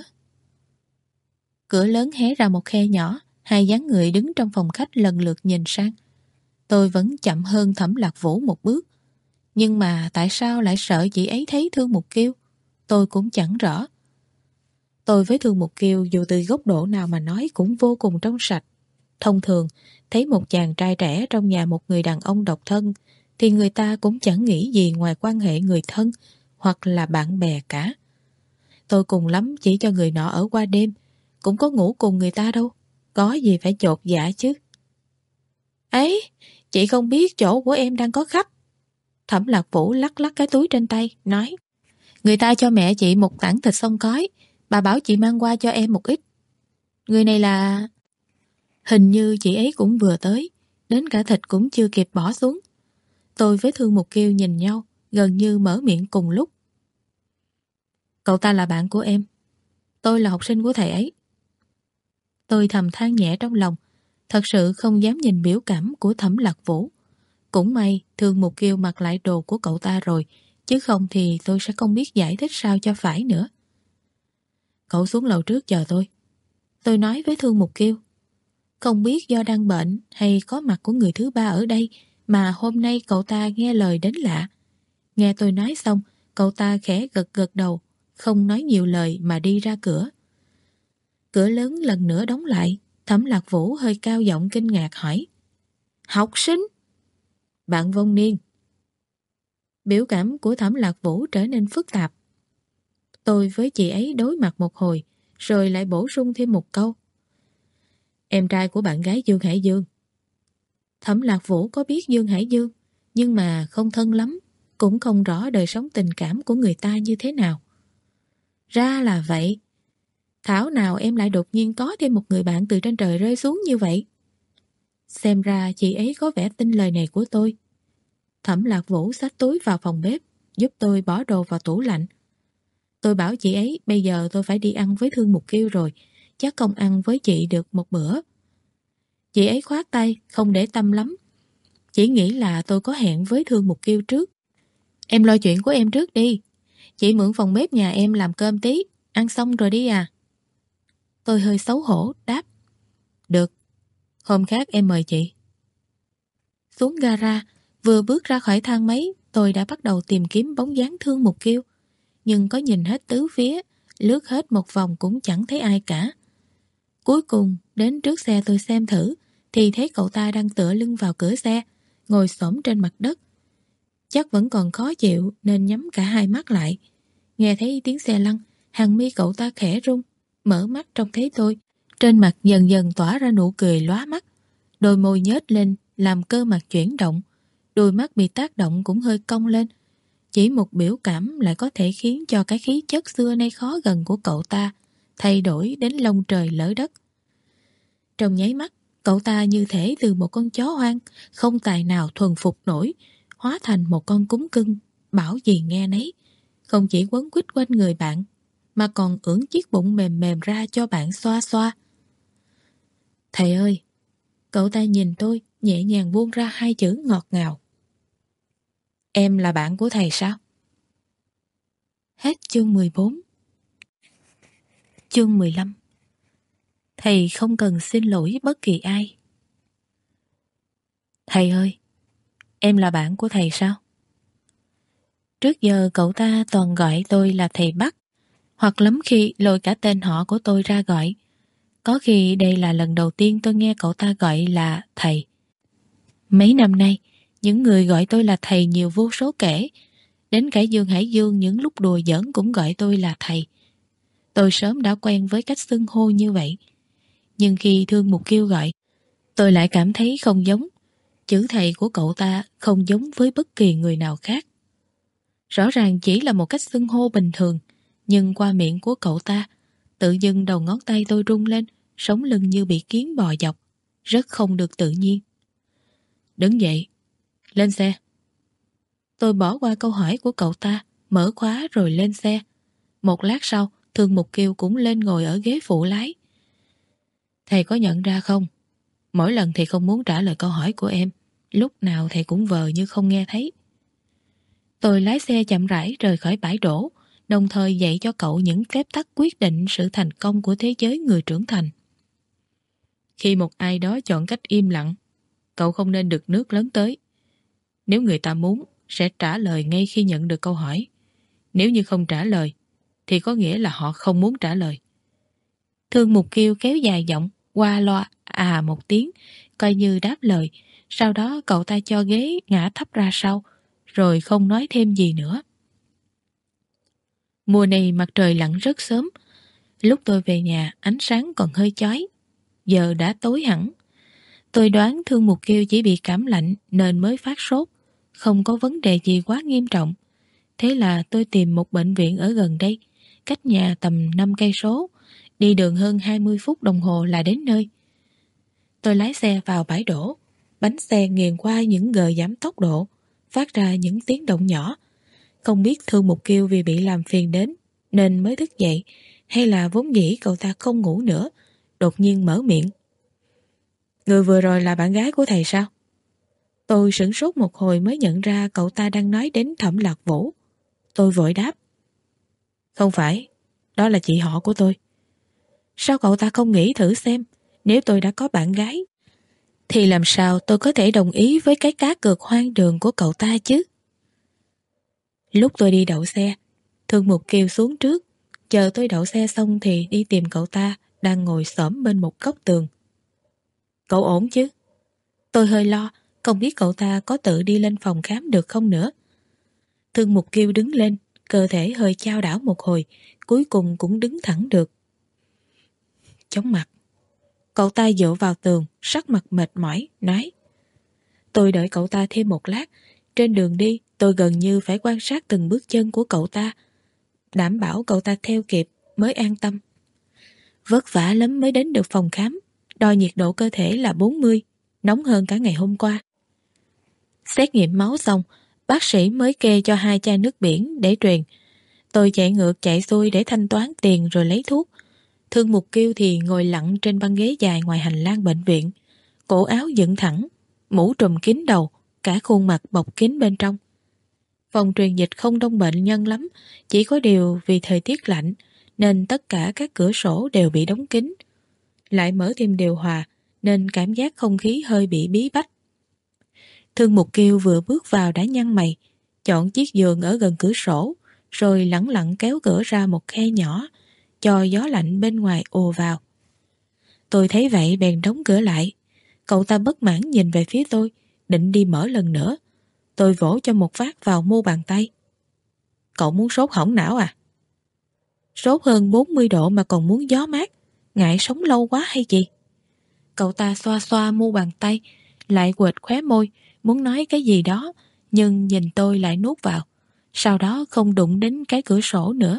Cửa lớn hé ra một khe nhỏ, hai dáng người đứng trong phòng khách lần lượt nhìn sang. Tôi vẫn chậm hơn Thẩm Lạc Vũ một bước. Nhưng mà tại sao lại sợ chị ấy thấy Thương Mục Kiêu? Tôi cũng chẳng rõ. Tôi với Thương Mục Kiêu dù từ góc độ nào mà nói cũng vô cùng trong sạch. Thông thường, thấy một chàng trai trẻ trong nhà một người đàn ông độc thân thì người ta cũng chẳng nghĩ gì ngoài quan hệ người thân hoặc là bạn bè cả. Tôi cùng lắm chỉ cho người nọ ở qua đêm, cũng có ngủ cùng người ta đâu, có gì phải chột dạ chứ. Ấy, chị không biết chỗ của em đang có khách. Thẩm Lạc Vũ lắc lắc cái túi trên tay, nói: Người ta cho mẹ chị một tảng thịt xông cói, bà bảo chị mang qua cho em một ít. Người này là... Hình như chị ấy cũng vừa tới, đến cả thịt cũng chưa kịp bỏ xuống. Tôi với Thương Mục Kiêu nhìn nhau, gần như mở miệng cùng lúc. Cậu ta là bạn của em. Tôi là học sinh của thầy ấy. Tôi thầm than nhẹ trong lòng, thật sự không dám nhìn biểu cảm của Thẩm Lạc Vũ. Cũng may Thương Mục Kiêu mặc lại đồ của cậu ta rồi, chứ không thì tôi sẽ không biết giải thích sao cho phải nữa. Cậu xuống lầu trước chờ tôi. Tôi nói với Thương Mục Kiêu. Không biết do đang bệnh hay có mặt của người thứ ba ở đây mà hôm nay cậu ta nghe lời đến lạ. Nghe tôi nói xong, cậu ta khẽ gật gật đầu, không nói nhiều lời mà đi ra cửa. Cửa lớn lần nữa đóng lại, Thẩm Lạc Vũ hơi cao giọng kinh ngạc hỏi. Học sinh? Bạn Vong Niên. Biểu cảm của Thẩm Lạc Vũ trở nên phức tạp. Tôi với chị ấy đối mặt một hồi, rồi lại bổ sung thêm một câu. Em trai của bạn gái Dương Hải Dương. Thẩm Lạc Vũ có biết Dương Hải Dương, nhưng mà không thân lắm, cũng không rõ đời sống tình cảm của người ta như thế nào. Ra là vậy. Thảo nào em lại đột nhiên có thêm một người bạn từ trên trời rơi xuống như vậy. Xem ra chị ấy có vẻ tin lời này của tôi. Thẩm Lạc Vũ xách túi vào phòng bếp, giúp tôi bỏ đồ vào tủ lạnh. Tôi bảo chị ấy bây giờ tôi phải đi ăn với Thương Mục Kiêu rồi, chắc không ăn với chị được một bữa. Chị ấy khoát tay, không để tâm lắm. Chỉ nghĩ là tôi có hẹn với Thương Mục Kiêu trước. Em lo chuyện của em trước đi. Chị mượn phòng bếp nhà em làm cơm tí, ăn xong rồi đi à. Tôi hơi xấu hổ, đáp. Được, hôm khác em mời chị. Xuống gara, vừa bước ra khỏi thang máy, tôi đã bắt đầu tìm kiếm bóng dáng Thương Mục Kiêu. Nhưng có nhìn hết tứ phía, lướt hết một vòng cũng chẳng thấy ai cả. Cuối cùng, đến trước xe tôi xem thử, thì thấy cậu ta đang tựa lưng vào cửa xe, ngồi xổm trên mặt đất. Chắc vẫn còn khó chịu nên nhắm cả hai mắt lại. Nghe thấy tiếng xe lăn, hàng mi cậu ta khẽ rung, mở mắt trông thấy tôi. Trên mặt dần dần tỏa ra nụ cười lóa mắt, đôi môi nhếch lên làm cơ mặt chuyển động, đôi mắt bị tác động cũng hơi cong lên. Chỉ một biểu cảm lại có thể khiến cho cái khí chất xưa nay khó gần của cậu ta thay đổi đến lông trời lỡ đất. Trong nháy mắt, cậu ta như thể từ một con chó hoang không tài nào thuần phục nổi, hóa thành một con cún cưng, bảo gì nghe nấy. Không chỉ quấn quýt quanh người bạn, mà còn ưỡn chiếc bụng mềm mềm ra cho bạn xoa xoa. Thầy ơi! Cậu ta nhìn tôi, nhẹ nhàng buông ra hai chữ ngọt ngào. Em là bạn của thầy sao? Hết chương mười bốn. Chương mười lăm. Thầy không cần xin lỗi bất kỳ ai. Thầy ơi! Em là bạn của thầy sao? Trước giờ cậu ta toàn gọi tôi là thầy Bắc, hoặc lắm khi lôi cả tên họ của tôi ra gọi. Có khi đây là lần đầu tiên tôi nghe cậu ta gọi là thầy. Mấy năm nay, những người gọi tôi là thầy nhiều vô số kể. Đến cả Dương Hải Dương những lúc đùa giỡn cũng gọi tôi là thầy. Tôi sớm đã quen với cách xưng hô như vậy. Nhưng khi Thương Mục Kiêu gọi, tôi lại cảm thấy không giống. Chữ thầy của cậu ta không giống với bất kỳ người nào khác. Rõ ràng chỉ là một cách xưng hô bình thường, nhưng qua miệng của cậu ta, tự dưng đầu ngón tay tôi rung lên, sống lưng như bị kiến bò dọc, rất không được tự nhiên. Đứng dậy, lên xe. Tôi bỏ qua câu hỏi của cậu ta, mở khóa rồi lên xe. Một lát sau, Thương Mục Kiêu cũng lên ngồi ở ghế phụ lái. Thầy có nhận ra không? Mỗi lần thầy không muốn trả lời câu hỏi của em, lúc nào thầy cũng vờ như không nghe thấy. Tôi lái xe chậm rãi rời khỏi bãi đổ, đồng thời dạy cho cậu những phép tắc quyết định sự thành công của thế giới người trưởng thành. Khi một ai đó chọn cách im lặng, cậu không nên đực nước lớn tới. Nếu người ta muốn, sẽ trả lời ngay khi nhận được câu hỏi. Nếu như không trả lời, thì có nghĩa là họ không muốn trả lời. Thương Mục Kiêu kéo dài giọng, qua loa à một tiếng, coi như đáp lời. Sau đó cậu ta cho ghế ngã thấp ra sau, rồi không nói thêm gì nữa. Mùa này mặt trời lặn rất sớm. Lúc tôi về nhà, ánh sáng còn hơi chói. Giờ đã tối hẳn. Tôi đoán Thương Mục Kiêu chỉ bị cảm lạnh nên mới phát sốt, không có vấn đề gì quá nghiêm trọng. Thế là tôi tìm một bệnh viện ở gần đây, cách nhà tầm năm cây số, đi đường hơn hai mươi phút đồng hồ là đến nơi. Tôi lái xe vào bãi đổ, bánh xe nghiền qua những gờ giảm tốc độ, phát ra những tiếng động nhỏ. Không biết Thương Mục Kiêu vì bị làm phiền đến nên mới thức dậy, hay là vốn dĩ cậu ta không ngủ nữa, đột nhiên mở miệng. Người vừa rồi là bạn gái của thầy sao? Tôi sửng sốt một hồi mới nhận ra cậu ta đang nói đến Thẩm Lạc Vũ. Tôi vội đáp. Không phải, đó là chị họ của tôi. Sao cậu ta không nghĩ thử xem, nếu tôi đã có bạn gái, thì làm sao tôi có thể đồng ý với cái cá cược hoang đường của cậu ta chứ? Lúc tôi đi đậu xe, Thương Mục Kiêu xuống trước, chờ tôi đậu xe xong thì đi tìm cậu ta đang ngồi xổm bên một góc tường. Cậu ổn chứ? Tôi hơi lo, không biết cậu ta có tự đi lên phòng khám được không nữa. Thương Mục Kiêu đứng lên, cơ thể hơi chao đảo một hồi, cuối cùng cũng đứng thẳng được. Chóng mặt. Cậu ta dựa vào tường, sắc mặt mệt mỏi, nói. Tôi đợi cậu ta thêm một lát. Trên đường đi, tôi gần như phải quan sát từng bước chân của cậu ta, đảm bảo cậu ta theo kịp mới an tâm. Vất vả lắm mới đến được phòng khám, đo nhiệt độ cơ thể là bốn mươi, nóng hơn cả ngày hôm qua. Xét nghiệm máu xong, bác sĩ mới kê cho hai chai nước biển để truyền. Tôi chạy ngược chạy xuôi để thanh toán tiền rồi lấy thuốc. Thương Mục Kiêu thì ngồi lặng trên băng ghế dài ngoài hành lang bệnh viện, cổ áo dựng thẳng, mũ trùm kín đầu, cả khuôn mặt bọc kín bên trong. Phòng truyền dịch không đông bệnh nhân lắm, chỉ có điều vì thời tiết lạnh nên tất cả các cửa sổ đều bị đóng kín. Lại mở thêm điều hòa nên cảm giác không khí hơi bị bí bách. Thương Mục Kiêu vừa bước vào đã nhăn mày, chọn chiếc giường ở gần cửa sổ, rồi lẳng lặng kéo cửa ra một khe nhỏ, cho gió lạnh bên ngoài ùa vào. Tôi thấy vậy bèn đóng cửa lại. Cậu ta bất mãn nhìn về phía tôi, định đi mở lần nữa. Tôi vỗ cho một phát vào mu bàn tay. Cậu muốn sốt hỏng não à? Sốt hơn bốn mươi độ mà còn muốn gió mát, ngại sống lâu quá hay gì? Cậu ta xoa xoa mu bàn tay, lại quệt khóe môi, muốn nói cái gì đó, nhưng nhìn tôi lại nuốt vào, sau đó không đụng đến cái cửa sổ nữa.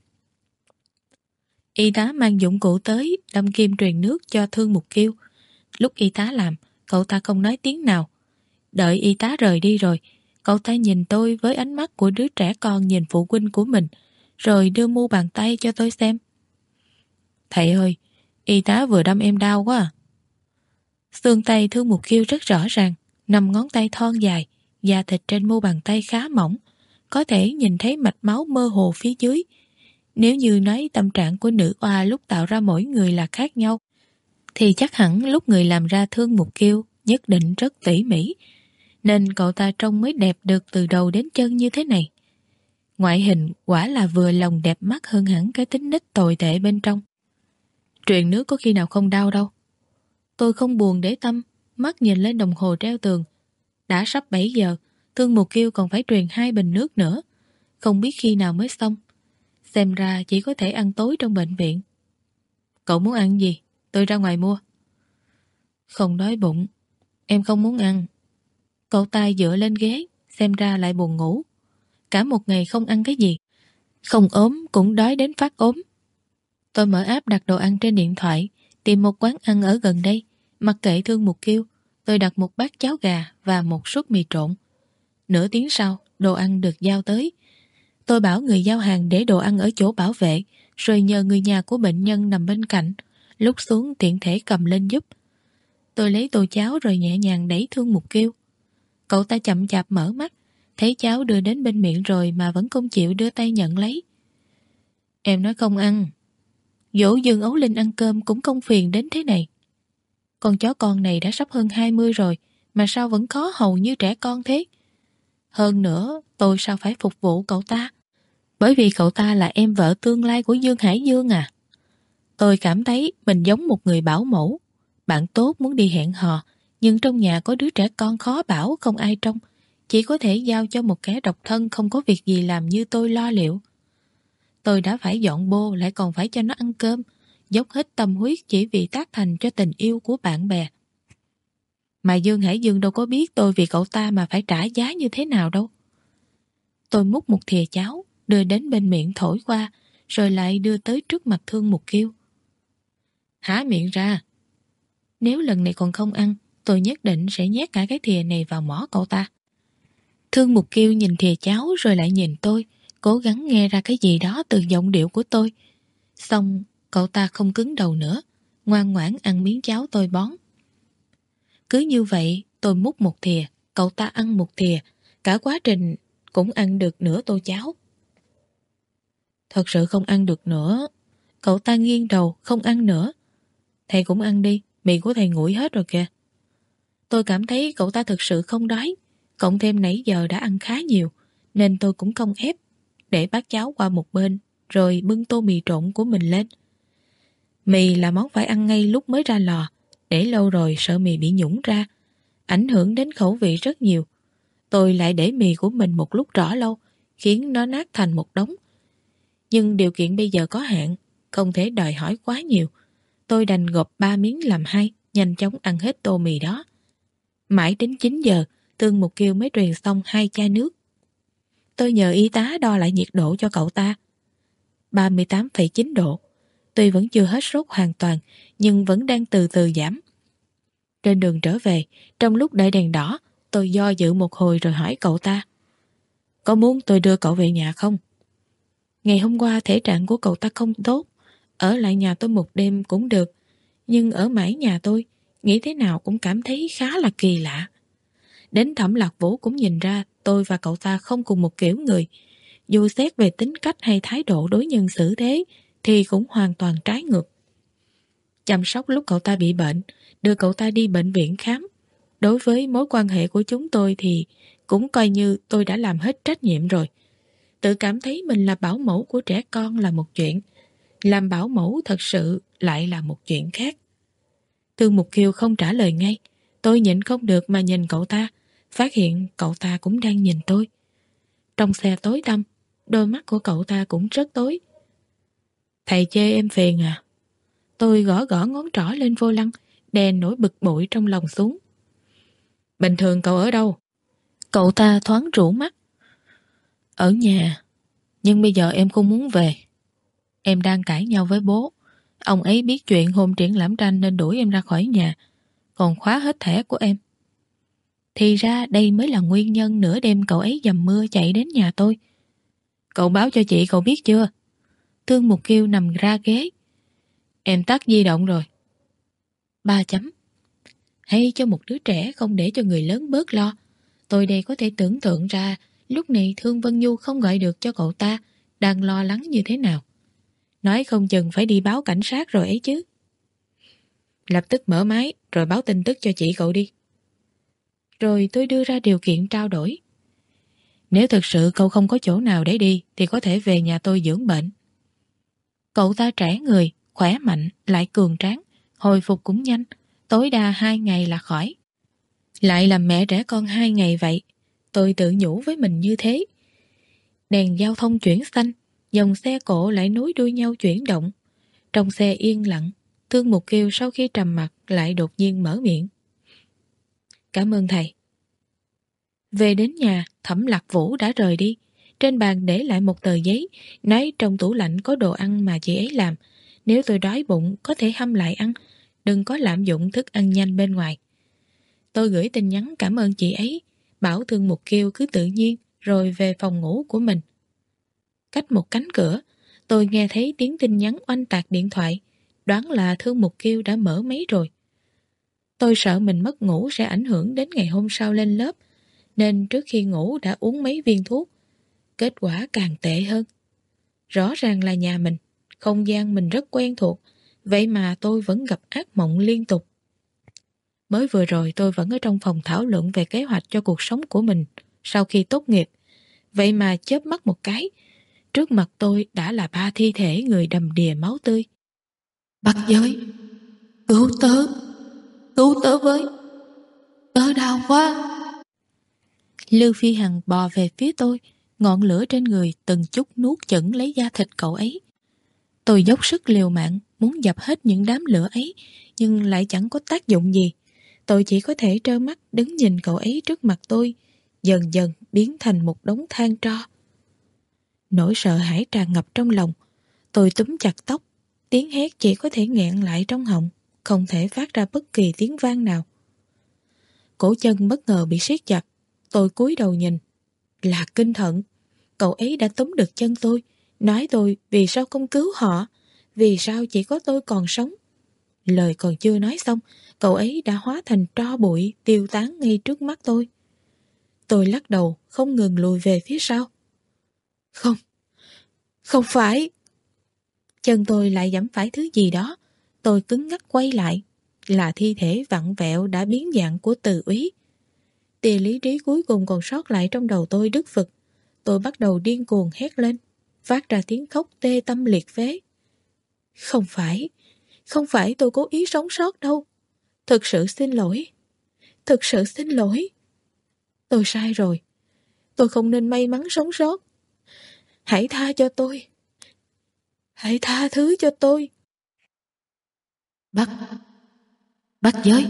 Y tá mang dụng cụ tới, đâm kim truyền nước cho Thương Mục Kiêu. Lúc y tá làm, cậu ta không nói tiếng nào. Đợi y tá rời đi rồi, cậu ta nhìn tôi với ánh mắt của đứa trẻ con nhìn phụ huynh của mình, rồi đưa mu bàn tay cho tôi xem. Thầy ơi, y tá vừa đâm em đau quá à. Xương tay Thương Mục Kiêu rất rõ ràng, năm ngón tay thon dài, da thịt trên mu bàn tay khá mỏng, có thể nhìn thấy mạch máu mơ hồ phía dưới. Nếu như nói tâm trạng của nữ oa lúc tạo ra mỗi người là khác nhau, thì chắc hẳn lúc người làm ra Thương Mục Kiêu nhất định rất tỉ mỉ, nên cậu ta trông mới đẹp được từ đầu đến chân như thế này. Ngoại hình quả là vừa lòng đẹp mắt hơn hẳn cái tính nết tồi tệ bên trong. Truyền nước có khi nào không đau đâu. Tôi không buồn để tâm, mắt nhìn lên đồng hồ treo tường. Đã sắp bảy giờ, Thương Mục Kiêu còn phải truyền hai bình nước nữa, không biết khi nào mới xong. Xem ra chỉ có thể ăn tối trong bệnh viện. Cậu muốn ăn gì? Tôi ra ngoài mua. Không đói bụng. Em không muốn ăn. Cậu ta dựa lên ghế, xem ra lại buồn ngủ. Cả một ngày không ăn cái gì, không ốm cũng đói đến phát ốm. Tôi mở app đặt đồ ăn trên điện thoại, tìm một quán ăn ở gần đây. Mặc kệ Thương Mục Kiêu, tôi đặt một bát cháo gà và một suất mì trộn. Nửa tiếng sau, đồ ăn được giao tới. Tôi bảo người giao hàng để đồ ăn ở chỗ bảo vệ, rồi nhờ người nhà của bệnh nhân nằm bên cạnh, lúc xuống tiện thể cầm lên giúp. Tôi lấy tô cháo rồi nhẹ nhàng đẩy Thương Mục Kiêu. Cậu ta chậm chạp mở mắt, thấy cháo đưa đến bên miệng rồi mà vẫn không chịu đưa tay nhận lấy. Em nói không ăn. Dỗ Dương Ấu Linh ăn cơm cũng không phiền đến thế này. Con chó con này đã sắp hơn hai mươi rồi, mà sao vẫn khó hầu như trẻ con thế? Hơn nữa, tôi sao phải phục vụ cậu ta? Bởi vì cậu ta là em vợ tương lai của Dương Hải Dương à? Tôi cảm thấy mình giống một người bảo mẫu. Bạn tốt muốn đi hẹn hò, nhưng trong nhà có đứa trẻ con khó bảo không ai trông. Chỉ có thể giao cho một kẻ độc thân không có việc gì làm như tôi lo liệu. Tôi đã phải dọn bô lại còn phải cho nó ăn cơm, dốc hết tâm huyết chỉ vì tác thành cho tình yêu của bạn bè. Mà Dương Hải Dương đâu có biết tôi vì cậu ta mà phải trả giá như thế nào đâu. Tôi múc một thìa cháo, đưa đến bên miệng thổi qua, rồi lại đưa tới trước mặt Thương Mục Kiêu. Há miệng ra. Nếu lần này còn không ăn, tôi nhất định sẽ nhét cả cái thìa này vào mỏ cậu ta. Thương Mục Kiêu nhìn thìa cháo rồi lại nhìn tôi, cố gắng nghe ra cái gì đó từ giọng điệu của tôi. Xong, cậu ta không cứng đầu nữa, ngoan ngoãn ăn miếng cháo tôi bón. Cứ như vậy, tôi múc một thìa, cậu ta ăn một thìa, cả quá trình cũng ăn được nửa tô cháo. Thật sự không ăn được nữa. Cậu ta nghiêng đầu, không ăn nữa. Thầy cũng ăn đi, miệng của thầy nguội hết rồi kìa. Tôi cảm thấy cậu ta thực sự không đói, cộng thêm nãy giờ đã ăn khá nhiều, nên tôi cũng không ép, để bát cháo qua một bên, rồi bưng tô mì trộn của mình lên. Mì là món phải ăn ngay lúc mới ra lò, để lâu rồi sợ mì bị nhũng ra, ảnh hưởng đến khẩu vị rất nhiều. Tôi lại để mì của mình một lúc rõ lâu, khiến nó nát thành một đống. Nhưng điều kiện bây giờ có hạn, không thể đòi hỏi quá nhiều. Tôi đành gộp ba miếng làm hai, nhanh chóng ăn hết tô mì đó. Mãi đến chín giờ, Thương Mục Kiêu mới truyền xong hai chai nước. Tôi nhờ y tá đo lại nhiệt độ cho cậu ta. ba mươi tám phẩy chín độ. Tuy vẫn chưa hết sốt hoàn toàn, nhưng vẫn đang từ từ giảm. Trên đường trở về, trong lúc đợi đèn đỏ, tôi do dự một hồi rồi hỏi cậu ta. Có muốn tôi đưa cậu về nhà không? Ngày hôm qua thể trạng của cậu ta không tốt, ở lại nhà tôi một đêm cũng được, nhưng ở mãi nhà tôi, nghĩ thế nào cũng cảm thấy khá là kỳ lạ. Đến Thẩm Lạc Vũ cũng nhìn ra tôi và cậu ta không cùng một kiểu người. Dù xét về tính cách hay thái độ đối nhân xử thế, thì cũng hoàn toàn trái ngược. Chăm sóc lúc cậu ta bị bệnh, đưa cậu ta đi bệnh viện khám. Đối với mối quan hệ của chúng tôi thì cũng coi như tôi đã làm hết trách nhiệm rồi. Tự cảm thấy mình là bảo mẫu của trẻ con là một chuyện, làm bảo mẫu thật sự lại là một chuyện khác. Thương Mục Kiêu không trả lời ngay. Tôi nhịn không được mà nhìn cậu ta, phát hiện cậu ta cũng đang nhìn tôi. Trong xe tối tăm, đôi mắt của cậu ta cũng rất tối. Thầy chê em phiền à? Tôi gõ gõ ngón trỏ lên vô lăng, đè nỗi bực bội trong lòng xuống. Bình thường cậu ở đâu? Cậu ta thoáng rũ mắt. Ở nhà, nhưng bây giờ em không muốn về. Em đang cãi nhau với bố. Ông ấy biết chuyện hôm triển lãm tranh nên đuổi em ra khỏi nhà, còn khóa hết thẻ của em. Thì ra đây mới là nguyên nhân nửa đêm cậu ấy dầm mưa chạy đến nhà tôi. Cậu báo cho chị cậu biết chưa? Thương Mục Kiêu nằm ra ghế. Em tắt di động rồi. Ba chấm. Hay cho một đứa trẻ không để cho người lớn bớt lo. Tôi đây có thể tưởng tượng ra lúc này Thương Vân Nhu không gọi được cho cậu ta, đang lo lắng như thế nào. Nói không chừng phải đi báo cảnh sát rồi ấy chứ. Lập tức mở máy rồi báo tin tức cho chị cậu đi. Rồi tôi đưa ra điều kiện trao đổi. Nếu thực sự cậu không có chỗ nào để đi thì có thể về nhà tôi dưỡng bệnh. Cậu ta trẻ người, khỏe mạnh, lại cường tráng, hồi phục cũng nhanh, tối đa hai ngày là khỏi. Lại làm mẹ trẻ con hai ngày vậy, tôi tự nhủ với mình như thế. Đèn giao thông chuyển xanh, dòng xe cộ lại nối đuôi nhau chuyển động. Trong xe yên lặng, Thương Mục Kiêu sau khi trầm mặc lại đột nhiên mở miệng. Cảm ơn thầy. Về đến nhà, Thẩm Lạc Vũ đã rời đi. Trên bàn để lại một tờ giấy, nói trong tủ lạnh có đồ ăn mà chị ấy làm. Nếu tôi đói bụng có thể hâm lại ăn, đừng có lạm dụng thức ăn nhanh bên ngoài. Tôi gửi tin nhắn cảm ơn chị ấy, bảo Thương Mục Kiêu cứ tự nhiên, rồi về phòng ngủ của mình. Cách một cánh cửa, tôi nghe thấy tiếng tin nhắn oanh tạc điện thoại, đoán là Thương Mục Kiêu đã mở máy rồi. Tôi sợ mình mất ngủ sẽ ảnh hưởng đến ngày hôm sau lên lớp, nên trước khi ngủ đã uống mấy viên thuốc. Kết quả càng tệ hơn. Rõ ràng là nhà mình, không gian mình rất quen thuộc, vậy mà tôi vẫn gặp ác mộng liên tục. Mới vừa rồi tôi vẫn ở trong phòng thảo luận về kế hoạch cho cuộc sống của mình sau khi tốt nghiệp. Vậy mà chớp mắt một cái, trước mặt tôi đã là ba thi thể người đầm đìa máu tươi. Bắt giới, cứu tớ, cứu tớ với, tớ đau quá. Lưu Phi Hằng bò về phía tôi, ngọn lửa trên người từng chút nuốt chửng lấy da thịt cậu ấy. Tôi dốc sức liều mạng muốn dập hết những đám lửa ấy, nhưng lại chẳng có tác dụng gì. Tôi chỉ có thể trơ mắt đứng nhìn cậu ấy trước mặt tôi, dần dần biến thành một đống than tro. Nỗi sợ hãi tràn ngập trong lòng. Tôi túm chặt tóc, tiếng hét chỉ có thể nghẹn lại trong họng, không thể phát ra bất kỳ tiếng vang nào. Cổ chân bất ngờ bị siết chặt. Tôi cúi đầu nhìn. Là Kinh Thận. Cậu ấy đã túm được chân tôi, nói tôi vì sao không cứu họ, vì sao chỉ có tôi còn sống. Lời còn chưa nói xong, cậu ấy đã hóa thành tro bụi tiêu tán ngay trước mắt tôi. Tôi lắc đầu, không ngừng lùi về phía sau. Không, không phải. Chân tôi lại giẫm phải thứ gì đó. Tôi cứng ngắc quay lại. Là thi thể vặn vẹo đã biến dạng của Từ Úy. Tia lý trí cuối cùng còn sót lại trong đầu tôi đứt vực. Tôi bắt đầu điên cuồng hét lên, phát ra tiếng khóc tê tâm liệt phế. Không phải, không phải tôi cố ý sống sót đâu. Thực sự xin lỗi, thực sự xin lỗi. Tôi sai rồi, tôi không nên may mắn sống sót. Hãy tha cho tôi, hãy tha thứ cho tôi. Bắt, bắt giới,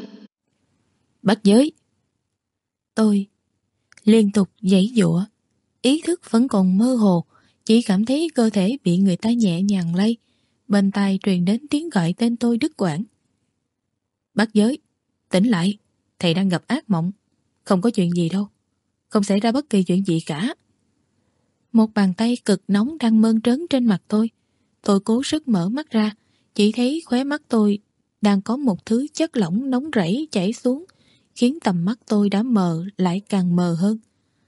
bắt giới. Tôi liên tục giãy giụa, ý thức vẫn còn mơ hồ, chỉ cảm thấy cơ thể bị người ta nhẹ nhàng lay. Bên tai truyền đến tiếng gọi tên tôi đứt quãng. Bắt giới, tỉnh lại, thầy đang gặp ác mộng. Không có chuyện gì đâu, không xảy ra bất kỳ chuyện gì cả. Một bàn tay cực nóng đang mơn trớn trên mặt tôi. Tôi cố sức mở mắt ra, chỉ thấy khóe mắt tôi đang có một thứ chất lỏng nóng rẫy chảy xuống, khiến tầm mắt tôi đã mờ lại càng mờ hơn.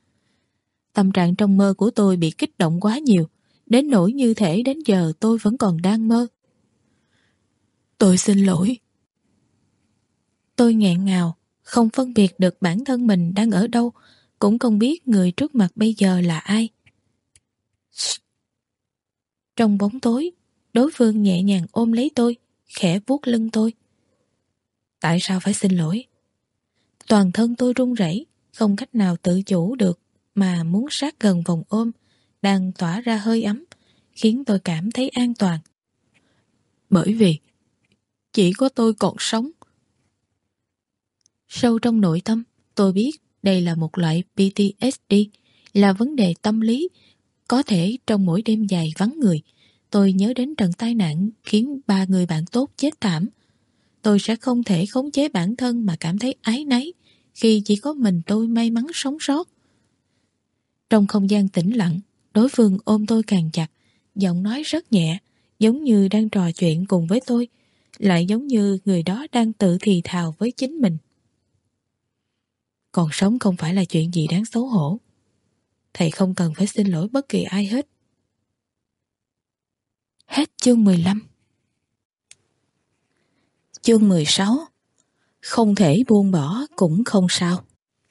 Tâm trạng trong mơ của tôi bị kích động quá nhiều, đến nỗi như thể đến giờ tôi vẫn còn đang mơ. Tôi xin lỗi. Tôi nghẹn ngào, không phân biệt được bản thân mình đang ở đâu, cũng không biết người trước mặt bây giờ là ai. Trong bóng tối, đối phương nhẹ nhàng ôm lấy tôi, khẽ vuốt lưng tôi. Tại sao phải xin lỗi? Toàn thân tôi run rẩy, không cách nào tự chủ được mà muốn sát gần vòng ôm đang tỏa ra hơi ấm, khiến tôi cảm thấy an toàn. Bởi vì chỉ có tôi còn sống. Sâu trong nội tâm, tôi biết đây là một loại pê tê ét đê, là vấn đề tâm lý. Có thể trong mỗi đêm dài vắng người, tôi nhớ đến trận tai nạn khiến ba người bạn tốt chết thảm. Tôi sẽ không thể khống chế bản thân mà cảm thấy áy náy khi chỉ có mình tôi may mắn sống sót. Trong không gian tĩnh lặng, đối phương ôm tôi càng chặt, giọng nói rất nhẹ, giống như đang trò chuyện cùng với tôi, lại giống như người đó đang tự thì thào với chính mình. Còn sống không phải là chuyện gì đáng xấu hổ. Thầy không cần phải xin lỗi bất kỳ ai hết. Hết chương mười lăm. Chương mười sáu. Không thể buông bỏ cũng không sao.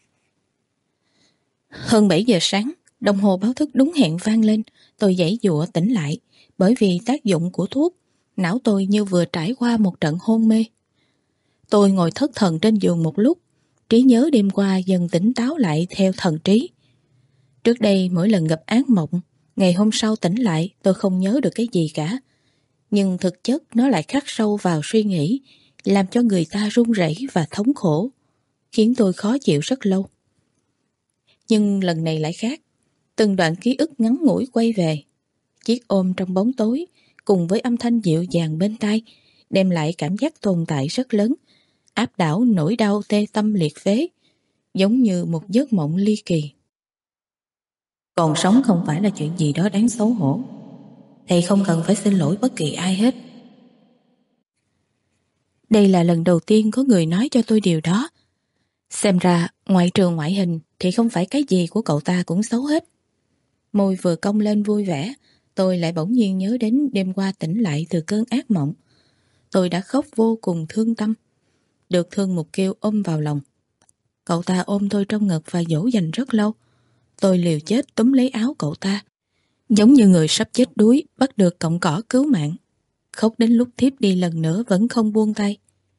Hơn bảy giờ sáng, đồng hồ báo thức đúng hẹn vang lên. Tôi giãy giụa tỉnh lại. Bởi vì tác dụng của thuốc, não tôi như vừa trải qua một trận hôn mê. Tôi ngồi thất thần trên giường một lúc, trí nhớ đêm qua dần tỉnh táo lại theo thần trí. Trước đây mỗi lần gặp ác mộng, ngày hôm sau tỉnh lại tôi không nhớ được cái gì cả. Nhưng thực chất nó lại khắc sâu vào suy nghĩ, làm cho người ta run rẩy và thống khổ, khiến tôi khó chịu rất lâu. Nhưng lần này lại khác, từng đoạn ký ức ngắn ngủi quay về. Chiếc ôm trong bóng tối, cùng với âm thanh dịu dàng bên tai, đem lại cảm giác tồn tại rất lớn, áp đảo nỗi đau tê tâm liệt phế, giống như một giấc mộng ly kỳ. Còn sống không phải là chuyện gì đó đáng xấu hổ. Thầy không cần phải xin lỗi bất kỳ ai hết. Đây là lần đầu tiên có người nói cho tôi điều đó. Xem ra, ngoại trừ ngoại hình, thì không phải cái gì của cậu ta cũng xấu hết. Môi vừa cong lên vui vẻ, tôi lại bỗng nhiên nhớ đến đêm qua tỉnh lại từ cơn ác mộng. Tôi đã khóc vô cùng thương tâm. Được Thương Mục Kiêu ôm vào lòng. Cậu ta ôm tôi trong ngực và dỗ dành rất lâu. Tôi liều chết túm lấy áo cậu ta, giống như người sắp chết đuối bắt được cọng cỏ cứu mạng. Khóc đến lúc thiếp đi lần nữa vẫn không buông tay.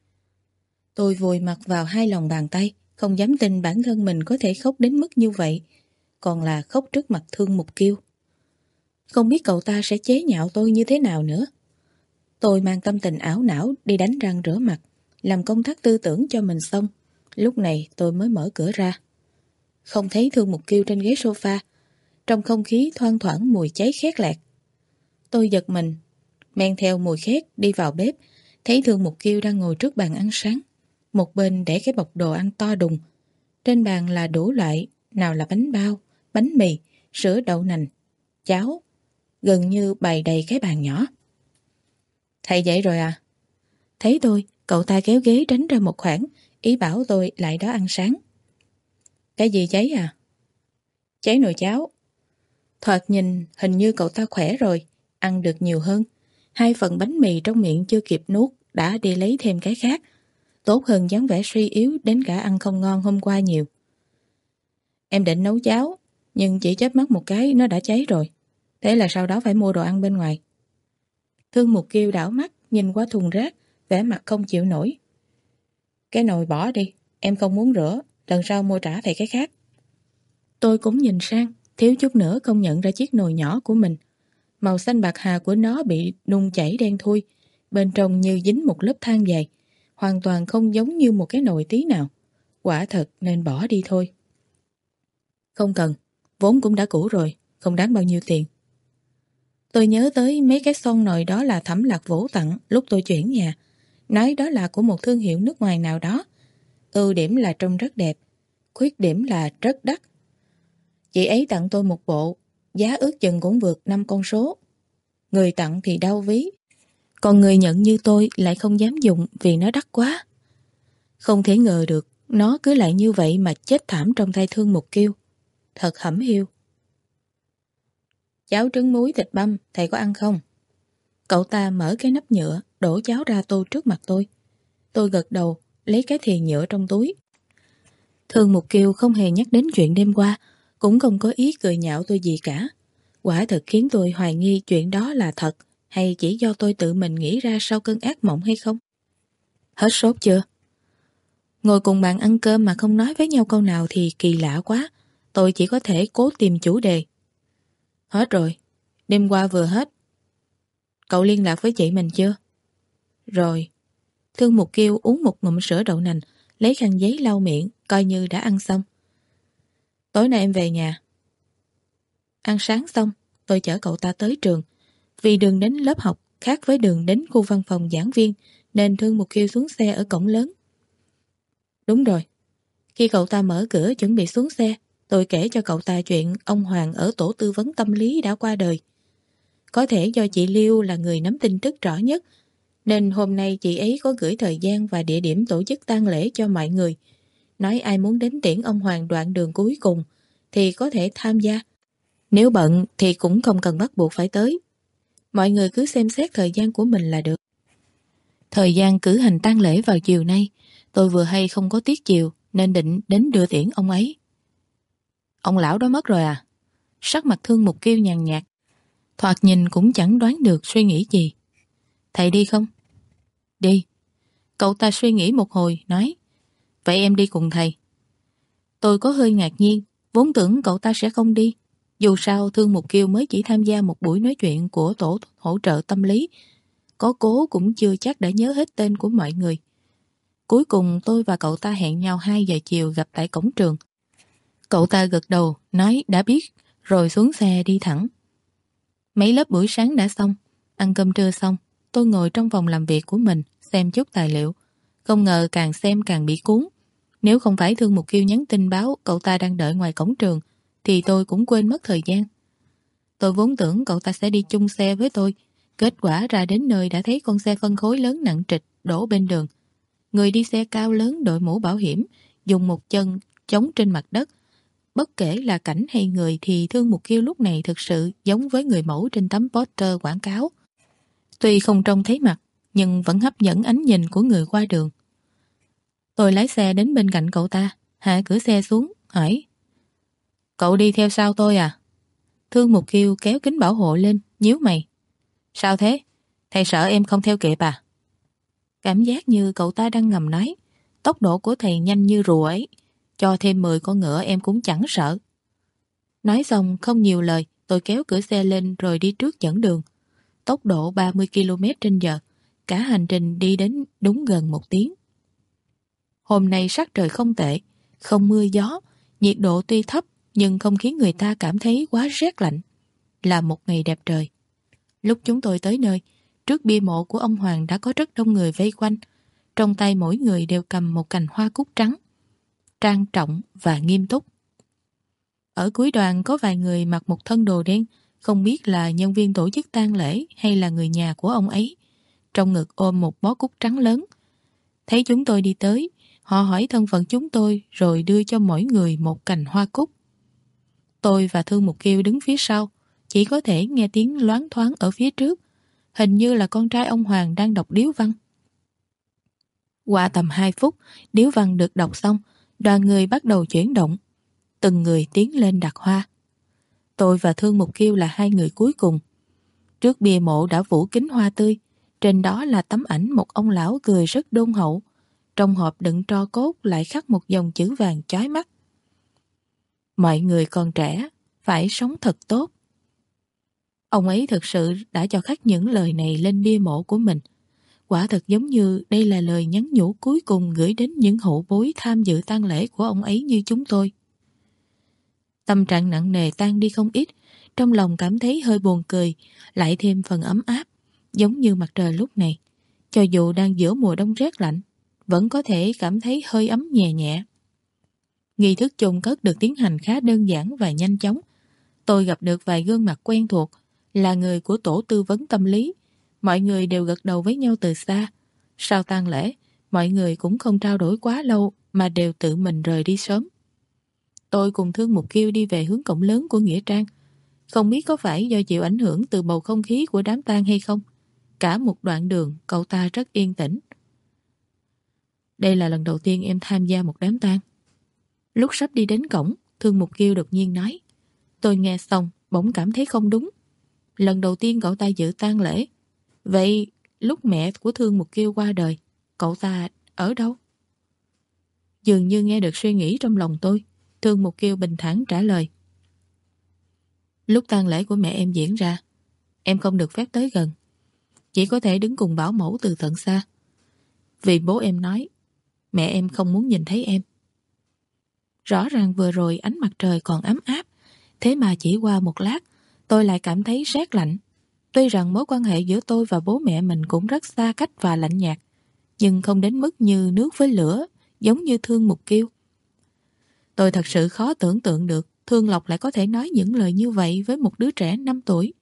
Tôi vùi mặt vào hai lòng bàn tay, không dám tin bản thân mình có thể khóc đến mức như vậy, còn là khóc trước mặt Thương Mục Kiêu. Không biết cậu ta sẽ chế nhạo tôi như thế nào nữa. Tôi mang tâm tình ảo não đi đánh răng rửa mặt, làm công tác tư tưởng cho mình xong. Lúc này tôi mới mở cửa ra. Không thấy Thương Mục Kiêu trên ghế sofa, trong không khí thoang thoảng mùi cháy khét lẹt. Tôi giật mình, men theo mùi khét đi vào bếp, thấy Thương Mục Kiêu đang ngồi trước bàn ăn sáng. Một bên để cái bọc đồ ăn to đùng. Trên bàn là đủ loại, nào là bánh bao, bánh mì, sữa đậu nành, cháo, gần như bày đầy cái bàn nhỏ. Thầy dậy rồi à? Thấy tôi, cậu ta kéo ghế tránh ra một khoảng, ý bảo tôi lại đó ăn sáng. Cái gì cháy à? Cháy nồi cháo. Thoạt nhìn hình như cậu ta khỏe rồi, ăn được nhiều hơn. Hai phần bánh mì trong miệng chưa kịp nuốt đã đi lấy thêm cái khác. Tốt hơn dáng vẻ suy yếu đến cả ăn không ngon hôm qua nhiều. Em định nấu cháo, nhưng chỉ chớp mắt một cái nó đã cháy rồi. Thế là sau đó phải mua đồ ăn bên ngoài. Thương Mục Kiêu đảo mắt nhìn qua thùng rác, vẻ mặt không chịu nổi. Cái nồi bỏ đi, em không muốn rửa, lần sau mua trả thầy cái khác. Tôi cũng nhìn sang, thiếu chút nữa không nhận ra chiếc nồi nhỏ của mình. Màu xanh bạc hà của nó bị nung chảy đen thui, bên trong như dính một lớp than dày, hoàn toàn không giống như một cái nồi tí nào. Quả thật nên bỏ đi thôi. Không cần, vốn cũng đã cũ rồi, không đáng bao nhiêu tiền. Tôi nhớ tới mấy cái son nồi đó là Thẩm Lạc Vũ tặng lúc tôi chuyển nhà. Nói đó là của một thương hiệu nước ngoài nào đó. Ưu điểm là trông rất đẹp, khuyết điểm là rất đắt. Chị ấy tặng tôi một bộ, giá ước chừng cũng vượt năm con số. Người tặng thì đau ví, còn người nhận như tôi lại không dám dùng vì nó đắt quá. Không thể ngờ được, nó cứ lại như vậy mà chết thảm trong tay Thương Mục Kiêu. Thật hẩm hiu. Cháo trứng muối thịt băm, thầy có ăn không? Cậu ta mở cái nắp nhựa, đổ cháo ra tô trước mặt tôi. Tôi gật đầu, lấy cái thìa nhựa trong túi. Thương Mục Kiêu không hề nhắc đến chuyện đêm qua, cũng không có ý cười nhạo tôi gì cả. Quả thật khiến tôi hoài nghi chuyện đó là thật, hay chỉ do tôi tự mình nghĩ ra sau cơn ác mộng hay không? Hết sốt chưa? Ngồi cùng bạn ăn cơm mà không nói với nhau câu nào thì kỳ lạ quá. Tôi chỉ có thể cố tìm chủ đề. Hết rồi, đêm qua vừa hết. Cậu liên lạc với chị mình chưa? Rồi. Thương Mục Kiêu uống một ngụm sữa đậu nành, lấy khăn giấy lau miệng, coi như đã ăn xong. Tối nay em về nhà. Ăn sáng xong, tôi chở cậu ta tới trường. Vì đường đến lớp học khác với đường đến khu văn phòng giảng viên, nên Thương Mục Kiêu xuống xe ở cổng lớn. Đúng rồi. Khi cậu ta mở cửa chuẩn bị xuống xe, tôi kể cho cậu ta chuyện ông Hoàng ở tổ tư vấn tâm lý đã qua đời. Có thể do chị Liêu là người nắm tin tức rõ nhất, nên hôm nay chị ấy có gửi thời gian và địa điểm tổ chức tang lễ cho mọi người. Nói ai muốn đến tiễn ông Hoàng đoạn đường cuối cùng thì có thể tham gia. Nếu bận thì cũng không cần bắt buộc phải tới. Mọi người cứ xem xét thời gian của mình là được. Thời gian cử hành tang lễ vào chiều nay, tôi vừa hay không có tiết chiều nên định đến đưa tiễn ông ấy. Ông lão đó mất rồi à? Sắc mặt Thương Mục Kiêu nhàn nhạt, thoạt nhìn cũng chẳng đoán được suy nghĩ gì. Thầy đi không? Đi. Cậu ta suy nghĩ một hồi, nói, vậy em đi cùng thầy. Tôi có hơi ngạc nhiên, vốn tưởng cậu ta sẽ không đi. Dù sao Thương Mục Kiêu mới chỉ tham gia một buổi nói chuyện của tổ hỗ trợ tâm lý, có cố cũng chưa chắc đã nhớ hết tên của mọi người. Cuối cùng tôi và cậu ta hẹn nhau hai giờ chiều gặp tại cổng trường. Cậu ta gật đầu, nói đã biết, rồi xuống xe đi thẳng. Mấy lớp buổi sáng đã xong, ăn cơm trưa xong, tôi ngồi trong phòng làm việc của mình, xem chút tài liệu. Không ngờ càng xem càng bị cuốn. Nếu không phải Thương Mục Kiêu nhắn tin báo cậu ta đang đợi ngoài cổng trường, thì tôi cũng quên mất thời gian. Tôi vốn tưởng cậu ta sẽ đi chung xe với tôi, kết quả ra đến nơi đã thấy con xe phân khối lớn nặng trịch đổ bên đường. Người đi xe cao lớn đội mũ bảo hiểm, dùng một chân chống trên mặt đất, Bất kể là cảnh hay người thì Thương Mục Kiêu lúc này thực sự giống với người mẫu trên tấm poster quảng cáo. Tuy không trông thấy mặt, nhưng vẫn hấp dẫn ánh nhìn của người qua đường. Tôi lái xe đến bên cạnh cậu ta, hạ cửa xe xuống, hỏi: Cậu đi theo sau tôi à? Thương Mục Kiêu kéo kính bảo hộ lên, nhíu mày. Sao thế? Thầy sợ em không theo kịp à? Cảm giác như cậu ta đang ngầm nói, tốc độ của thầy nhanh như rùa ấy, cho thêm mười con ngựa em cũng chẳng sợ. Nói xong không nhiều lời, tôi kéo cửa xe lên rồi đi trước dẫn đường. Tốc độ ba mươi ki lô mét trên giờ, cả hành trình đi đến đúng gần một tiếng. Hôm nay sắc trời không tệ, không mưa gió, nhiệt độ tuy thấp nhưng không khiến người ta cảm thấy quá rét lạnh. Là một ngày đẹp trời. Lúc chúng tôi tới nơi, trước bia mộ của ông Hoàng đã có rất đông người vây quanh. Trong tay mỗi người đều cầm một cành hoa cúc trắng, trang trọng và nghiêm túc. Ở cuối đoàn có vài người mặc một thân đồ đen, không biết là nhân viên tổ chức tang lễ hay là người nhà của ông ấy. Trong ngực ôm một bó cúc trắng lớn. Thấy chúng tôi đi tới, họ hỏi thân phận chúng tôi rồi đưa cho mỗi người một cành hoa cúc. Tôi và Thương Mục Kiêu đứng phía sau, chỉ có thể nghe tiếng loáng thoáng ở phía trước. Hình như là con trai ông Hoàng đang đọc điếu văn. Qua tầm hai phút, điếu văn được đọc xong, đoàn người bắt đầu chuyển động. Từng người tiến lên đặt hoa. Tôi và Thương Mục Kiêu là hai người cuối cùng. Trước bia mộ đã phủ kính hoa tươi, trên đó là tấm ảnh một ông lão cười rất đôn hậu. Trong hộp đựng tro cốt lại khắc một dòng chữ vàng chói mắt. Mọi người còn trẻ, phải sống thật tốt. Ông ấy thực sự đã cho khắc những lời này lên bia mộ của mình. Quả thật giống như đây là lời nhắn nhủ cuối cùng gửi đến những hậu bối tham dự tang lễ của ông ấy như chúng tôi. Tâm trạng nặng nề tan đi không ít, trong lòng cảm thấy hơi buồn cười, lại thêm phần ấm áp, giống như mặt trời lúc này. Cho dù đang giữa mùa đông rét lạnh, vẫn có thể cảm thấy hơi ấm nhẹ nhẹ. Nghi thức chôn cất được tiến hành khá đơn giản và nhanh chóng. Tôi gặp được vài gương mặt quen thuộc, là người của tổ tư vấn tâm lý. Mọi người đều gật đầu với nhau từ xa. Sau tang lễ, mọi người cũng không trao đổi quá lâu mà đều tự mình rời đi sớm. Tôi cùng Thương Mục Kiêu đi về hướng cổng lớn của Nghĩa Trang. Không biết có phải do chịu ảnh hưởng từ bầu không khí của đám tang hay không. Cả một đoạn đường cậu ta rất yên tĩnh. Đây là lần đầu tiên em tham gia một đám tang. Lúc sắp đi đến cổng, Thương Mục Kiêu đột nhiên nói. Tôi nghe xong bỗng cảm thấy không đúng. Lần đầu tiên cậu ta dự tang lễ. Vậy lúc mẹ của Thương Mục Kiêu qua đời, cậu ta ở đâu? Dường như nghe được suy nghĩ trong lòng tôi, Thương Mục Kiêu bình thản trả lời. Lúc tang lễ của mẹ em diễn ra, em không được phép tới gần, chỉ có thể đứng cùng bảo mẫu từ tận xa. Vì bố em nói, mẹ em không muốn nhìn thấy em. Rõ ràng vừa rồi ánh mặt trời còn ấm áp, thế mà chỉ qua một lát, tôi lại cảm thấy rét lạnh. Tuy rằng mối quan hệ giữa tôi và bố mẹ mình cũng rất xa cách và lạnh nhạt, nhưng không đến mức như nước với lửa, giống như Thương Mục Kiêu. Tôi thật sự khó tưởng tượng được Thương Lộc lại có thể nói những lời như vậy với một đứa trẻ năm tuổi.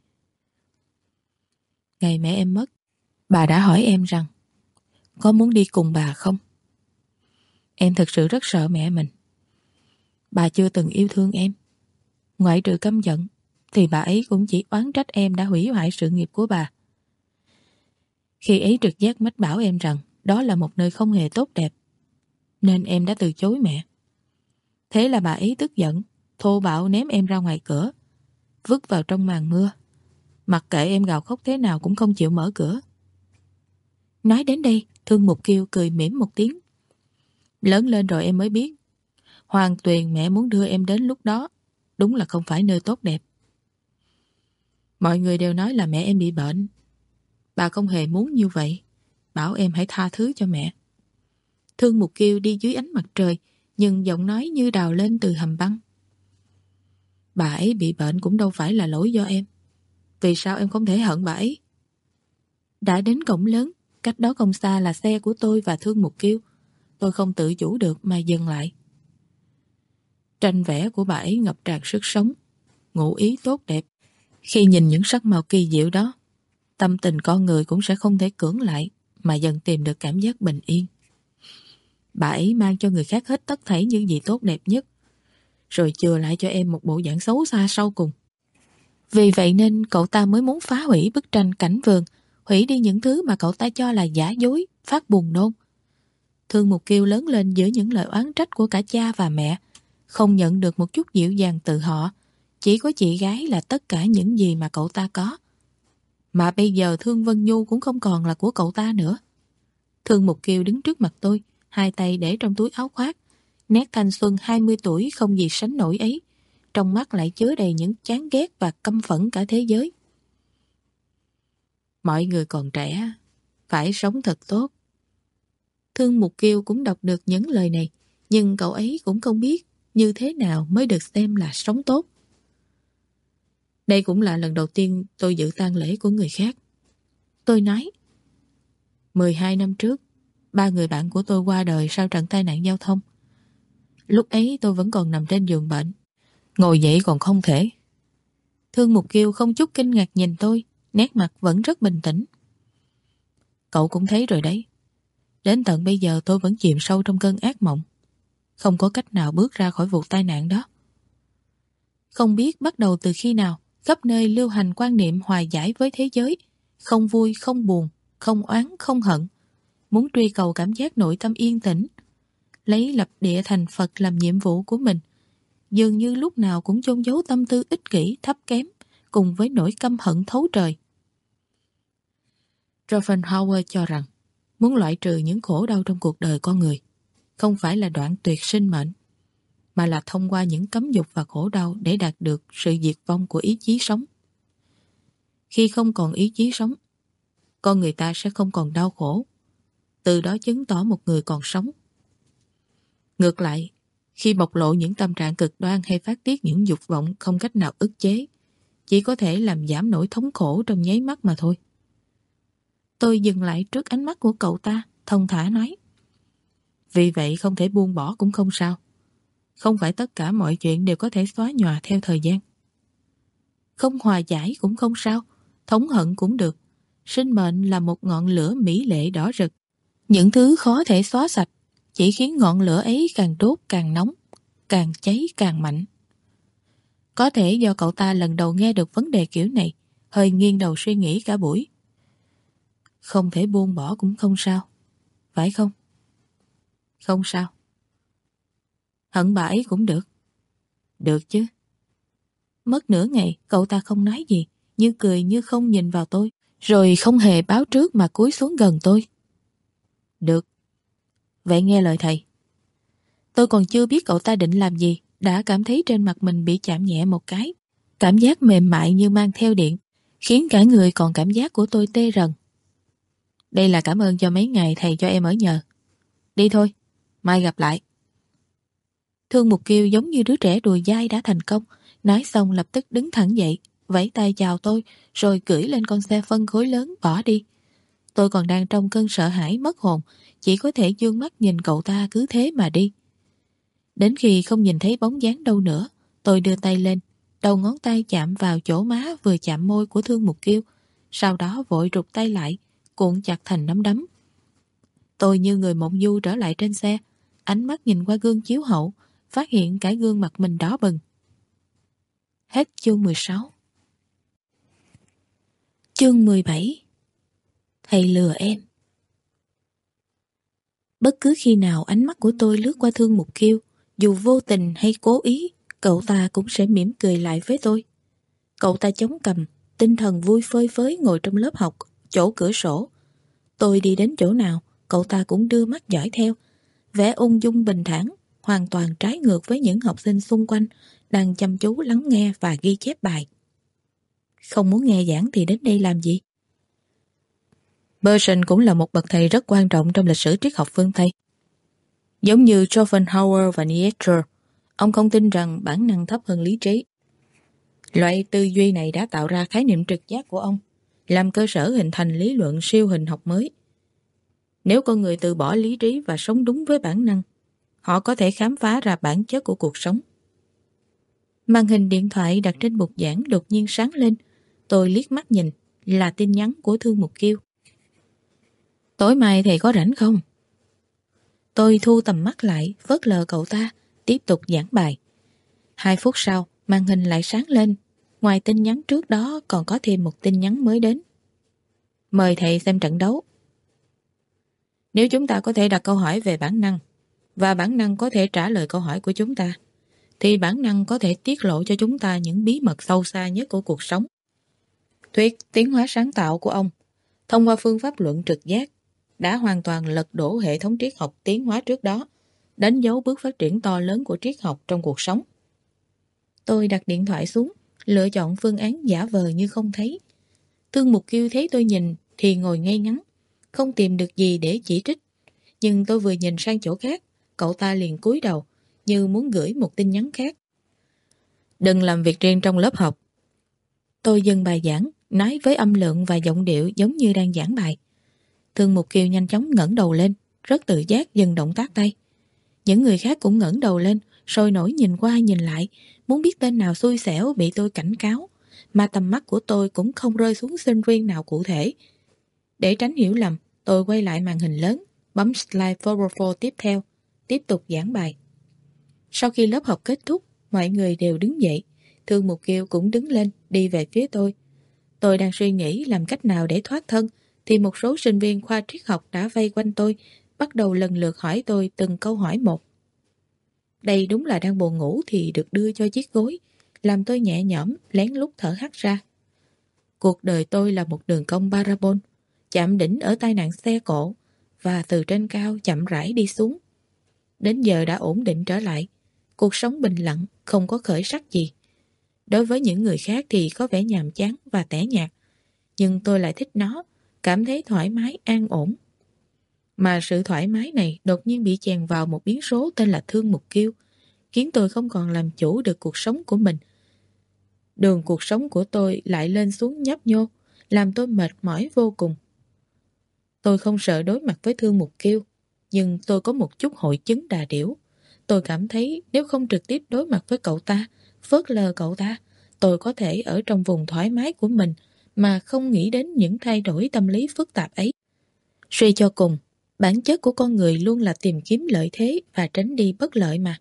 Ngày mẹ em mất, bà đã hỏi em rằng có muốn đi cùng bà không? Em thực sự rất sợ mẹ mình. Bà chưa từng yêu thương em. Ngoại trừ căm giận, thì bà ấy cũng chỉ oán trách em đã hủy hoại sự nghiệp của bà. Khi ấy trực giác mách bảo em rằng đó là một nơi không hề tốt đẹp, nên em đã từ chối mẹ. Thế là bà ấy tức giận, thô bạo ném em ra ngoài cửa, vứt vào trong màn mưa. Mặc kệ em gào khóc thế nào cũng không chịu mở cửa. Nói đến đây, Thương Mục Kiêu cười mỉm một tiếng. Lớn lên rồi em mới biết, Hoàng Tuyền mẹ muốn đưa em đến lúc đó đúng là không phải nơi tốt đẹp. Mọi người đều nói là mẹ em bị bệnh. Bà không hề muốn như vậy, bảo em hãy tha thứ cho mẹ. Thương Mục Kiêu đi dưới ánh mặt trời, nhưng giọng nói như đào lên từ hầm băng. Bà ấy bị bệnh cũng đâu phải là lỗi do em. Vì sao em không thể hận bà ấy? Đã đến cổng lớn, cách đó không xa là xe của tôi và Thương Mục Kiêu. Tôi không tự chủ được mà dừng lại. Tranh vẽ của bà ấy ngập tràn sức sống, ngụ ý tốt đẹp. Khi nhìn những sắc màu kỳ diệu đó, tâm tình con người cũng sẽ không thể cưỡng lại mà dần tìm được cảm giác bình yên. Bà ấy mang cho người khác hết tất thảy những gì tốt đẹp nhất. rồi chừa lại cho em một bộ dạng xấu xa sau cùng. Vì vậy nên cậu ta mới muốn phá hủy bức tranh cảnh vườn, hủy đi những thứ mà cậu ta cho là giả dối, phát buồn nôn. Thương Mục Kiêu lớn lên giữa những lời oán trách của cả cha và mẹ, không nhận được một chút dịu dàng từ họ. Chỉ có chị gái là tất cả những gì mà cậu ta có. Mà bây giờ Thương Vân Nhu cũng không còn là của cậu ta nữa. Thương Mục Kiêu đứng trước mặt tôi, hai tay để trong túi áo khoác. Nét thanh xuân hai mươi tuổi không gì sánh nổi ấy, trong mắt lại chứa đầy những chán ghét và căm phẫn cả thế giới. Mọi người còn trẻ, phải sống thật tốt. Thương Mục Kiêu cũng đọc được những lời này, nhưng cậu ấy cũng không biết như thế nào mới được xem là sống tốt. Đây cũng là lần đầu tiên tôi dự tang lễ của người khác. Tôi nói, mười hai năm trước, ba người bạn của tôi qua đời sau trận tai nạn giao thông. Lúc ấy tôi vẫn còn nằm trên giường bệnh, ngồi dậy còn không thể. Thương Mục Kiêu không chút kinh ngạc nhìn tôi, nét mặt vẫn rất bình tĩnh. Cậu cũng thấy rồi đấy. Đến tận bây giờ tôi vẫn chìm sâu trong cơn ác mộng, không có cách nào bước ra khỏi vụ tai nạn đó. Không biết bắt đầu từ khi nào, khắp nơi lưu hành quan niệm hòa giải với thế giới, không vui, không buồn, không oán, không hận, muốn truy cầu cảm giác nội tâm yên tĩnh, lấy lập địa thành Phật làm nhiệm vụ của mình, dường như lúc nào cũng chôn giấu tâm tư ích kỷ thấp kém, cùng với nỗi căm hận thấu trời. Schopenhauer cho rằng, muốn loại trừ những khổ đau trong cuộc đời con người, không phải là đoạn tuyệt sinh mệnh, mà là thông qua những cấm dục và khổ đau để đạt được sự diệt vong của ý chí sống. Khi không còn ý chí sống, con người ta sẽ không còn đau khổ, từ đó chứng tỏ một người còn sống. Ngược lại, khi bộc lộ những tâm trạng cực đoan hay phát tiết những dục vọng không cách nào ức chế, chỉ có thể làm giảm nỗi thống khổ trong nháy mắt mà thôi. Tôi dừng lại trước ánh mắt của cậu ta, thông thả nói, vì vậy không thể buông bỏ cũng không sao. Không phải tất cả mọi chuyện đều có thể xóa nhòa theo thời gian. Không hòa giải cũng không sao, thống hận cũng được. Sinh mệnh là một ngọn lửa mỹ lệ đỏ rực. Những thứ khó thể xóa sạch chỉ khiến ngọn lửa ấy càng đốt càng nóng, càng cháy càng mạnh. Có thể do cậu ta lần đầu nghe được vấn đề kiểu này, hơi nghiêng đầu suy nghĩ cả buổi. Không thể buông bỏ cũng không sao, phải không? Không sao. Hận bà ấy cũng được. Được chứ. Mất nửa ngày, cậu ta không nói gì, như cười như không nhìn vào tôi, rồi không hề báo trước mà cúi xuống gần tôi. Được. Vậy nghe lời thầy. Tôi còn chưa biết cậu ta định làm gì, đã cảm thấy trên mặt mình bị chạm nhẹ một cái. Cảm giác mềm mại như mang theo điện, khiến cả người còn cảm giác của tôi tê rần. Đây là cảm ơn cho mấy ngày thầy cho em ở nhờ. Đi thôi, mai gặp lại. Thương Mục Kiêu giống như đứa trẻ đùa dai đã thành công, nói xong lập tức đứng thẳng dậy, vẫy tay chào tôi, rồi cưỡi lên con xe phân khối lớn bỏ đi. Tôi còn đang trong cơn sợ hãi mất hồn, chỉ có thể dương mắt nhìn cậu ta cứ thế mà đi. Đến khi không nhìn thấy bóng dáng đâu nữa, tôi đưa tay lên, đầu ngón tay chạm vào chỗ má vừa chạm môi của Thương Mục Kiêu, sau đó vội rụt tay lại, cuộn chặt thành nắm đấm. Tôi như người mộng du trở lại trên xe, ánh mắt nhìn qua gương chiếu hậu, phát hiện cả gương mặt mình đỏ bừng. Hết chương mười sáu. Chương mười bảy. Thầy lừa em. Bất cứ khi nào ánh mắt của tôi lướt qua Thương Mục Kiêu, dù vô tình hay cố ý, cậu ta cũng sẽ mỉm cười lại với tôi. Cậu ta chống cằm, tinh thần vui phơi phới ngồi trong lớp học, chỗ cửa sổ. Tôi đi đến chỗ nào, cậu ta cũng đưa mắt dõi theo, vẻ ung dung bình thản, hoàn toàn trái ngược với những học sinh xung quanh đang chăm chú lắng nghe và ghi chép bài. Không muốn nghe giảng thì đến đây làm gì? Bergson cũng là một bậc thầy rất quan trọng trong lịch sử triết học phương Tây. Giống như Schopenhauer và Nietzsche, ông không tin rằng bản năng thấp hơn lý trí. Loại tư duy này đã tạo ra khái niệm trực giác của ông, làm cơ sở hình thành lý luận siêu hình học mới. Nếu con người từ bỏ lý trí và sống đúng với bản năng, họ có thể khám phá ra bản chất của cuộc sống. Màn hình điện thoại đặt trên bục giảng đột nhiên sáng lên. Tôi liếc mắt nhìn, là tin nhắn của Thương Mục Kiêu. Tối mai thầy có rảnh không? Tôi thu tầm mắt lại, phớt lờ cậu ta, tiếp tục giảng bài. Hai phút sau, màn hình lại sáng lên. Ngoài tin nhắn trước đó còn có thêm một tin nhắn mới đến. Mời thầy xem trận đấu. Nếu chúng ta có thể đặt câu hỏi về bản năng và bản năng có thể trả lời câu hỏi của chúng ta, thì bản năng có thể tiết lộ cho chúng ta những bí mật sâu xa nhất của cuộc sống. Thuyết tiến hóa sáng tạo của ông, thông qua phương pháp luận trực giác, đã hoàn toàn lật đổ hệ thống triết học tiến hóa trước đó, đánh dấu bước phát triển to lớn của triết học trong cuộc sống. Tôi đặt điện thoại xuống, lựa chọn phương án giả vờ như không thấy. Thương Mục Kiêu thấy tôi nhìn thì ngồi ngay ngắn, không tìm được gì để chỉ trích. Nhưng tôi vừa nhìn sang chỗ khác, cậu ta liền cúi đầu, như muốn gửi một tin nhắn khác. Đừng làm việc riêng trong lớp học. Tôi dừng bài giảng, nói với âm lượng và giọng điệu giống như đang giảng bài. Thương Mục Kiều nhanh chóng ngẩng đầu lên, rất tự giác dừng động tác tay. Những người khác cũng ngẩng đầu lên, sôi nổi nhìn qua nhìn lại, muốn biết tên nào xui xẻo bị tôi cảnh cáo, mà tầm mắt của tôi cũng không rơi xuống sinh viên nào cụ thể. Để tránh hiểu lầm, tôi quay lại màn hình lớn, bấm slide PowerPoint tiếp theo, tiếp tục giảng bài. Sau khi lớp học kết thúc, mọi người đều đứng dậy. Thương Mục Kiều cũng đứng lên, đi về phía tôi. Tôi đang suy nghĩ làm cách nào để thoát thân, thì một số sinh viên khoa triết học đã vây quanh tôi, bắt đầu lần lượt hỏi tôi từng câu hỏi một. Đây đúng là đang buồn ngủ thì được đưa cho chiếc gối, làm tôi nhẹ nhõm, lén lút thở hắt ra. Cuộc đời tôi là một đường cong parabol, chạm đỉnh ở tai nạn xe cộ, và từ trên cao chậm rãi đi xuống. Đến giờ đã ổn định trở lại, cuộc sống bình lặng, không có khởi sắc gì. Đối với những người khác thì có vẻ nhàm chán và tẻ nhạt, nhưng tôi lại thích nó, cảm thấy thoải mái, an ổn. Mà sự thoải mái này đột nhiên bị chèn vào một biến số tên là Thương Mục Kiêu, khiến tôi không còn làm chủ được cuộc sống của mình. Đường cuộc sống của tôi lại lên xuống nhấp nhô, làm tôi mệt mỏi vô cùng. Tôi không sợ đối mặt với Thương Mục Kiêu, nhưng tôi có một chút hội chứng đà điểu. Tôi cảm thấy nếu không trực tiếp đối mặt với cậu ta, phớt lờ cậu ta, tôi có thể ở trong vùng thoải mái của mình mà không nghĩ đến những thay đổi tâm lý phức tạp ấy. Suy cho cùng, bản chất của con người luôn là tìm kiếm lợi thế và tránh đi bất lợi mà.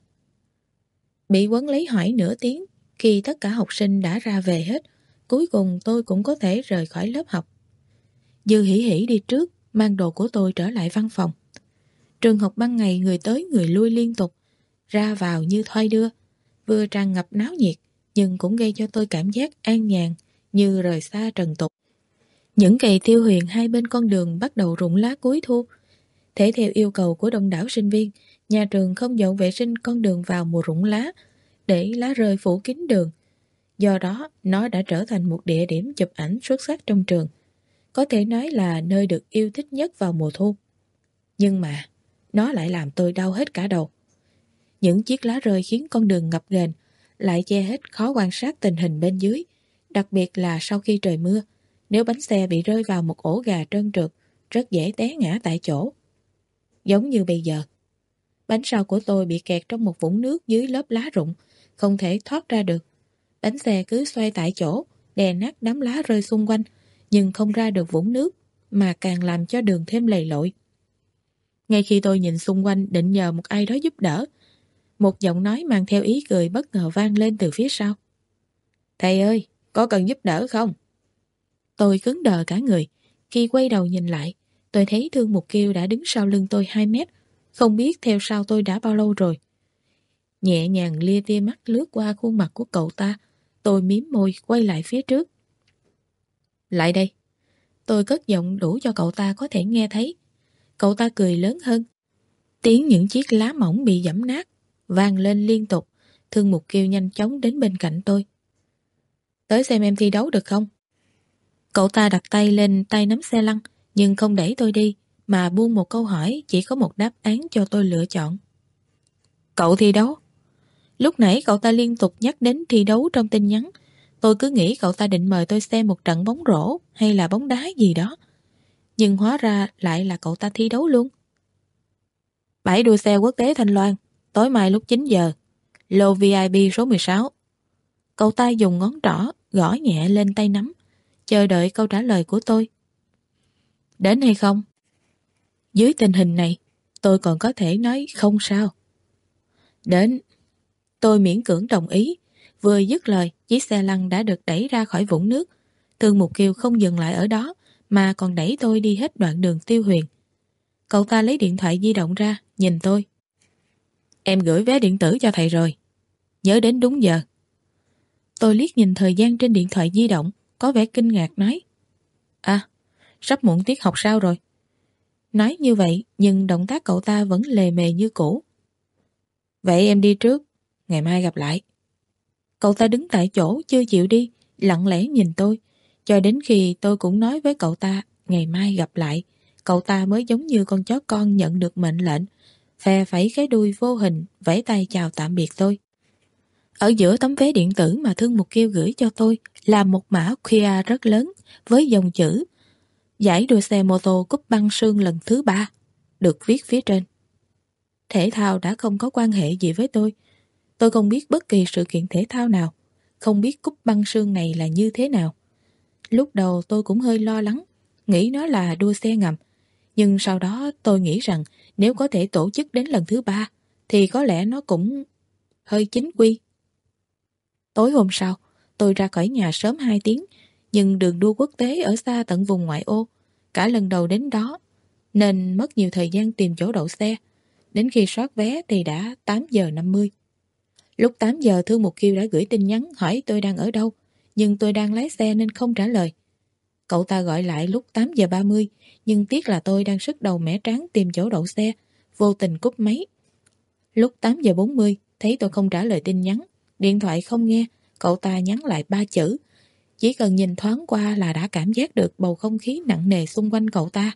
Bị quấn lấy hỏi nửa tiếng, khi tất cả học sinh đã ra về hết, cuối cùng tôi cũng có thể rời khỏi lớp học. Dư hỉ hỉ đi trước, mang đồ của tôi trở lại văn phòng. Trường học ban ngày người tới người lui liên tục, ra vào như thoi đưa, vừa tràn ngập náo nhiệt, nhưng cũng gây cho tôi cảm giác an nhàn, như rời xa trần tục. Những cây tiêu huyền hai bên con đường bắt đầu rụng lá cuối thu. Thể theo yêu cầu của đông đảo sinh viên, nhà trường không dọn vệ sinh con đường vào mùa rụng lá, để lá rơi phủ kín đường. Do đó, nó đã trở thành một địa điểm chụp ảnh xuất sắc trong trường. Có thể nói là nơi được yêu thích nhất vào mùa thu. Nhưng mà, nó lại làm tôi đau hết cả đầu. Những chiếc lá rơi khiến con đường ngập ghềnh, lại che hết khó quan sát tình hình bên dưới, đặc biệt là sau khi trời mưa. Nếu bánh xe bị rơi vào một ổ gà trơn trượt, rất dễ té ngã tại chỗ. Giống như bây giờ, bánh sau của tôi bị kẹt trong một vũng nước dưới lớp lá rụng, không thể thoát ra được. Bánh xe cứ xoay tại chỗ, đè nát đám lá rơi xung quanh, nhưng không ra được vũng nước, mà càng làm cho đường thêm lầy lội. Ngay khi tôi nhìn xung quanh định nhờ một ai đó giúp đỡ, một giọng nói mang theo ý cười bất ngờ vang lên từ phía sau. Thầy ơi, có cần giúp đỡ không? Tôi cứng đờ cả người. Khi quay đầu nhìn lại, tôi thấy Thương Mục Kiêu đã đứng sau lưng tôi hai mét, không biết theo sau tôi đã bao lâu rồi. Nhẹ nhàng lia tia mắt lướt qua khuôn mặt của cậu ta, tôi mím môi quay lại phía trước. Lại đây. Tôi cất giọng đủ cho cậu ta có thể nghe thấy. Cậu ta cười lớn hơn. Tiếng những chiếc lá mỏng bị giẫm nát vang lên liên tục. Thương Mục Kiêu nhanh chóng đến bên cạnh tôi. Tới xem em thi đấu được không? Cậu ta đặt tay lên tay nắm xe lăn, nhưng không đẩy tôi đi, mà buông một câu hỏi chỉ có một đáp án cho tôi lựa chọn. Cậu thi đấu? Lúc nãy cậu ta liên tục nhắc đến thi đấu trong tin nhắn. Tôi cứ nghĩ cậu ta định mời tôi xem một trận bóng rổ hay là bóng đá gì đó. Nhưng hóa ra lại là cậu ta thi đấu luôn. Bãi đua xe quốc tế Thanh Loan, tối mai lúc chín giờ, lô vi ai pi số mười sáu. Cậu ta dùng ngón trỏ gõ nhẹ lên tay nắm, chờ đợi câu trả lời của tôi. Đến hay không? Dưới tình hình này, tôi còn có thể nói không sao. Đến. Tôi miễn cưỡng đồng ý. Vừa dứt lời, chiếc xe lăn đã được đẩy ra khỏi vũng nước. Thương Mục Kiều không dừng lại ở đó mà còn đẩy tôi đi hết đoạn đường Tiêu Huyền. Cậu ta lấy điện thoại di động ra, nhìn tôi. Em gửi vé điện tử cho thầy rồi. Nhớ đến đúng giờ. Tôi liếc nhìn thời gian trên điện thoại di động, có vẻ kinh ngạc nói. À, sắp muộn tiết học sao rồi? Nói như vậy, nhưng động tác cậu ta vẫn lề mề như cũ. Vậy em đi trước, ngày mai gặp lại. Cậu ta đứng tại chỗ chưa chịu đi, lặng lẽ nhìn tôi, cho đến khi tôi cũng nói với cậu ta ngày mai gặp lại, cậu ta mới giống như con chó con nhận được mệnh lệnh, phe phẩy cái đuôi vô hình, vẫy tay chào tạm biệt tôi. Ở giữa tấm vé điện tử mà Thương Mục Kiều gửi cho tôi là một mã quy rờ rất lớn với dòng chữ giải đua xe mô tô cúp băng sương lần thứ ba, được viết phía trên. Thể thao đã không có quan hệ gì với tôi. Tôi không biết bất kỳ sự kiện thể thao nào, không biết cúp băng sương này là như thế nào. Lúc đầu tôi cũng hơi lo lắng, nghĩ nó là đua xe ngầm. Nhưng sau đó tôi nghĩ rằng nếu có thể tổ chức đến lần thứ ba, thì có lẽ nó cũng hơi chính quy. Tối hôm sau, tôi ra khỏi nhà sớm hai tiếng, nhưng đường đua quốc tế ở xa tận vùng ngoại ô. Cả lần đầu đến đó, nên mất nhiều thời gian tìm chỗ đậu xe. Đến khi soát vé thì đã tám giờ năm mươi. Lúc tám giờ Thương Mục Kiều đã gửi tin nhắn hỏi tôi đang ở đâu, nhưng tôi đang lái xe nên không trả lời. Cậu ta gọi lại lúc tám giờ ba mươi, nhưng tiếc là tôi đang sức đầu mẻ trán tìm chỗ đậu xe, vô tình cúp máy. Lúc tám giờ bốn mươi, thấy tôi không trả lời tin nhắn, điện thoại không nghe, cậu ta nhắn lại ba chữ. Chỉ cần nhìn thoáng qua là đã cảm giác được bầu không khí nặng nề xung quanh cậu ta.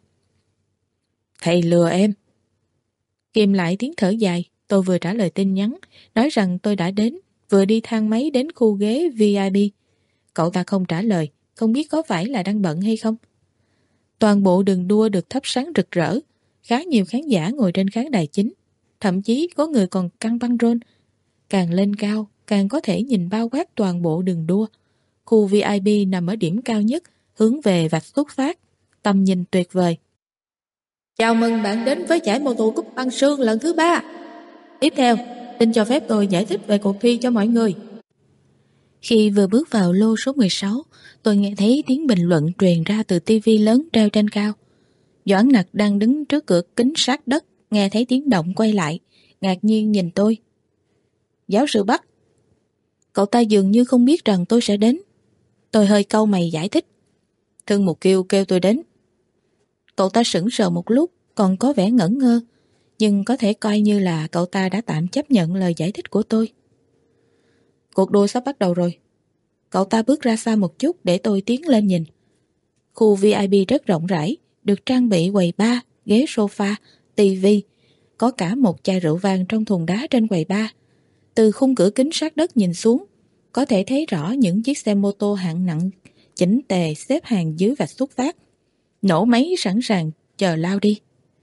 Thầy lừa em. Kìm lại tiếng thở dài, tôi vừa trả lời tin nhắn, nói rằng tôi đã đến, vừa đi thang máy đến khu ghế vi ai pi. Cậu ta không trả lời, không biết có phải là đang bận hay không. Toàn bộ đường đua được thắp sáng rực rỡ, khá nhiều khán giả ngồi trên khán đài chính, thậm chí có người còn căng băng rôn. Càng lên cao, càng có thể nhìn bao quát toàn bộ đường đua. Khu vi ai pi nằm ở điểm cao nhất, hướng về vạch xuất phát, tầm nhìn tuyệt vời. Chào mừng bạn đến với giải mô tô cúp băng sương lần thứ ba. Tiếp theo, xin cho phép tôi giải thích về cuộc thi cho mọi người. Khi vừa bước vào lô số mười sáu, tôi nghe thấy tiếng bình luận truyền ra từ tivi lớn treo trên cao. Doãn Nặc đang đứng trước cửa kính sát đất, nghe thấy tiếng động quay lại, ngạc nhiên nhìn tôi. Giáo sư Bắc. Cậu ta dường như không biết rằng tôi sẽ đến. Tôi hơi cau mày giải thích. Thương Mục Kiều kêu tôi đến. Cậu ta sững sờ một lúc, còn có vẻ ngẩn ngơ, nhưng có thể coi như là cậu ta đã tạm chấp nhận lời giải thích của tôi. Cuộc đua sắp bắt đầu rồi. Cậu ta bước ra xa một chút để tôi tiến lên nhìn. Khu vi ai pi rất rộng rãi, được trang bị quầy bar, ghế sofa, tivi, có cả một chai rượu vang trong thùng đá trên quầy bar. Từ khung cửa kính sát đất nhìn xuống, có thể thấy rõ những chiếc xe mô tô hạng nặng chỉnh tề xếp hàng dưới vạch xuất phát, nổ máy sẵn sàng chờ lao đi.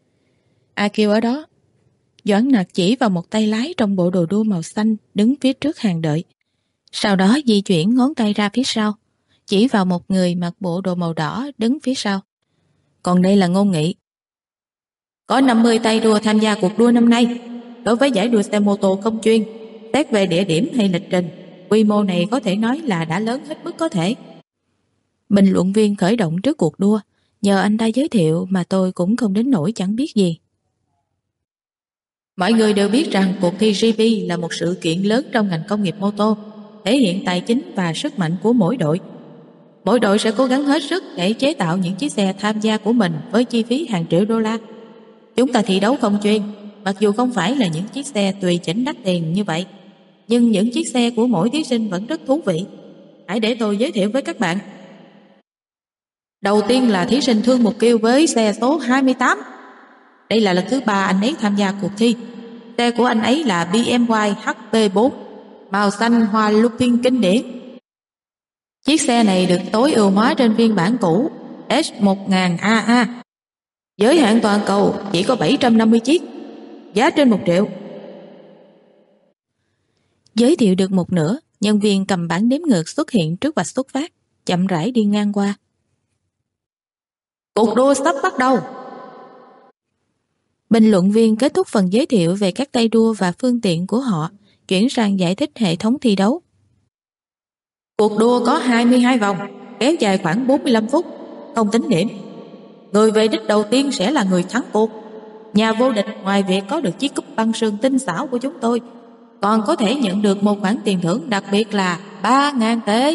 A Kiều ở đó. Doãn Nặc chỉ vào một tay lái trong bộ đồ đua màu xanh đứng phía trước hàng đợi. Sau đó di chuyển ngón tay ra phía sau, chỉ vào một người mặc bộ đồ màu đỏ đứng phía sau. Còn đây là Ngôn Nghị. Có năm mươi tay đua tham gia cuộc đua năm nay. Đối với giải đua xe mô tô không chuyên, xét về địa điểm hay lịch trình, quy mô này có thể nói là đã lớn hết mức có thể. Bình luận viên khởi động trước cuộc đua, nhờ anh ta giới thiệu mà tôi cũng không đến nỗi chẳng biết gì. Mọi người đều biết rằng cuộc thi giê pê là một sự kiện lớn trong ngành công nghiệp mô tô, thể hiện tài chính và sức mạnh của mỗi đội. Mỗi đội sẽ cố gắng hết sức để chế tạo những chiếc xe tham gia của mình với chi phí hàng triệu đô la. Chúng ta thi đấu không chuyên, mặc dù không phải là những chiếc xe tùy chỉnh đắt tiền như vậy, nhưng những chiếc xe của mỗi thí sinh vẫn rất thú vị. Hãy để tôi giới thiệu với các bạn. Đầu tiên là thí sinh Thương Mục Kiều với xe số hai mươi tám. Đây là lần thứ ba anh ấy tham gia cuộc thi. Xe của anh ấy là bê em vê hát pê bốn, màu xanh hoa lupin kinh điển. Chiếc xe này được tối ưu hóa trên phiên bản cũ S một nghìn A A. Giới hạn toàn cầu chỉ có bảy trăm năm mươi chiếc, giá trên một triệu. Giới thiệu được một nửa, nhân viên cầm bảng đếm ngược xuất hiện trước vạch xuất phát, chậm rãi đi ngang qua. Cuộc đua sắp bắt đầu. Bình luận viên kết thúc phần giới thiệu về các tay đua và phương tiện của họ, chuyển sang giải thích hệ thống thi đấu. Cuộc đua có hai mươi hai vòng, kéo dài khoảng bốn mươi lăm phút, không tính điểm. Người về đích đầu tiên sẽ là người thắng cuộc. Nhà vô địch ngoài việc có được chiếc cúp băng sương tinh xảo của chúng tôi, còn có thể nhận được một khoản tiền thưởng đặc biệt là ba ngàn tệ.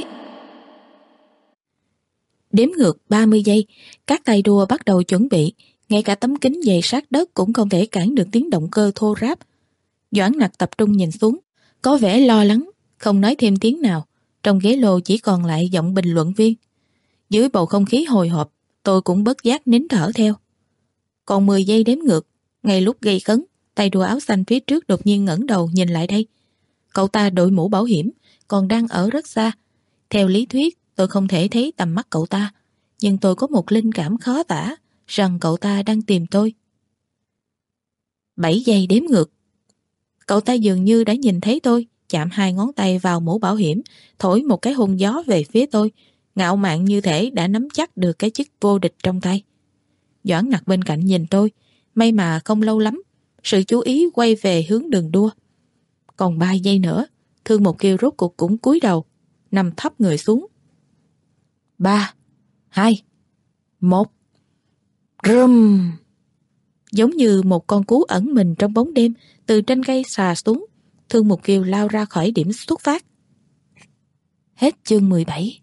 Đếm ngược ba mươi giây, các tay đua bắt đầu chuẩn bị, ngay cả tấm kính dày sát đất cũng không thể cản được tiếng động cơ thô ráp. Doãn Nặc tập trung nhìn xuống, có vẻ lo lắng, không nói thêm tiếng nào. Trong ghế lô chỉ còn lại giọng bình luận viên. Dưới bầu không khí hồi hộp, tôi cũng bất giác nín thở theo. Còn mười giây đếm ngược, ngay lúc gây cấn, tay đua áo xanh phía trước đột nhiên ngẩng đầu nhìn lại đây. Cậu ta đội mũ bảo hiểm, còn đang ở rất xa. Theo lý thuyết, tôi không thể thấy tầm mắt cậu ta, nhưng tôi có một linh cảm khó tả rằng cậu ta đang tìm tôi. Bảy giây đếm ngược. Cậu ta dường như đã nhìn thấy tôi, chạm hai ngón tay vào mũ bảo hiểm, thổi một cái hôn gió về phía tôi, ngạo mạn như thể đã nắm chắc được cái chức vô địch trong tay. Doãn Nặc bên cạnh nhìn tôi, may mà không lâu lắm, sự chú ý quay về hướng đường đua. Còn ba giây nữa, Thương Một Kiều rốt cuộc cũng cúi đầu, nằm thấp người xuống. Ba, hai, một. Rùm! Giống như một con cú ẩn mình trong bóng đêm, từ trên cây xà xuống, Thương Một Kiều lao ra khỏi điểm xuất phát. Hết chương mười bảy.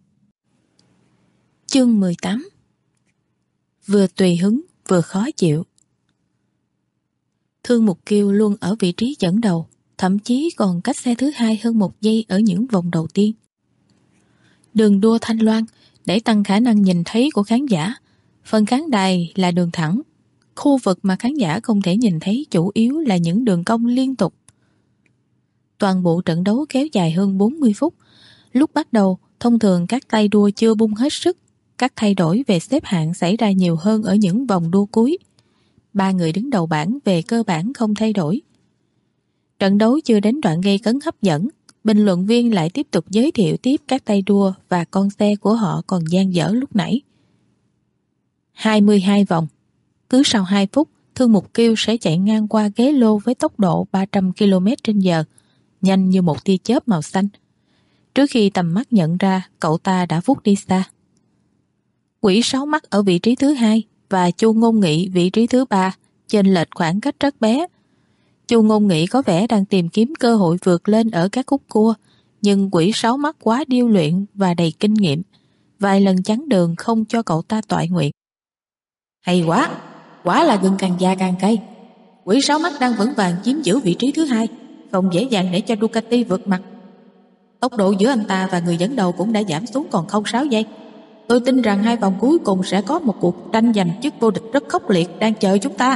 Chương mười tám. Vừa tùy hứng, vừa khó chịu. Thương Mục Kiều luôn ở vị trí dẫn đầu, thậm chí còn cách xe thứ hai hơn một giây ở những vòng đầu tiên. Đường đua thanh loan, để tăng khả năng nhìn thấy của khán giả. Phần khán đài là đường thẳng. Khu vực mà khán giả không thể nhìn thấy chủ yếu là những đường cong liên tục. Toàn bộ trận đấu kéo dài hơn bốn mươi phút. Lúc bắt đầu, thông thường các tay đua chưa bung hết sức. Các thay đổi về xếp hạng xảy ra nhiều hơn ở những vòng đua cuối. Ba người đứng đầu bảng về cơ bản không thay đổi. Trận đấu chưa đến đoạn gây cấn hấp dẫn, bình luận viên lại tiếp tục giới thiệu tiếp các tay đua và con xe của họ còn dang dở lúc nãy. hai mươi hai vòng. Cứ sau hai phút, Thương Mục Kiều sẽ chạy ngang qua ghế lô với tốc độ ba trăm ki lô mét trên giờ, nhanh như một tia chớp màu xanh. Trước khi tầm mắt nhận ra, cậu ta đã vút đi xa. Quỷ Sáu Mắt ở vị trí thứ hai và Chu Ngôn Nghị vị trí thứ ba, chênh lệch khoảng cách rất bé. Chu Ngôn Nghị có vẻ đang tìm kiếm cơ hội vượt lên ở các khúc cua, nhưng Quỷ Sáu Mắt quá điêu luyện và đầy kinh nghiệm, vài lần chắn đường không cho cậu ta toại nguyện. Hay quá, quả là gừng càng già càng cay. Quỷ Sáu Mắt đang vững vàng chiếm giữ vị trí thứ hai, không dễ dàng để cho Ducati vượt mặt. Tốc độ giữa anh ta và người dẫn đầu cũng đã giảm xuống còn không sáu giây. Tôi tin rằng hai vòng cuối cùng sẽ có một cuộc tranh giành chức vô địch rất khốc liệt đang chờ chúng ta.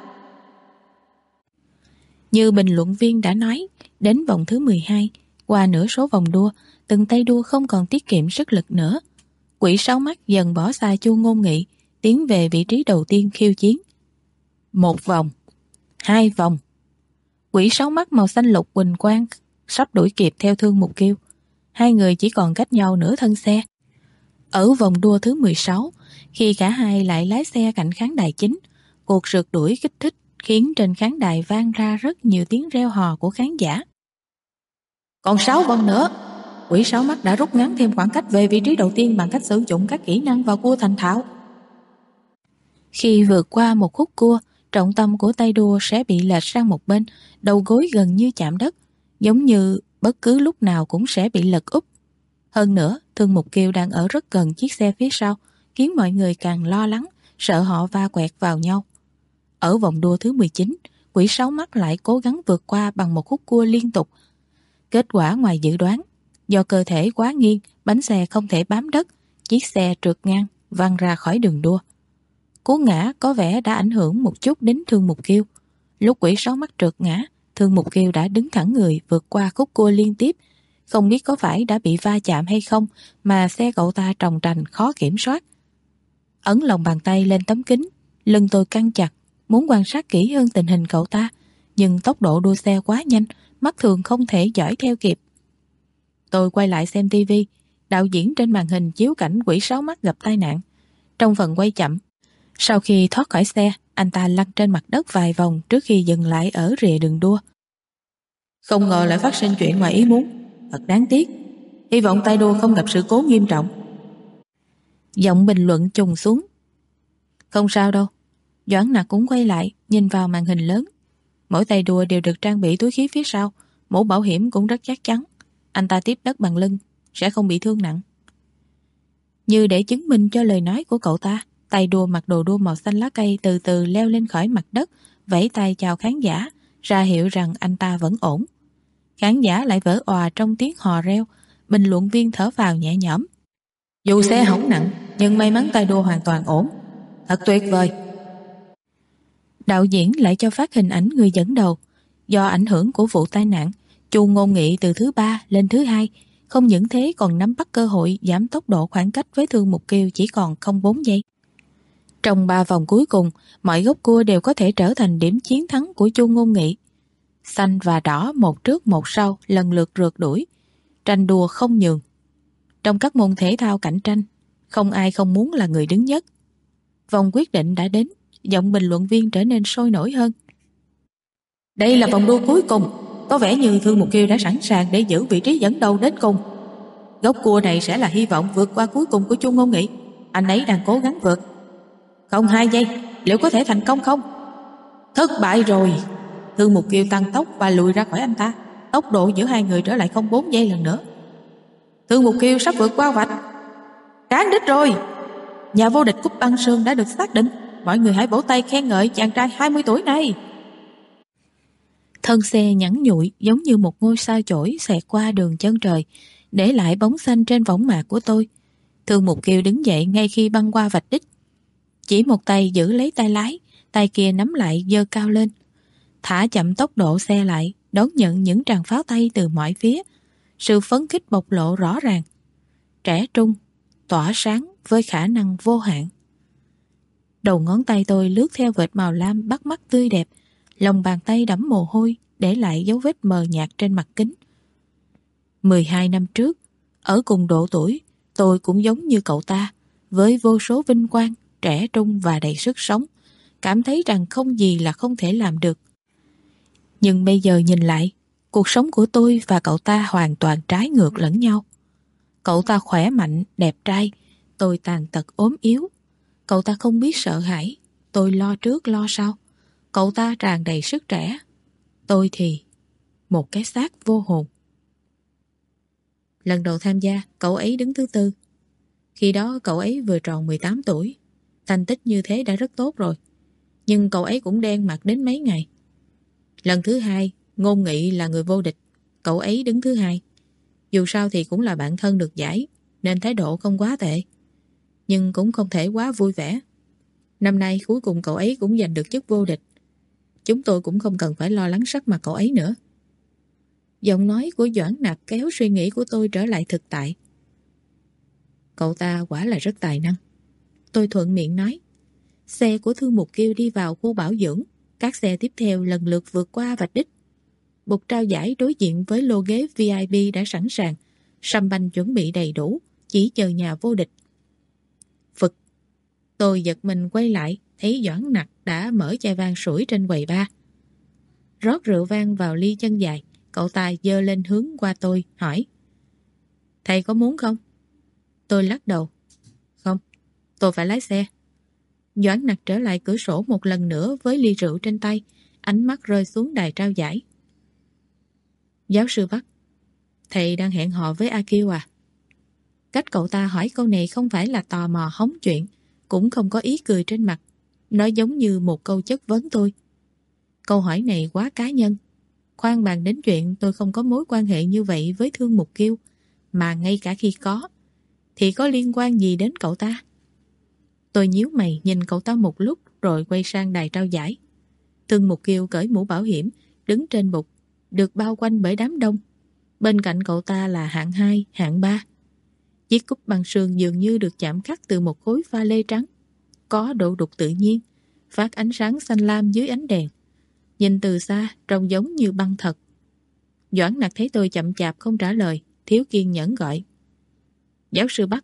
Như bình luận viên đã nói, đến vòng thứ mười hai, qua nửa số vòng đua, từng tay đua không còn tiết kiệm sức lực nữa. Quỷ Sáu Mắt dần bỏ xa Chu Ngôn Nghị, tiến về vị trí đầu tiên khiêu chiến. Một vòng, hai vòng. Quỷ Sáu Mắt màu xanh lục huỳnh quang sắp đuổi kịp theo Thương Mục Kiều. Hai người chỉ còn cách nhau nửa thân xe. Ở vòng đua thứ mười sáu, khi cả hai lại lái xe cạnh khán đài chính, cuộc rượt đuổi kích thích khiến trên khán đài vang ra rất nhiều tiếng reo hò của khán giả. Còn sáu vòng nữa, Quỷ Sáu Mắt đã rút ngắn thêm khoảng cách về vị trí đầu tiên bằng cách sử dụng các kỹ năng vào cua thành thạo. Khi vượt qua một khúc cua, trọng tâm của tay đua sẽ bị lệch sang một bên, đầu gối gần như chạm đất, giống như bất cứ lúc nào cũng sẽ bị lật úp. Hơn nữa, Thương Mục Kiều đang ở rất gần chiếc xe phía sau, khiến mọi người càng lo lắng, sợ họ va quẹt vào nhau. Ở vòng đua thứ mười chín, Quỷ Sáu Mắt lại cố gắng vượt qua bằng một khúc cua liên tục. Kết quả ngoài dự đoán, do cơ thể quá nghiêng, bánh xe không thể bám đất, chiếc xe trượt ngang, văng ra khỏi đường đua. Cú ngã có vẻ đã ảnh hưởng một chút đến Thương Mục Kiều. Lúc Quỷ Sáu Mắt trượt ngã, Thương Mục Kiều đã đứng thẳng người vượt qua khúc cua liên tiếp. Không biết có phải đã bị va chạm hay không mà xe cậu ta tròng trành khó kiểm soát. Ấn lòng bàn tay lên tấm kính, lưng tôi căng chặt, muốn quan sát kỹ hơn tình hình cậu ta, nhưng tốc độ đua xe quá nhanh, mắt thường không thể dõi theo kịp. Tôi quay lại xem tivi, đạo diễn trên màn hình chiếu cảnh Quỷ Sáu Mắt gặp tai nạn. Trong phần quay chậm, sau khi thoát khỏi xe, anh ta lăn trên mặt đất vài vòng trước khi dừng lại ở rìa đường đua. Không ngờ lại phát sinh chuyện ngoài ý muốn. Thật đáng tiếc. Hy vọng tay đua không gặp sự cố nghiêm trọng. Giọng bình luận trùng xuống. Không sao đâu. Doãn Nặc cũng quay lại, nhìn vào màn hình lớn. Mỗi tay đua đều được trang bị túi khí phía sau, mũ bảo hiểm cũng rất chắc chắn. Anh ta tiếp đất bằng lưng, sẽ không bị thương nặng. Như để chứng minh cho lời nói của cậu ta, tay đua mặc đồ đua màu xanh lá cây từ từ leo lên khỏi mặt đất, vẫy tay chào khán giả, ra hiệu rằng anh ta vẫn ổn. Khán giả lại vỡ òa trong tiếng hò reo, bình luận viên thở phào nhẹ nhõm. Dù xe hỏng nặng, nhưng may mắn tay đua hoàn toàn ổn. Thật tuyệt vời. Đạo diễn lại cho phát hình ảnh người dẫn đầu. Do ảnh hưởng của vụ tai nạn, Chu Ngôn Nghị từ thứ ba lên thứ hai, không những thế còn nắm bắt cơ hội giảm tốc độ khoảng cách với Thương Mục Kiều chỉ còn không phẩy bốn giây. Trong ba vòng cuối cùng, mọi góc cua đều có thể trở thành điểm chiến thắng của Chu Ngôn Nghị. Xanh và đỏ một trước một sau lần lượt rượt đuổi, tranh đua không nhường. Trong các môn thể thao cạnh tranh, không ai không muốn là người đứng nhất. Vòng quyết định đã đến, giọng bình luận viên trở nên sôi nổi hơn. Đây là vòng đua cuối cùng, có vẻ như Thương Mục Kiều đã sẵn sàng để giữ vị trí dẫn đầu đến cùng. Góc cua này sẽ là hy vọng vượt qua cuối cùng của Chu Ngôn Nghị. Anh ấy đang cố gắng vượt. Không hai giây, liệu có thể thành công không? Thất bại rồi. Thương Mục Kiều tăng tốc và lùi ra khỏi anh ta. Tốc độ giữa hai người trở lại không phẩy bốn giây lần nữa. Thương Mục Kiều sắp vượt qua vạch. Cán đích rồi. Nhà vô địch cúp băng sơn đã được xác định. Mọi người hãy vỗ tay khen ngợi chàng trai hai mươi tuổi này. Thân xe nhẵn nhụi giống như một ngôi sao chổi xẹt qua đường chân trời, để lại bóng xanh trên võng mạc của tôi. Thương Mục Kiều đứng dậy ngay khi băng qua vạch đích. Chỉ một tay giữ lấy tay lái, tay kia nắm lại giơ cao lên. Thả chậm tốc độ xe lại, đón nhận những tràng pháo tay từ mọi phía. Sự phấn khích bộc lộ rõ ràng. Trẻ trung, tỏa sáng với khả năng vô hạn. Đầu ngón tay tôi lướt theo vệt màu lam bắt mắt tươi đẹp, lòng bàn tay đẫm mồ hôi để lại dấu vết mờ nhạt trên mặt kính. mười hai năm trước, ở cùng độ tuổi, tôi cũng giống như cậu ta, với vô số vinh quang, trẻ trung và đầy sức sống, cảm thấy rằng không gì là không thể làm được. Nhưng bây giờ nhìn lại, cuộc sống của tôi và cậu ta hoàn toàn trái ngược lẫn nhau. Cậu ta khỏe mạnh, đẹp trai, tôi tàn tật ốm yếu. Cậu ta không biết sợ hãi, tôi lo trước lo sau. Cậu ta tràn đầy sức trẻ, tôi thì một cái xác vô hồn. Lần đầu tham gia, cậu ấy đứng thứ tư. Khi đó cậu ấy vừa tròn mười tám tuổi. Thành tích như thế đã rất tốt rồi. Nhưng cậu ấy cũng đen mặt đến mấy ngày. Lần thứ hai, Ngôn Nghị là người vô địch. Cậu ấy đứng thứ hai. Dù sao thì cũng là bạn thân được giải, nên thái độ không quá tệ. Nhưng cũng không thể quá vui vẻ. Năm nay cuối cùng cậu ấy cũng giành được chức vô địch. Chúng tôi cũng không cần phải lo lắng sắc mặt cậu ấy nữa. Giọng nói của Doãn Nặc kéo suy nghĩ của tôi trở lại thực tại. Cậu ta quả là rất tài năng. Tôi thuận miệng nói. Xe của Thương Mục Kiều đi vào khu bảo dưỡng. Các xe tiếp theo lần lượt vượt qua vạch đích. Bục trao giải đối diện với lô ghế vi ai pi đã sẵn sàng. Sâm banh chuẩn bị đầy đủ, chỉ chờ nhà vô địch. Phực. Tôi giật mình quay lại, thấy Doãn Nặc đã mở chai vang sủi trên quầy bar. Rót rượu vang vào ly chân dài, cậu ta giơ lên hướng qua tôi, hỏi. Thầy có muốn không? Tôi lắc đầu. Không, tôi phải lái xe. Doãn Nặc trở lại cửa sổ một lần nữa với ly rượu trên tay, ánh mắt rơi xuống đài trao giải. Giáo sư Bắc, thầy đang hẹn hò với A Kiều à? Cách cậu ta hỏi câu này không phải là tò mò hóng chuyện, cũng không có ý cười trên mặt. Nó giống như một câu chất vấn tôi. Câu hỏi này quá cá nhân. Khoan bàn đến chuyện tôi không có mối quan hệ như vậy với Thương Mục Kiều, mà ngay cả khi có, thì có liên quan gì đến cậu ta? Tôi nhíu mày nhìn cậu ta một lúc rồi quay sang đài trao giải. Thương Mục Kiều cởi mũ bảo hiểm, đứng trên bục, được bao quanh bởi đám đông. Bên cạnh cậu ta là hạng hai, hạng ba. Chiếc cúp bằng sườn dường như được chạm khắc từ một khối pha lê trắng, có độ đục tự nhiên, phát ánh sáng xanh lam dưới ánh đèn. Nhìn từ xa trông giống như băng thật. Doãn Nặc thấy tôi chậm chạp không trả lời, thiếu kiên nhẫn gọi. Giáo sư Bắc.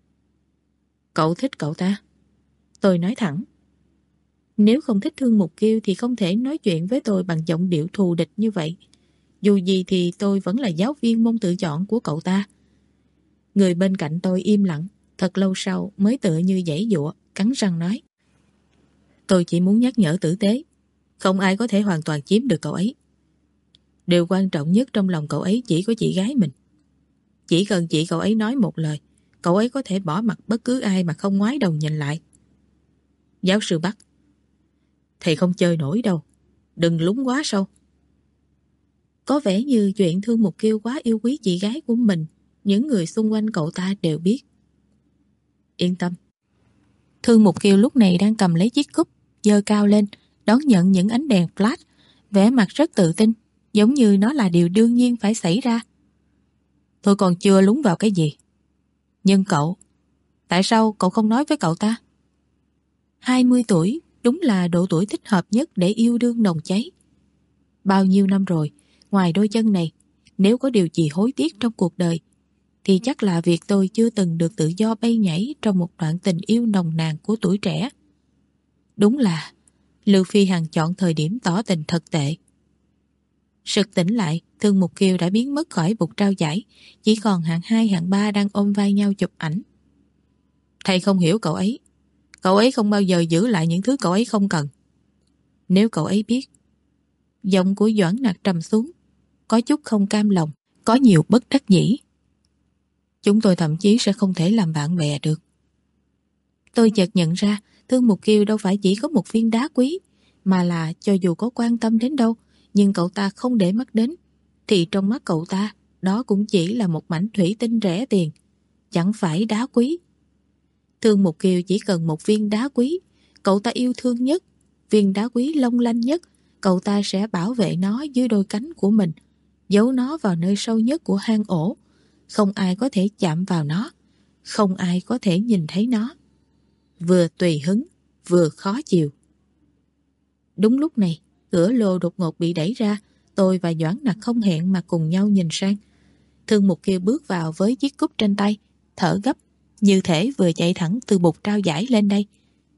Cậu thích cậu ta? Tôi nói thẳng. Nếu không thích Thương Mục Kiều thì không thể nói chuyện với tôi bằng giọng điệu thù địch như vậy. Dù gì thì tôi vẫn là giáo viên môn tự chọn của cậu ta. Người bên cạnh tôi im lặng, thật lâu sau mới tựa như giãy giụa, cắn răng nói. Tôi chỉ muốn nhắc nhở tử tế, không ai có thể hoàn toàn chiếm được cậu ấy. Điều quan trọng nhất trong lòng cậu ấy chỉ có chị gái mình. Chỉ cần chị cậu ấy nói một lời, cậu ấy có thể bỏ mặc bất cứ ai mà không ngoái đầu nhìn lại. Giáo sư Bắc, thầy không chơi nổi đâu, đừng lún quá sâu. Có vẻ như chuyện Thương Mục Kiêu quá yêu quý chị gái của mình, những người xung quanh cậu ta đều biết. Yên tâm. Thương Mục Kiêu lúc này đang cầm lấy chiếc cúp, giơ cao lên, đón nhận những ánh đèn flash, vẻ mặt rất tự tin, giống như nó là điều đương nhiên phải xảy ra. Tôi còn chưa lún vào cái gì. Nhưng cậu, tại sao cậu không nói với cậu ta? hai mươi tuổi, đúng là độ tuổi thích hợp nhất để yêu đương nồng cháy. Bao nhiêu năm rồi, ngoài đôi chân này, nếu có điều gì hối tiếc trong cuộc đời, thì chắc là việc tôi chưa từng được tự do bay nhảy trong một đoạn tình yêu nồng nàn của tuổi trẻ. Đúng là Lưu Phi Hằng chọn thời điểm tỏ tình thật tệ. Sực tỉnh lại, Thương Mục Kiêu đã biến mất khỏi bục trao giải, chỉ còn hạng hai hạng ba đang ôm vai nhau chụp ảnh. Thầy không hiểu cậu ấy. Cậu ấy không bao giờ giữ lại những thứ cậu ấy không cần. Nếu cậu ấy biết. Giọng của Doãn Nặc trầm xuống, có chút không cam lòng, có nhiều bất đắc dĩ. Chúng tôi thậm chí sẽ không thể làm bạn bè được. Tôi chợt nhận ra Thương Mục Kiêu đâu phải chỉ có một viên đá quý, mà là cho dù có quan tâm đến đâu, nhưng cậu ta không để mắt đến, thì trong mắt cậu ta, đó cũng chỉ là một mảnh thủy tinh rẻ tiền, chẳng phải đá quý. Thương Mục Kiều chỉ cần một viên đá quý, cậu ta yêu thương nhất, viên đá quý long lanh nhất, cậu ta sẽ bảo vệ nó dưới đôi cánh của mình, giấu nó vào nơi sâu nhất của hang ổ, không ai có thể chạm vào nó, không ai có thể nhìn thấy nó. Vừa tùy hứng, vừa khó chịu. Đúng lúc này, cửa lô đột ngột bị đẩy ra, tôi và Doãn Nặc không hẹn mà cùng nhau nhìn sang. Thương Mục Kiều bước vào với chiếc cúp trên tay, thở gấp, như thể vừa chạy thẳng từ bục trao giải lên đây.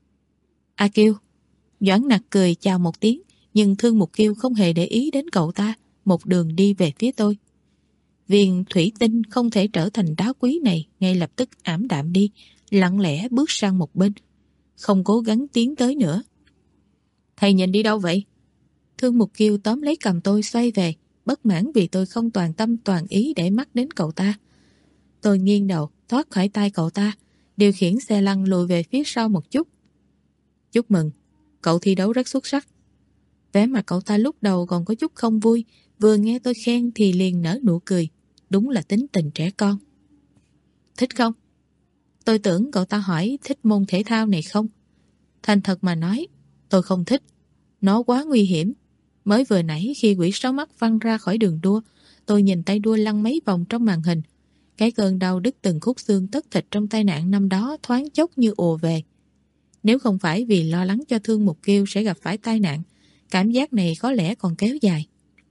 A Kiều. Doãn Nặc cười chào một tiếng, nhưng Thương Mục Kiều không hề để ý đến cậu ta, một đường đi về phía tôi. Viên thủy tinh không thể trở thành đá quý này ngay lập tức ảm đạm đi, lặng lẽ bước sang một bên, không cố gắng tiến tới nữa. Thầy nhìn đi đâu vậy? Thương Mục Kiều tóm lấy cầm tôi xoay về, bất mãn vì tôi không toàn tâm toàn ý để mắt đến cậu ta. Tôi nghiêng đầu, thoát khỏi tay cậu ta, điều khiển xe lăn lùi về phía sau một chút. Chúc mừng, cậu thi đấu rất xuất sắc. Vẻ mặt cậu ta lúc đầu còn có chút không vui, vừa nghe tôi khen thì liền nở nụ cười, đúng là tính tình trẻ con. Thích không? Tôi tưởng cậu ta hỏi thích môn thể thao này không. Thành thật mà nói, tôi không thích. Nó quá nguy hiểm. Mới vừa nãy khi quỷ sáu mắt văng ra khỏi đường đua, tôi nhìn tay đua lăn mấy vòng trong màn hình. Cái cơn đau đứt từng khúc xương tất thịt trong tai nạn năm đó thoáng chốc như ùa về. Nếu không phải vì lo lắng cho Thương Mục Kiêu sẽ gặp phải tai nạn, cảm giác này có lẽ còn kéo dài.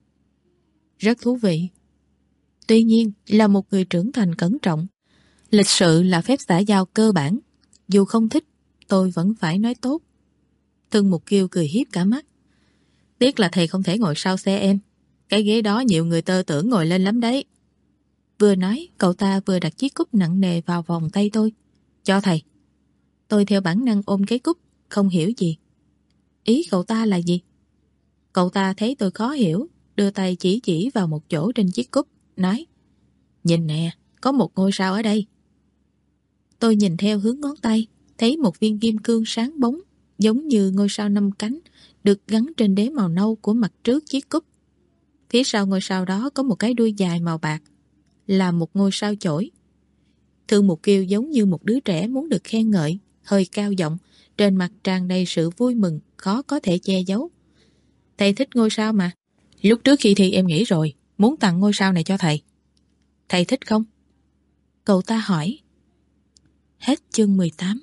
Rất thú vị. Tuy nhiên, là một người trưởng thành cẩn trọng, lịch sự là phép xã giao cơ bản. Dù không thích, tôi vẫn phải nói tốt. Thương Mục Kiêu cười hiếp cả mắt. Tiếc là thầy không thể ngồi sau xe em. Cái ghế đó nhiều người tơ tưởng ngồi lên lắm đấy. Vừa nói, cậu ta vừa đặt chiếc cúp nặng nề vào vòng tay tôi. Cho thầy. Tôi theo bản năng ôm cái cúp, không hiểu gì. Ý cậu ta là gì? Cậu ta thấy tôi khó hiểu, đưa tay chỉ chỉ vào một chỗ trên chiếc cúp, nói: Nhìn nè, có một ngôi sao ở đây. Tôi nhìn theo hướng ngón tay, thấy một viên kim cương sáng bóng, giống như ngôi sao năm cánh, được gắn trên đế màu nâu của mặt trước chiếc cúp. Phía sau ngôi sao đó có một cái đuôi dài màu bạc, là một ngôi sao chổi. Thương Mục Kiêu giống như một đứa trẻ muốn được khen ngợi, hơi cao giọng, trên mặt tràn đầy sự vui mừng, khó có thể che giấu. Thầy thích ngôi sao mà. Lúc trước khi thi em nghĩ rồi, muốn tặng ngôi sao này cho thầy. Thầy thích không? Cậu ta hỏi. Hết chương mười tám.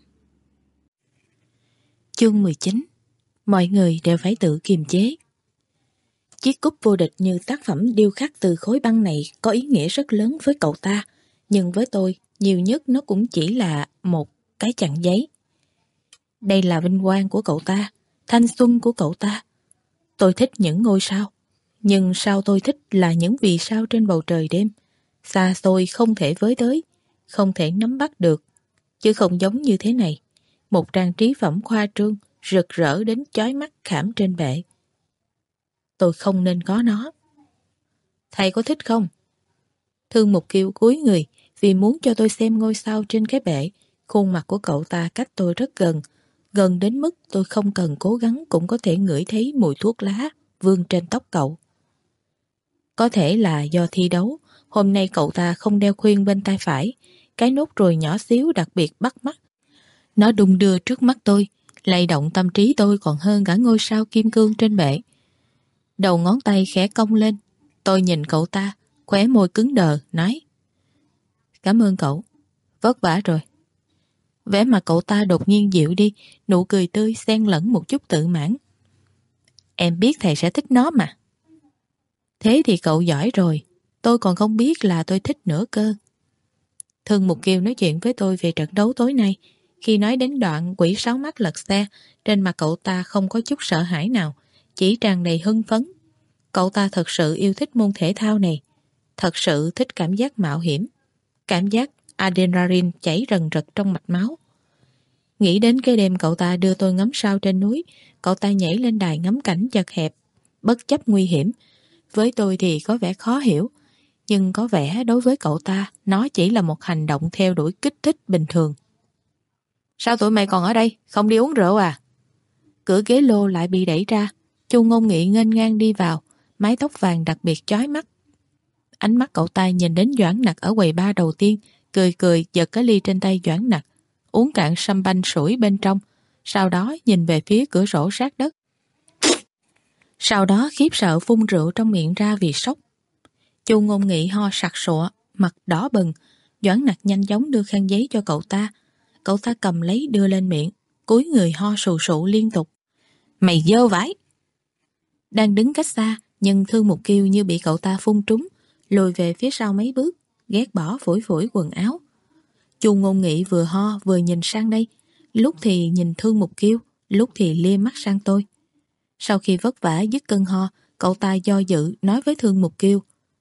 Chương mười chín. Mọi người đều phải tự kiềm chế. Chiếc cúp vô địch như tác phẩm điêu khắc từ khối băng này có ý nghĩa rất lớn với cậu ta, nhưng với tôi, nhiều nhất nó cũng chỉ là một cái chặn giấy. Đây là vinh quang của cậu ta, thanh xuân của cậu ta. Tôi thích những ngôi sao, Nhưng sao tôi thích là những vì sao trên bầu trời đêm, xa xôi không thể với tới, không thể nắm bắt được, chứ không giống như thế này, một trang trí phẩm khoa trương, rực rỡ đến chói mắt khảm trên bệ. Tôi không nên có nó. Thầy có thích không? Thương Mục Kiều cúi người vì muốn cho tôi xem ngôi sao trên cái bệ. Khuôn mặt của cậu ta cách tôi rất gần, gần đến mức tôi không cần cố gắng cũng có thể ngửi thấy mùi thuốc lá vương trên tóc cậu. Có thể là do thi đấu, hôm nay cậu ta không đeo khuyên bên tay phải, cái nốt ruồi nhỏ xíu đặc biệt bắt mắt. Nó đung đưa trước mắt tôi, lay động tâm trí tôi còn hơn cả ngôi sao kim cương trên bệ. Đầu ngón tay khẽ cong lên, tôi nhìn cậu ta, khóe môi cứng đờ, nói: Cảm ơn cậu, vất vả rồi. Vẻ mặt cậu ta đột nhiên dịu đi, nụ cười tươi xen lẫn một chút tự mãn. Em biết thầy sẽ thích nó mà. Thế thì cậu giỏi rồi, tôi còn không biết là tôi thích nữa cơ. Thương Mục Kiều nói chuyện với tôi về trận đấu tối nay. Khi nói đến đoạn quỷ sáu mắt lật xe, trên mặt cậu ta không có chút sợ hãi nào, chỉ tràn đầy hưng phấn. Cậu ta thật sự yêu thích môn thể thao này, thật sự thích cảm giác mạo hiểm, cảm giác adrenaline chảy rần rật trong mạch máu. Nghĩ đến cái đêm cậu ta đưa tôi ngắm sao trên núi, cậu ta nhảy lên đài ngắm cảnh chật hẹp, bất chấp nguy hiểm. Với tôi thì có vẻ khó hiểu, nhưng có vẻ đối với cậu ta, nó chỉ là một hành động theo đuổi kích thích bình thường. Sao tụi mày còn ở đây, không đi uống rượu à? Cửa ghế lô lại bị đẩy ra, Chu Ngôn Nghị nghênh ngang đi vào, mái tóc vàng đặc biệt chói mắt. Ánh mắt cậu ta nhìn đến Doãn Nặc ở quầy bar đầu tiên, cười cười giật cái ly trên tay Doãn Nặc, uống cạn champagne sủi bên trong, sau đó nhìn về phía cửa sổ sát đất. Sau đó khiếp sợ phun rượu trong miệng ra vì sốc. Chu Ngôn Nghị ho sặc sụa, mặt đỏ bừng. Doãn Nặc nhanh chóng đưa khăn giấy cho cậu ta. Cậu ta cầm lấy đưa lên miệng, cúi người ho sù sụ liên tục. Mày dơ vãi! Đang đứng cách xa, nhưng Thương Mục Kiều như bị cậu ta phun trúng, lùi về phía sau mấy bước, ghét bỏ phủi phủi quần áo. Chu Ngôn Nghị vừa ho vừa nhìn sang đây, lúc thì nhìn Thương Mục Kiều, lúc thì lia mắt sang tôi. Sau khi vất vả dứt cơn ho, cậu ta do dự nói với Thương Mục Kiều: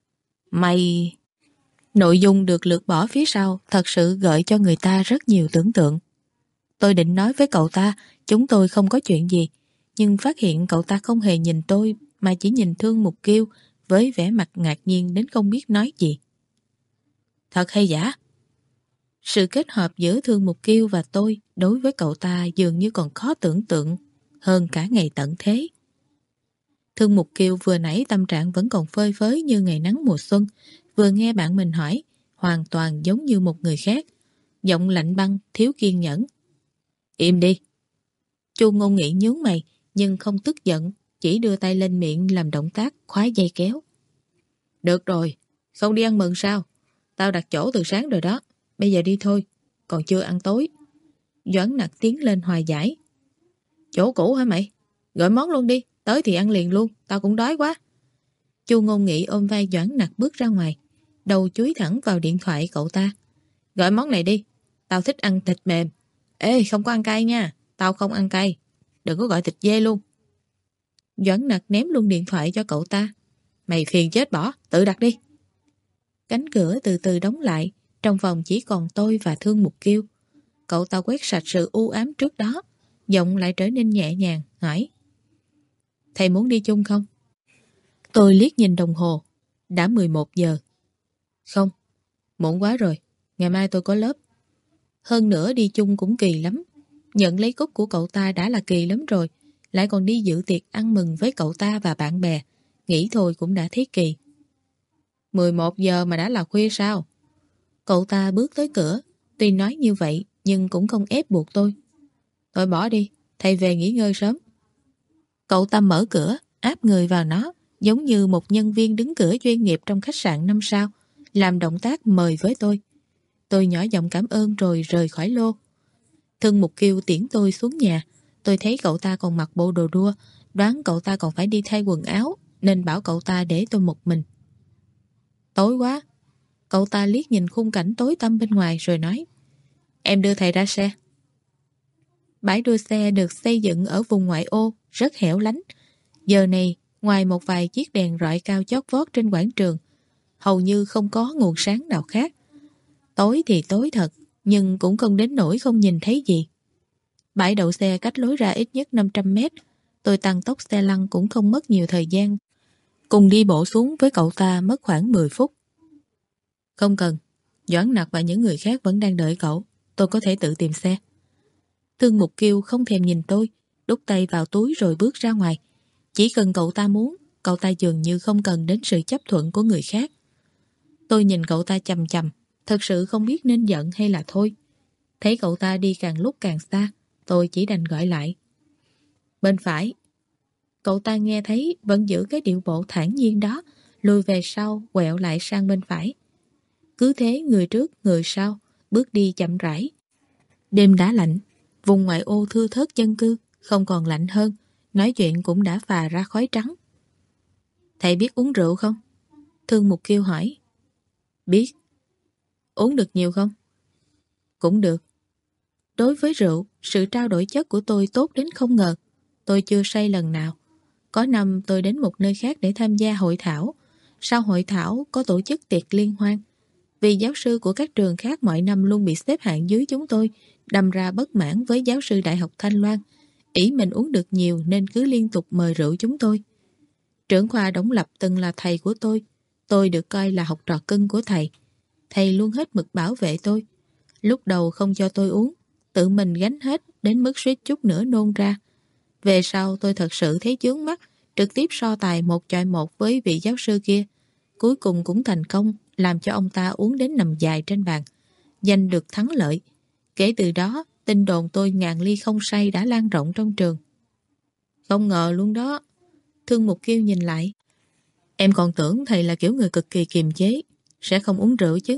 Mày... Nội dung được lược bỏ phía sau thật sự gợi cho người ta rất nhiều tưởng tượng. Tôi định nói với cậu ta chúng tôi không có chuyện gì, nhưng phát hiện cậu ta không hề nhìn tôi mà chỉ nhìn Thương Mục Kiều với vẻ mặt ngạc nhiên đến không biết nói gì. Thật hay giả? Sự kết hợp giữa Thương Mục Kiều và tôi đối với cậu ta dường như còn khó tưởng tượng hơn cả ngày tận thế. Thương Mục Kiều vừa nãy tâm trạng vẫn còn phơi phới như ngày nắng mùa xuân, vừa nghe bạn mình hỏi, hoàn toàn giống như một người khác, giọng lạnh băng, thiếu kiên nhẫn. Im đi! Chu Ngôn Nghị nhướng mày, nhưng không tức giận, chỉ đưa tay lên miệng làm động tác khóa dây kéo. Được rồi, không đi ăn mừng sao? Tao đặt chỗ từ sáng rồi đó, bây giờ đi thôi, còn chưa ăn tối. Doãn Nặc tiến lên hòa giải. Chỗ cũ hả mày? Gọi món luôn đi, tới thì ăn liền luôn, tao cũng đói quá. Chu Ngôn Nghị ôm vai Doãn Nặc bước ra ngoài, đầu chúi thẳng vào điện thoại cậu ta. Gọi món này đi, tao thích ăn thịt mềm. Ê, không có ăn cay nha, tao không ăn cay. Đừng có gọi thịt dê luôn. Doãn Nặc ném luôn điện thoại cho cậu ta. Mày phiền chết bỏ, tự đặt đi. Cánh cửa từ từ đóng lại, trong phòng chỉ còn tôi và Thương Mục Kiều. Cậu ta quét sạch sự u ám trước đó, giọng lại trở nên nhẹ nhàng, hỏi: Thầy muốn đi chung không? Tôi liếc nhìn đồng hồ, đã mười một giờ. Không, muộn quá rồi, ngày mai tôi có lớp. Hơn nữa đi chung cũng kỳ lắm. Nhận lấy cúp của cậu ta đã là kỳ lắm rồi, lại còn đi dự tiệc ăn mừng với cậu ta và bạn bè, nghĩ thôi cũng đã thấy kỳ. mười một giờ mà đã là khuya sao? Cậu ta bước tới cửa, tuy nói như vậy nhưng cũng không ép buộc tôi. Thôi bỏ đi, thầy về nghỉ ngơi sớm. Cậu ta mở cửa, áp người vào nó, giống như một nhân viên đứng cửa chuyên nghiệp trong khách sạn năm sao, làm động tác mời với tôi. Tôi nhỏ giọng cảm ơn rồi rời khỏi lô. Thương Mục Kiều tiễn tôi xuống nhà. Tôi thấy cậu ta còn mặc bộ đồ đua, đoán cậu ta còn phải đi thay quần áo, nên bảo cậu ta để tôi một mình. Tối quá. Cậu ta liếc nhìn khung cảnh tối tăm bên ngoài rồi nói: Em đưa thầy ra xe. Bãi đua xe được xây dựng ở vùng ngoại ô, rất hẻo lánh. Giờ này, Ngoài một vài chiếc đèn rọi cao chót vót trên quảng trường, hầu như không có nguồn sáng nào khác. Tối thì tối thật, nhưng cũng không đến nỗi không nhìn thấy gì. Bãi đậu xe cách lối ra ít nhất năm trăm mét. Tôi tăng tốc xe lăn cũng không mất nhiều thời gian. Cùng đi bộ xuống với cậu ta mất khoảng mười phút. Không cần, Doãn Nặc và những người khác vẫn đang đợi cậu. Tôi có thể tự tìm xe. Thương Mục Kiêu không thèm nhìn tôi, đút tay vào túi rồi bước ra ngoài. Chỉ cần cậu ta muốn, cậu ta dường như không cần đến sự chấp thuận của người khác. Tôi nhìn cậu ta chằm chằm, thật sự không biết nên giận hay là thôi. Thấy cậu ta đi càng lúc càng xa, tôi chỉ đành gọi lại. Bên phải. Cậu ta nghe thấy vẫn giữ cái điệu bộ thản nhiên đó, lùi về sau, quẹo lại sang bên phải. Cứ thế người trước, người sau, bước đi chậm rãi. Đêm đã lạnh, vùng ngoại ô thưa thớt dân cư, không còn lạnh hơn, nói chuyện cũng đã phà ra khói trắng. Thầy biết uống rượu không? Thương Mục Kiêu hỏi. Biết. Uống được nhiều không? Cũng được. Đối với rượu, sự trao đổi chất của tôi tốt đến không ngờ. Tôi chưa say lần nào. Có năm tôi đến một nơi khác để tham gia hội thảo. Sau hội thảo có tổ chức tiệc liên hoan. Vì giáo sư của các trường khác mọi năm luôn bị xếp hạng dưới chúng tôi, đâm ra bất mãn với giáo sư Đại học Thanh Loan. Ý mình uống được nhiều nên cứ liên tục mời rượu chúng tôi. Trưởng khoa Đổng Lập từng là thầy của tôi. Tôi được coi là học trò cưng của thầy. Thầy luôn hết mực bảo vệ tôi. Lúc đầu không cho tôi uống, tự mình gánh hết đến mức suýt chút nữa nôn ra. Về sau tôi thật sự thấy chướng mắt, trực tiếp so tài một chọi một với vị giáo sư kia. Cuối cùng cũng thành công, làm cho ông ta uống đến nằm dài trên bàn, giành được thắng lợi. Kể từ đó, tin đồn tôi ngàn ly không say đã lan rộng trong trường. Không ngờ luôn đó. Thương Mục Kiêu nhìn lại. Em còn tưởng thầy là kiểu người cực kỳ kiềm chế, sẽ không uống rượu chứ.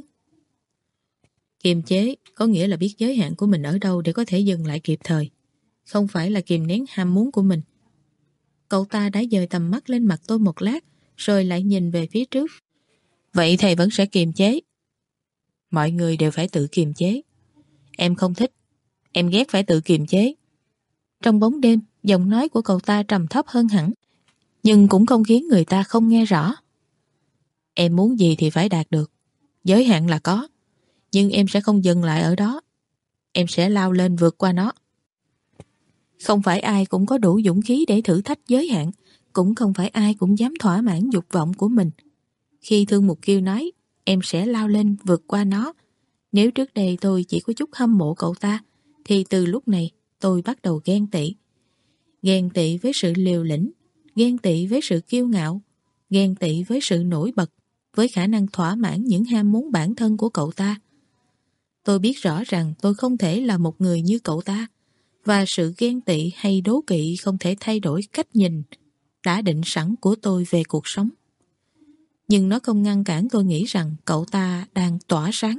Kiềm chế có nghĩa là biết giới hạn của mình ở đâu để có thể dừng lại kịp thời, không phải là kìm nén ham muốn của mình. Cậu ta đã dời tầm mắt lên mặt tôi một lát, rồi lại nhìn về phía trước. Vậy thầy vẫn sẽ kiềm chế? Mọi người đều phải tự kiềm chế. Em không thích, em ghét phải tự kiềm chế. Trong bóng đêm, giọng nói của cậu ta trầm thấp hơn hẳn, nhưng cũng không khiến người ta không nghe rõ. Em muốn gì thì phải đạt được. Giới hạn là có, nhưng em sẽ không dừng lại ở đó. Em sẽ lao lên vượt qua nó. Không phải ai cũng có đủ dũng khí để thử thách giới hạn, cũng không phải ai cũng dám thỏa mãn dục vọng của mình. Khi Thương Mục Kiêu nói em sẽ lao lên vượt qua nó, nếu trước đây tôi chỉ có chút hâm mộ cậu ta, thì từ lúc này tôi bắt đầu ghen tị. Ghen tị với sự liều lĩnh, ghen tị với sự kiêu ngạo, ghen tị với sự nổi bật, với khả năng thỏa mãn những ham muốn bản thân của cậu ta. Tôi biết rõ rằng tôi không thể là một người như cậu ta, và sự ghen tị hay đố kỵ không thể thay đổi cách nhìn đã định sẵn của tôi về cuộc sống. Nhưng nó không ngăn cản tôi nghĩ rằng cậu ta đang tỏa sáng.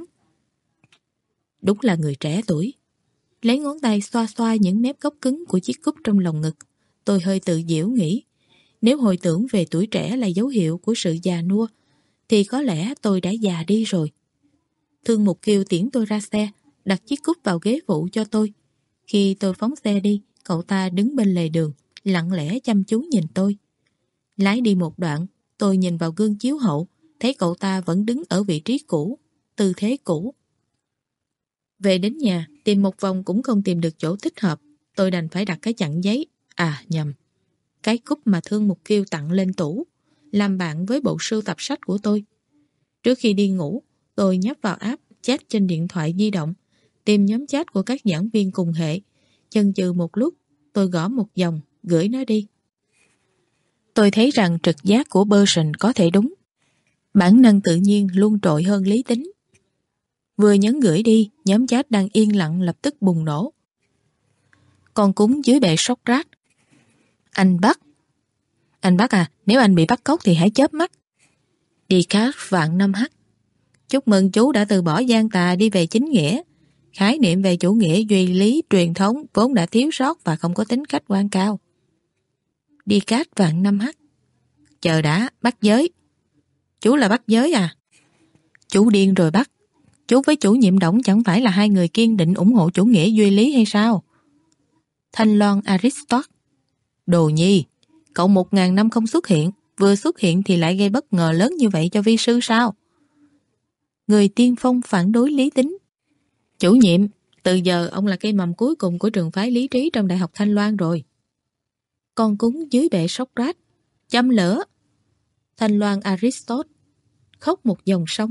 Đúng là người trẻ tuổi. Lấy ngón tay xoa xoa những mép gốc cứng của chiếc cúp trong lồng ngực, tôi hơi tự giễu nghĩ, nếu hồi tưởng về tuổi trẻ là dấu hiệu của sự già nua, thì có lẽ tôi đã già đi rồi. Thương Mục Kiêu tiễn tôi ra xe, đặt chiếc cúp vào ghế phụ cho tôi. Khi tôi phóng xe đi, cậu ta đứng bên lề đường, lặng lẽ chăm chú nhìn tôi. Lái đi một đoạn, tôi nhìn vào gương chiếu hậu, thấy cậu ta vẫn đứng ở vị trí cũ, tư thế cũ. Về đến nhà, tìm một vòng cũng không tìm được chỗ thích hợp, tôi đành phải đặt cái chặn giấy, à nhầm, cái cúp mà Thương Mục Kiêu tặng lên tủ, làm bạn với bộ sưu tập sách của tôi. Trước khi đi ngủ, tôi nhấp vào app chat trên điện thoại di động, tìm nhóm chat của các giảng viên cùng hệ. Chần chừ một lúc, tôi gõ một dòng, gửi nó đi. Tôi thấy rằng trực giác của Person có thể đúng. Bản năng tự nhiên luôn trội hơn lý tính. Vừa nhấn gửi đi, nhóm chat đang yên lặng lập tức bùng nổ. Con cún dưới bệ sóc rác. Anh Bắc. Anh Bắc à, nếu anh bị bắt cóc thì hãy chớp mắt. Đi cát vạn năm hắc. Chúc mừng chú đã từ bỏ gian tà đi về chính nghĩa. Khái niệm về chủ nghĩa duy lý truyền thống vốn đã thiếu sót và không có tính khách quan cao. Đi cát vạn năm hắc. Chờ đã, bắt giới. Chú là bắt giới à? Chú điên rồi Bắc. Chú với chủ nhiệm Đổng chẳng phải là hai người kiên định ủng hộ chủ nghĩa duy lý hay sao? Thanh Loan Aristotle. Đồ nhi, Cậu một ngàn năm không xuất hiện, vừa xuất hiện thì lại gây bất ngờ lớn như vậy cho vi sư sao? Người tiên phong phản đối Lý Tính. Chủ nhiệm, từ giờ ông là cây mầm cuối cùng của trường phái lý trí trong Đại học Thanh Loan rồi. Con cúng dưới bệ Socrates, châm lửa. Thanh Loan Aristotle khóc một dòng sông.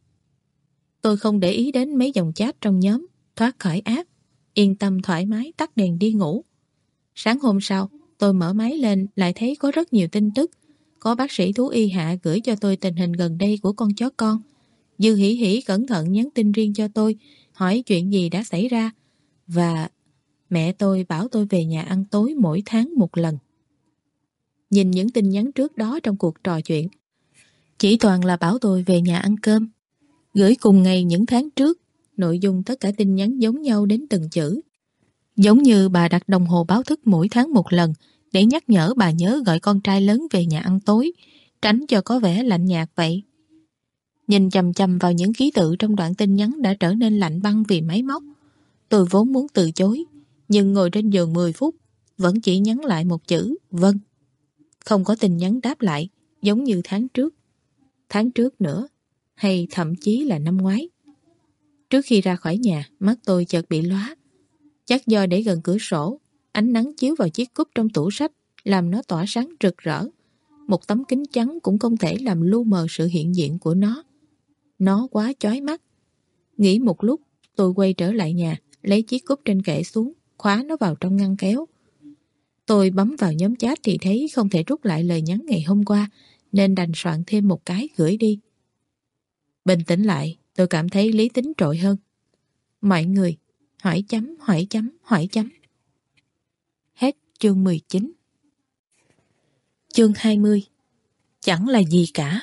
Tôi không để ý đến mấy dòng chat trong nhóm, thoát khỏi app, yên tâm thoải mái tắt đèn đi ngủ. Sáng hôm sau, tôi mở máy lên lại thấy có rất nhiều tin tức. Có bác sĩ thú y hạ gửi cho tôi tình hình gần đây của con chó con. Dư Hỉ Hỉ cẩn thận nhắn tin riêng cho tôi, hỏi chuyện gì đã xảy ra. Và mẹ tôi bảo tôi về nhà ăn tối mỗi tháng một lần. Nhìn những tin nhắn trước đó trong cuộc trò chuyện, chỉ toàn là bảo tôi về nhà ăn cơm. Gửi cùng ngày những tháng trước, nội dung tất cả tin nhắn giống nhau đến từng chữ. Giống như bà đặt đồng hồ báo thức mỗi tháng một lần để nhắc nhở bà nhớ gọi con trai lớn về nhà ăn tối, tránh cho có vẻ lạnh nhạt vậy. Nhìn chằm chằm vào những ký tự trong đoạn tin nhắn đã trở nên lạnh băng vì máy móc. Tôi vốn muốn từ chối, nhưng ngồi trên giường mười phút, vẫn chỉ nhắn lại một chữ vâng. Không có tin nhắn đáp lại, giống như tháng trước, tháng trước nữa, hay thậm chí là năm ngoái. Trước khi ra khỏi nhà, mắt tôi chợt bị lóa. Chắc do để gần cửa sổ, ánh nắng chiếu vào chiếc cúp trong tủ sách, làm nó tỏa sáng rực rỡ. Một tấm kính trắng cũng không thể làm lu mờ sự hiện diện của nó. Nó quá chói mắt. Nghĩ một lúc, tôi quay trở lại nhà, lấy chiếc cúp trên kệ xuống, khóa nó vào trong ngăn kéo. Tôi bấm vào nhóm chat thì thấy không thể rút lại lời nhắn ngày hôm qua, nên đành soạn thêm một cái gửi đi. Bình tĩnh lại, tôi cảm thấy lý tính trội hơn. Mọi người, hỏi chấm, hỏi chấm, hỏi chấm. Hết chương mười chín. Chương hai mươi. Chẳng là gì cả.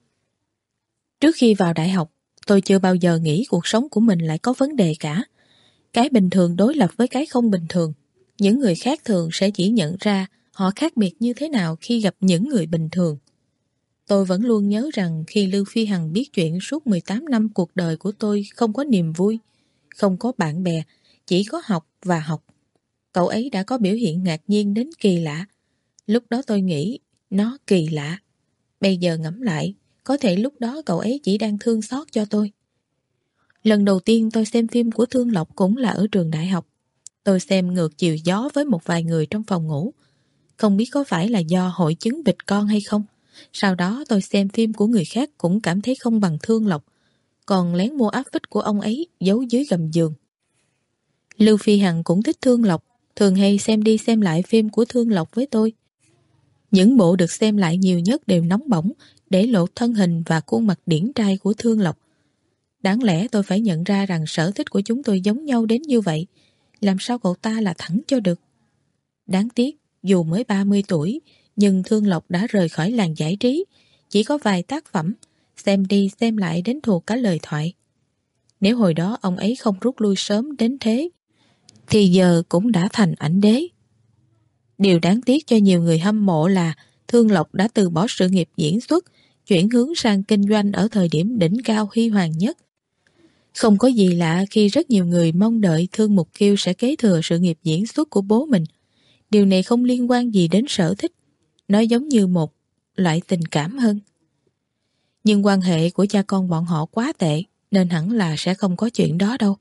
Trước khi vào đại học, tôi chưa bao giờ nghĩ cuộc sống của mình lại có vấn đề cả. Cái bình thường đối lập với cái không bình thường. Những người khác thường sẽ chỉ nhận ra họ khác biệt như thế nào khi gặp những người bình thường. Tôi vẫn luôn nhớ rằng khi Lưu Phi Hằng biết chuyện suốt mười tám năm cuộc đời của tôi không có niềm vui, không có bạn bè, chỉ có học và học. Cậu ấy đã có biểu hiện ngạc nhiên đến kỳ lạ. Lúc đó tôi nghĩ nó kỳ lạ. Bây giờ ngẫm lại, có thể lúc đó cậu ấy chỉ đang thương xót cho tôi. Lần đầu tiên tôi xem phim của Thương Lộc cũng là ở trường đại học. Tôi xem ngược chiều gió với một vài người trong phòng ngủ. Không biết có phải là do hội chứng bịch con hay không. Sau đó tôi xem phim của người khác cũng cảm thấy không bằng Thương Lộc, còn lén mua áp phích của ông ấy giấu dưới gầm giường. Lưu Phi Hằng cũng thích Thương Lộc, thường hay xem đi xem lại phim của Thương Lộc với tôi. Những bộ được xem lại nhiều nhất đều nóng bỏng, để lộ thân hình và khuôn mặt điển trai của Thương Lộc. Đáng lẽ tôi phải nhận ra rằng sở thích của chúng tôi giống nhau đến như vậy. Làm sao cậu ta là thẳng cho được? Đáng tiếc, dù mới ba mươi tuổi, nhưng Thương Lộc đã rời khỏi làng giải trí. Chỉ có vài tác phẩm, xem đi xem lại đến thuộc cả lời thoại. Nếu hồi đó ông ấy không rút lui sớm đến thế, thì giờ cũng đã thành ảnh đế. Điều đáng tiếc cho nhiều người hâm mộ là Thương Lộc đã từ bỏ sự nghiệp diễn xuất, chuyển hướng sang kinh doanh ở thời điểm đỉnh cao huy hoàng nhất. Không có gì lạ khi rất nhiều người mong đợi Thương Mục Kiêu sẽ kế thừa sự nghiệp diễn xuất của bố mình. Điều này không liên quan gì đến sở thích, nó giống như một loại tình cảm hơn. Nhưng quan hệ của cha con bọn họ quá tệ, nên hẳn là sẽ không có chuyện đó đâu.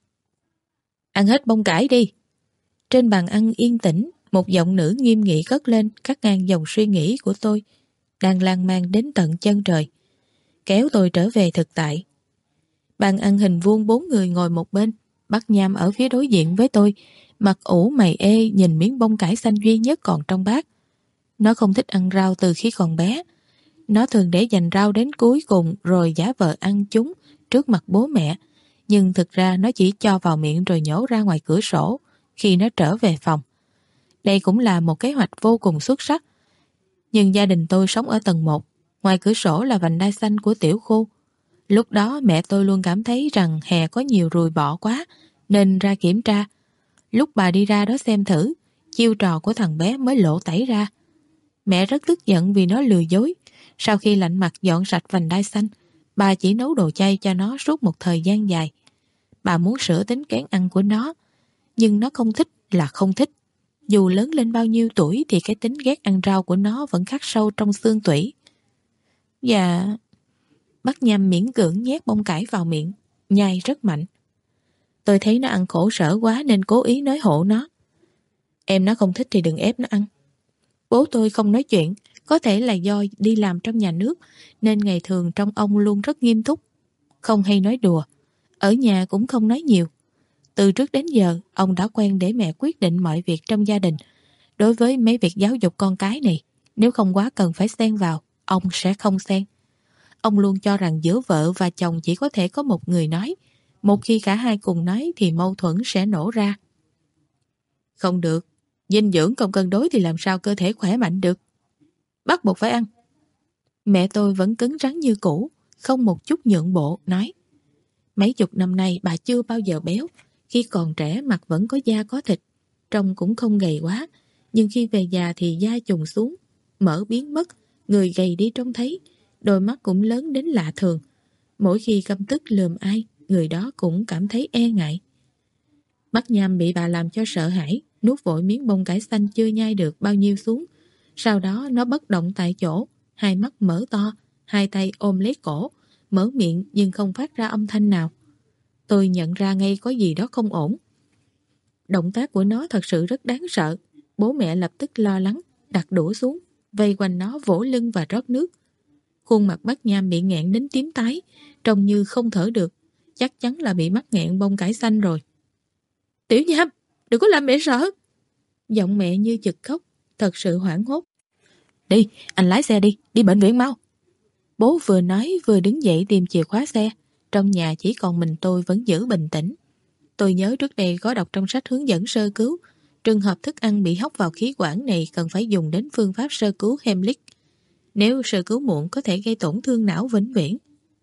Ăn hết bông cải đi. Trên bàn ăn yên tĩnh, một giọng nữ nghiêm nghị cất lên cắt ngang dòng suy nghĩ của tôi, đang lan man đến tận chân trời, kéo tôi trở về thực tại. Bàn ăn hình vuông bốn người ngồi một bên, Bắc Nham ở phía đối diện với tôi, mặt ủ mày ê nhìn miếng bông cải xanh duy nhất còn trong bát. Nó không thích ăn rau từ khi còn bé. Nó thường để dành rau đến cuối cùng rồi giả vờ ăn chúng trước mặt bố mẹ, nhưng thực ra nó chỉ cho vào miệng rồi nhổ ra ngoài cửa sổ khi nó trở về phòng. Đây cũng là một kế hoạch vô cùng xuất sắc. Nhưng gia đình tôi sống ở tầng một, ngoài cửa sổ là vành đai xanh của tiểu khu. Lúc đó mẹ tôi luôn cảm thấy rằng hè có nhiều ruồi bọ quá, nên ra kiểm tra. Lúc bà đi ra đó xem thử, chiêu trò của thằng bé mới lộ tẩy ra. Mẹ rất tức giận vì nó lừa dối. Sau khi lạnh mặt dọn sạch vành đai xanh, bà chỉ nấu đồ chay cho nó suốt một thời gian dài. Bà muốn sửa tính kén ăn của nó, nhưng nó không thích là không thích. Dù lớn lên bao nhiêu tuổi thì cái tính ghét ăn rau của nó vẫn khắc sâu trong xương tủy. Dạ... Bác Nham miễn cưỡng nhét bông cải vào miệng, nhai rất mạnh. Tôi thấy nó ăn khổ sở quá nên cố ý nói hộ nó. Em nó không thích thì đừng ép nó ăn. Bố tôi không nói chuyện, có thể là do đi làm trong nhà nước nên ngày thường trong ông luôn rất nghiêm túc, không hay nói đùa. Ở nhà cũng không nói nhiều. Từ trước đến giờ, ông đã quen để mẹ quyết định mọi việc trong gia đình. Đối với mấy việc giáo dục con cái này, nếu không quá cần phải xen vào, ông sẽ không xen. Ông luôn cho rằng giữa vợ và chồng chỉ có thể có một người nói. Một khi cả hai cùng nói thì mâu thuẫn sẽ nổ ra. Không được, dinh dưỡng không cân đối thì làm sao cơ thể khỏe mạnh được. Bắt buộc phải ăn. Mẹ tôi vẫn cứng rắn như cũ, không một chút nhượng bộ, nói. Mấy chục năm nay bà chưa bao giờ béo. Khi còn trẻ mặt vẫn có da có thịt, trông cũng không gầy quá. Nhưng khi về già thì da chùng xuống, mỡ biến mất, người gầy đi trông thấy. Đôi mắt cũng lớn đến lạ thường. Mỗi khi căm tức lườm ai, người đó cũng cảm thấy e ngại. Mắt Nham bị bà làm cho sợ hãi, nuốt vội miếng bông cải xanh chưa nhai được bao nhiêu xuống. Sau đó nó bất động tại chỗ, hai mắt mở to, hai tay ôm lấy cổ, mở miệng nhưng không phát ra âm thanh nào. Tôi nhận ra ngay có gì đó không ổn. Động tác của nó thật sự rất đáng sợ. Bố mẹ lập tức lo lắng, đặt đũa xuống, vây quanh nó vỗ lưng và rót nước. Khuôn mặt bác Nham bị nghẹn đến tím tái, trông như không thở được. Chắc chắn là bị mắc nghẹn bông cải xanh rồi. Tiểu Nham, đừng có làm mẹ sợ. Giọng mẹ như chực khóc, thật sự hoảng hốt. Đi, anh lái xe đi, đi bệnh viện mau. Bố vừa nói vừa đứng dậy tìm chìa khóa xe. Trong nhà chỉ còn mình tôi vẫn giữ bình tĩnh. Tôi nhớ trước đây có đọc trong sách hướng dẫn sơ cứu, trường hợp thức ăn bị hóc vào khí quản này cần phải dùng đến phương pháp sơ cứu Heimlich. Nếu sơ cứu muộn có thể gây tổn thương não vĩnh viễn.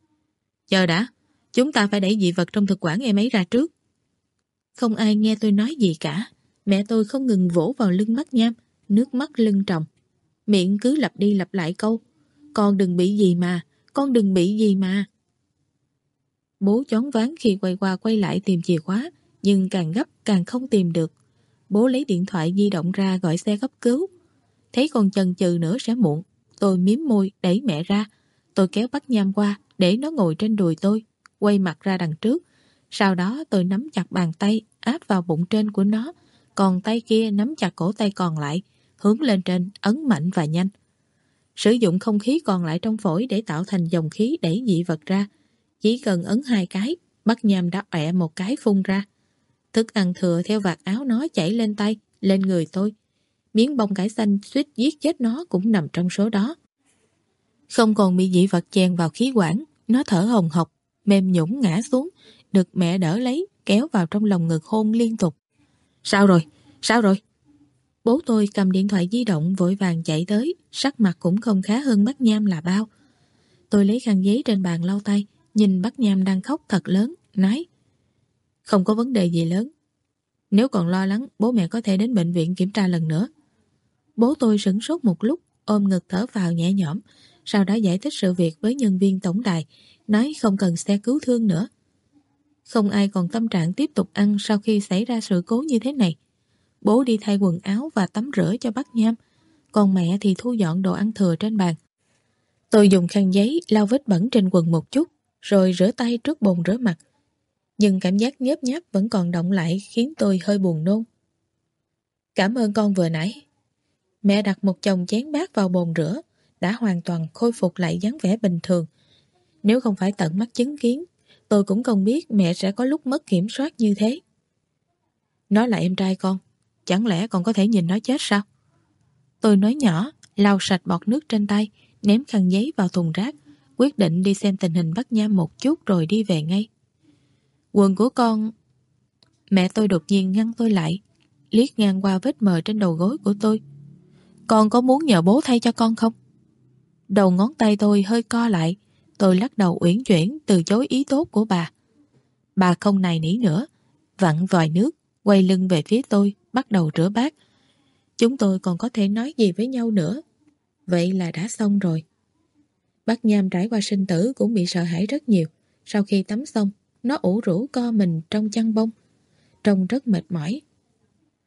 Chờ đã, chúng ta phải đẩy dị vật trong thực quản em ấy ra trước. Không ai nghe tôi nói gì cả. Mẹ tôi không ngừng vỗ vào lưng Bác Nham, nước mắt lưng tròng. Miệng cứ lặp đi lặp lại câu, con đừng bị gì mà, con đừng bị gì mà. Bố choáng váng khi quay qua quay lại tìm chìa khóa, nhưng càng gấp càng không tìm được. Bố lấy điện thoại di động ra gọi xe cấp cứu. Thấy còn chần chừ nữa sẽ muộn, tôi miếm môi đẩy mẹ ra. Tôi kéo Bác Nham qua để nó ngồi trên đùi tôi, quay mặt ra đằng trước. Sau đó tôi nắm chặt bàn tay áp vào bụng trên của nó, còn tay kia nắm chặt cổ tay còn lại, hướng lên trên ấn mạnh và nhanh. Sử dụng không khí còn lại trong phổi để tạo thành dòng khí đẩy dị vật ra. Chỉ cần ấn hai cái, Bác Nham đã ọe một cái phun ra. Thức ăn thừa theo vạt áo nó chảy lên tay, lên người tôi. Miếng bông cải xanh suýt giết chết nó cũng nằm trong số đó. Không còn bị dị vật chèn vào khí quản, nó thở hồng hộc, mềm nhũn ngã xuống, được mẹ đỡ lấy, kéo vào trong lòng ngực hôn liên tục. Sao rồi? Sao rồi? Bố tôi cầm điện thoại di động vội vàng chạy tới, sắc mặt cũng không khá hơn Bác Nham là bao. Tôi lấy khăn giấy trên bàn lau tay, nhìn Bác Nham đang khóc thật lớn, nói: không có vấn đề gì lớn. Nếu còn lo lắng, bố mẹ có thể đến bệnh viện kiểm tra lần nữa. Bố tôi sửng sốt một lúc, ôm ngực thở vào nhẹ nhõm, sau đó giải thích sự việc với nhân viên tổng đài, nói không cần xe cứu thương nữa. Không ai còn tâm trạng tiếp tục ăn sau khi xảy ra sự cố như thế này. Bố đi thay quần áo và tắm rửa cho Bác Nham, còn mẹ thì thu dọn đồ ăn thừa trên bàn. Tôi dùng khăn giấy lau vết bẩn trên quần một chút, rồi rửa tay trước bồn rửa mặt. Nhưng cảm giác nhớp nháp vẫn còn động lại khiến tôi hơi buồn nôn. Cảm ơn con vừa nãy. Mẹ đặt một chồng chén bát vào bồn rửa, đã hoàn toàn khôi phục lại dáng vẻ bình thường. Nếu không phải tận mắt chứng kiến, tôi cũng không biết mẹ sẽ có lúc mất kiểm soát như thế. Nó là em trai con, chẳng lẽ còn có thể nhìn nó chết sao? Tôi nói nhỏ, lau sạch bọt nước trên tay, ném khăn giấy vào thùng rác, quyết định đi xem tình hình Bác Nham một chút rồi đi về ngay. Quần của con... Mẹ tôi đột nhiên ngăn tôi lại, liếc ngang qua vết mờ trên đầu gối của tôi. Con có muốn nhờ bố thay cho con không? Đầu ngón tay tôi hơi co lại, tôi lắc đầu uyển chuyển từ chối ý tốt của bà. Bà không nài nỉ nữa, vặn vòi nước, quay lưng về phía tôi, bắt đầu rửa bát. Chúng tôi còn có thể nói gì với nhau nữa. Vậy là đã xong rồi. Bác Nham trải qua sinh tử cũng bị sợ hãi rất nhiều. Sau khi tắm xong, nó ủ rũ co mình trong chăn bông, trông rất mệt mỏi.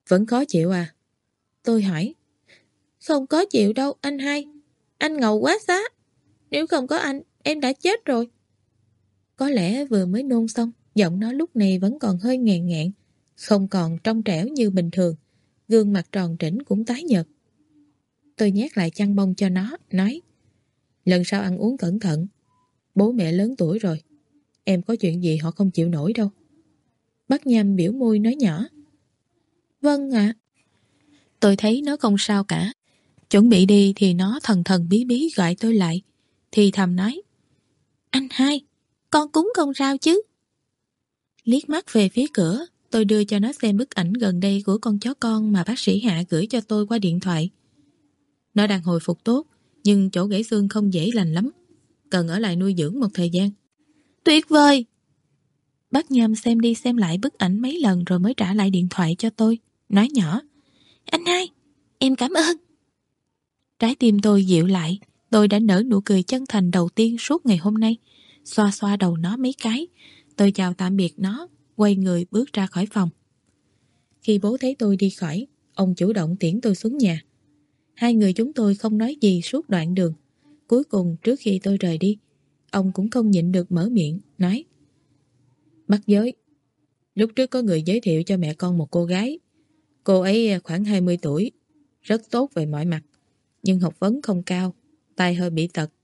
Vẫn khó chịu à? Tôi hỏi. Không có chịu đâu anh hai. Anh ngầu quá xá. Nếu không có anh, em đã chết rồi. Có lẽ vừa mới nôn xong, giọng nó lúc này vẫn còn hơi ngàn ngạn, không còn trong trẻo như bình thường. Gương mặt tròn trĩnh cũng tái nhợt. Tôi nhét lại chăn bông cho nó, nói: lần sau ăn uống cẩn thận. Bố mẹ lớn tuổi rồi, em có chuyện gì họ không chịu nổi đâu. Bác Nham biểu môi nói nhỏ: vâng ạ. Tôi thấy nó không sao cả. Chuẩn bị đi thì nó thần thần bí bí gọi tôi lại, thì thầm nói: anh hai, con cúng không sao chứ? Liếc mắt về phía cửa, tôi đưa cho nó xem bức ảnh gần đây của con chó con mà bác sĩ Hạ gửi cho tôi qua điện thoại. Nó đang hồi phục tốt, nhưng chỗ gãy xương không dễ lành lắm, cần ở lại nuôi dưỡng một thời gian. Tuyệt vời! Bác Nhâm xem đi xem lại bức ảnh mấy lần rồi mới trả lại điện thoại cho tôi, nói nhỏ: anh hai, em cảm ơn. Trái tim tôi dịu lại, tôi đã nở nụ cười chân thành đầu tiên suốt ngày hôm nay. Xoa xoa đầu nó mấy cái, tôi chào tạm biệt nó, quay người bước ra khỏi phòng. Khi bố thấy tôi đi khỏi, ông chủ động tiễn tôi xuống nhà. Hai người chúng tôi không nói gì suốt đoạn đường. Cuối cùng trước khi tôi rời đi, ông cũng không nhịn được mở miệng, nói: Bác Giới, lúc trước có người giới thiệu cho mẹ con một cô gái. Cô ấy khoảng hai mươi tuổi, rất tốt về mọi mặt, nhưng học vấn không cao, tay hơi bị tật.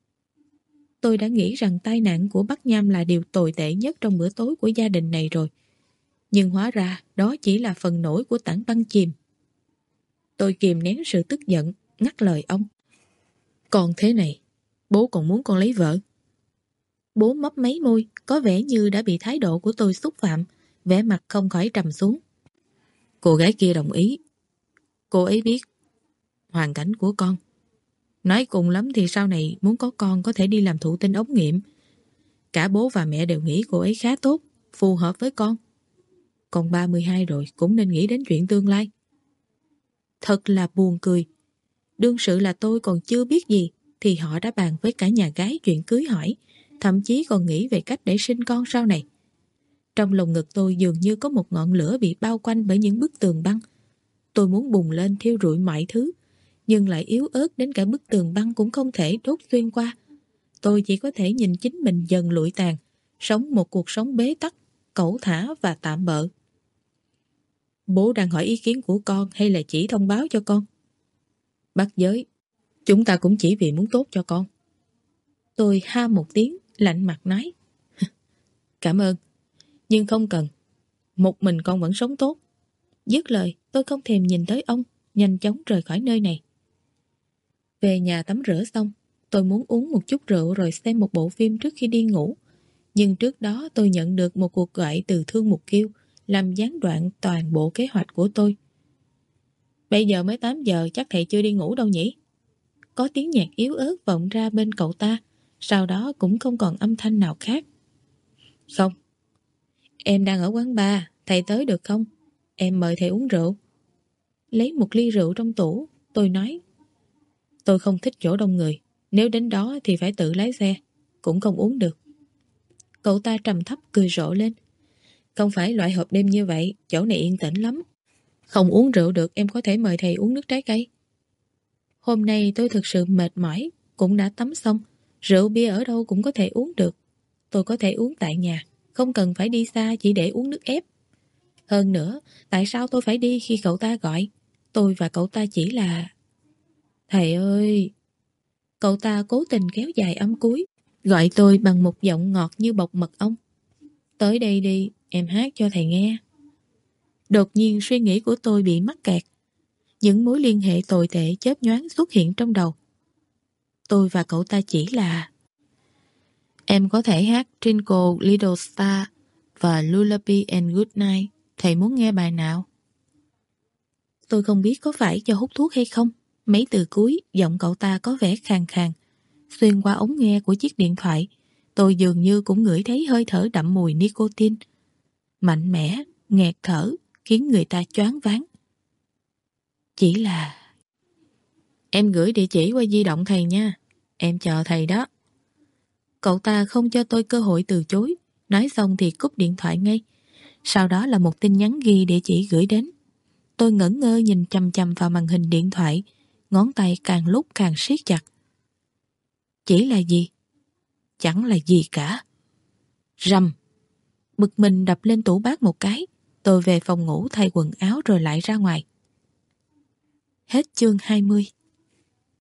Tôi đã nghĩ rằng tai nạn của bác Nham là điều tồi tệ nhất trong bữa tối của gia đình này rồi. Nhưng hóa ra đó chỉ là phần nổi của tảng băng chìm. Tôi kìm nén sự tức giận, ngắt lời ông: Còn thế này, bố còn muốn con lấy vợ? Bố mấp máy môi, có vẻ như đã bị thái độ của tôi xúc phạm, vẻ mặt không khỏi trầm xuống. Cô gái kia đồng ý. Cô ấy biết hoàn cảnh của con. Nói cùng lắm thì sau này muốn có con có thể đi làm thụ tinh ống nghiệm. Cả bố và mẹ đều nghĩ cô ấy khá tốt, phù hợp với con. Con ba mươi hai rồi cũng nên nghĩ đến chuyện tương lai. Thật là buồn cười. Đương sự là tôi còn chưa biết gì thì họ đã bàn với cả nhà gái chuyện cưới hỏi, thậm chí còn nghĩ về cách để sinh con sau này. Trong lồng ngực tôi dường như có một ngọn lửa bị bao quanh bởi những bức tường băng. Tôi muốn bùng lên thiêu rụi mọi thứ, nhưng lại yếu ớt đến cả bức tường băng cũng không thể đốt xuyên qua. Tôi chỉ có thể nhìn chính mình dần lụi tàn, sống một cuộc sống bế tắc, cẩu thả và tạm bợ. Bố đang hỏi ý kiến của con hay là chỉ thông báo cho con? Bác Giới, chúng ta cũng chỉ vì muốn tốt cho con. Tôi ha một tiếng, lạnh mặt nói: Cảm ơn, nhưng không cần. Một mình con vẫn sống tốt. Dứt lời, tôi không thèm nhìn tới ông, nhanh chóng rời khỏi nơi này. Về nhà tắm rửa xong, tôi muốn uống một chút rượu rồi xem một bộ phim trước khi đi ngủ. Nhưng trước đó tôi nhận được một cuộc gọi từ Thương Mục Kiêu, làm gián đoạn toàn bộ kế hoạch của tôi. Bây giờ mới tám giờ, chắc thầy chưa đi ngủ đâu nhỉ? Có tiếng nhạc yếu ớt vọng ra bên cậu ta, sau đó cũng không còn âm thanh nào khác. Không. Em đang ở quán bar, thầy tới được không? Em mời thầy uống rượu. Lấy một ly rượu trong tủ, tôi nói: Tôi không thích chỗ đông người, nếu đến đó thì phải tự lái xe, cũng không uống được. Cậu ta trầm thấp cười rộ lên: Không phải loại hộp đêm như vậy, chỗ này yên tĩnh lắm. Không uống rượu được, em có thể mời thầy uống nước trái cây. Hôm nay tôi thực sự mệt mỏi, cũng đã tắm xong, rượu bia ở đâu cũng có thể uống được. Tôi có thể uống tại nhà, không cần phải đi xa chỉ để uống nước ép. Hơn nữa, tại sao tôi phải đi khi cậu ta gọi? Tôi và cậu ta chỉ là... Thầy ơi! Cậu ta cố tình kéo dài âm cuối, gọi tôi bằng một giọng ngọt như bọc mật ong. Tới đây đi, em hát cho thầy nghe. Đột nhiên suy nghĩ của tôi bị mắc kẹt. Những mối liên hệ tồi tệ chớp nhoáng xuất hiện trong đầu. Tôi và cậu ta chỉ là... Em có thể hát Twinkle Little Star và Lullaby and Good Night. Thầy muốn nghe bài nào? Tôi không biết có phải do hút thuốc hay không. Mấy từ cuối, giọng cậu ta có vẻ khàn khàn. Xuyên qua ống nghe của chiếc điện thoại, tôi dường như cũng ngửi thấy hơi thở đậm mùi nicotine. Mạnh mẽ, nghẹt thở, khiến người ta choáng váng. Chỉ là... Em gửi địa chỉ qua di động thầy nha. Em chờ thầy đó. Cậu ta không cho tôi cơ hội từ chối. Nói xong thì cúp điện thoại ngay. Sau đó là một tin nhắn ghi địa chỉ gửi đến. Tôi ngẩn ngơ nhìn chằm chằm vào màn hình điện thoại, ngón tay càng lúc càng siết chặt. Chỉ là gì? Chẳng là gì cả. Rầm. Bực mình đập lên tủ bát một cái. Tôi về phòng ngủ thay quần áo rồi lại ra ngoài. Hết chương hai mươi.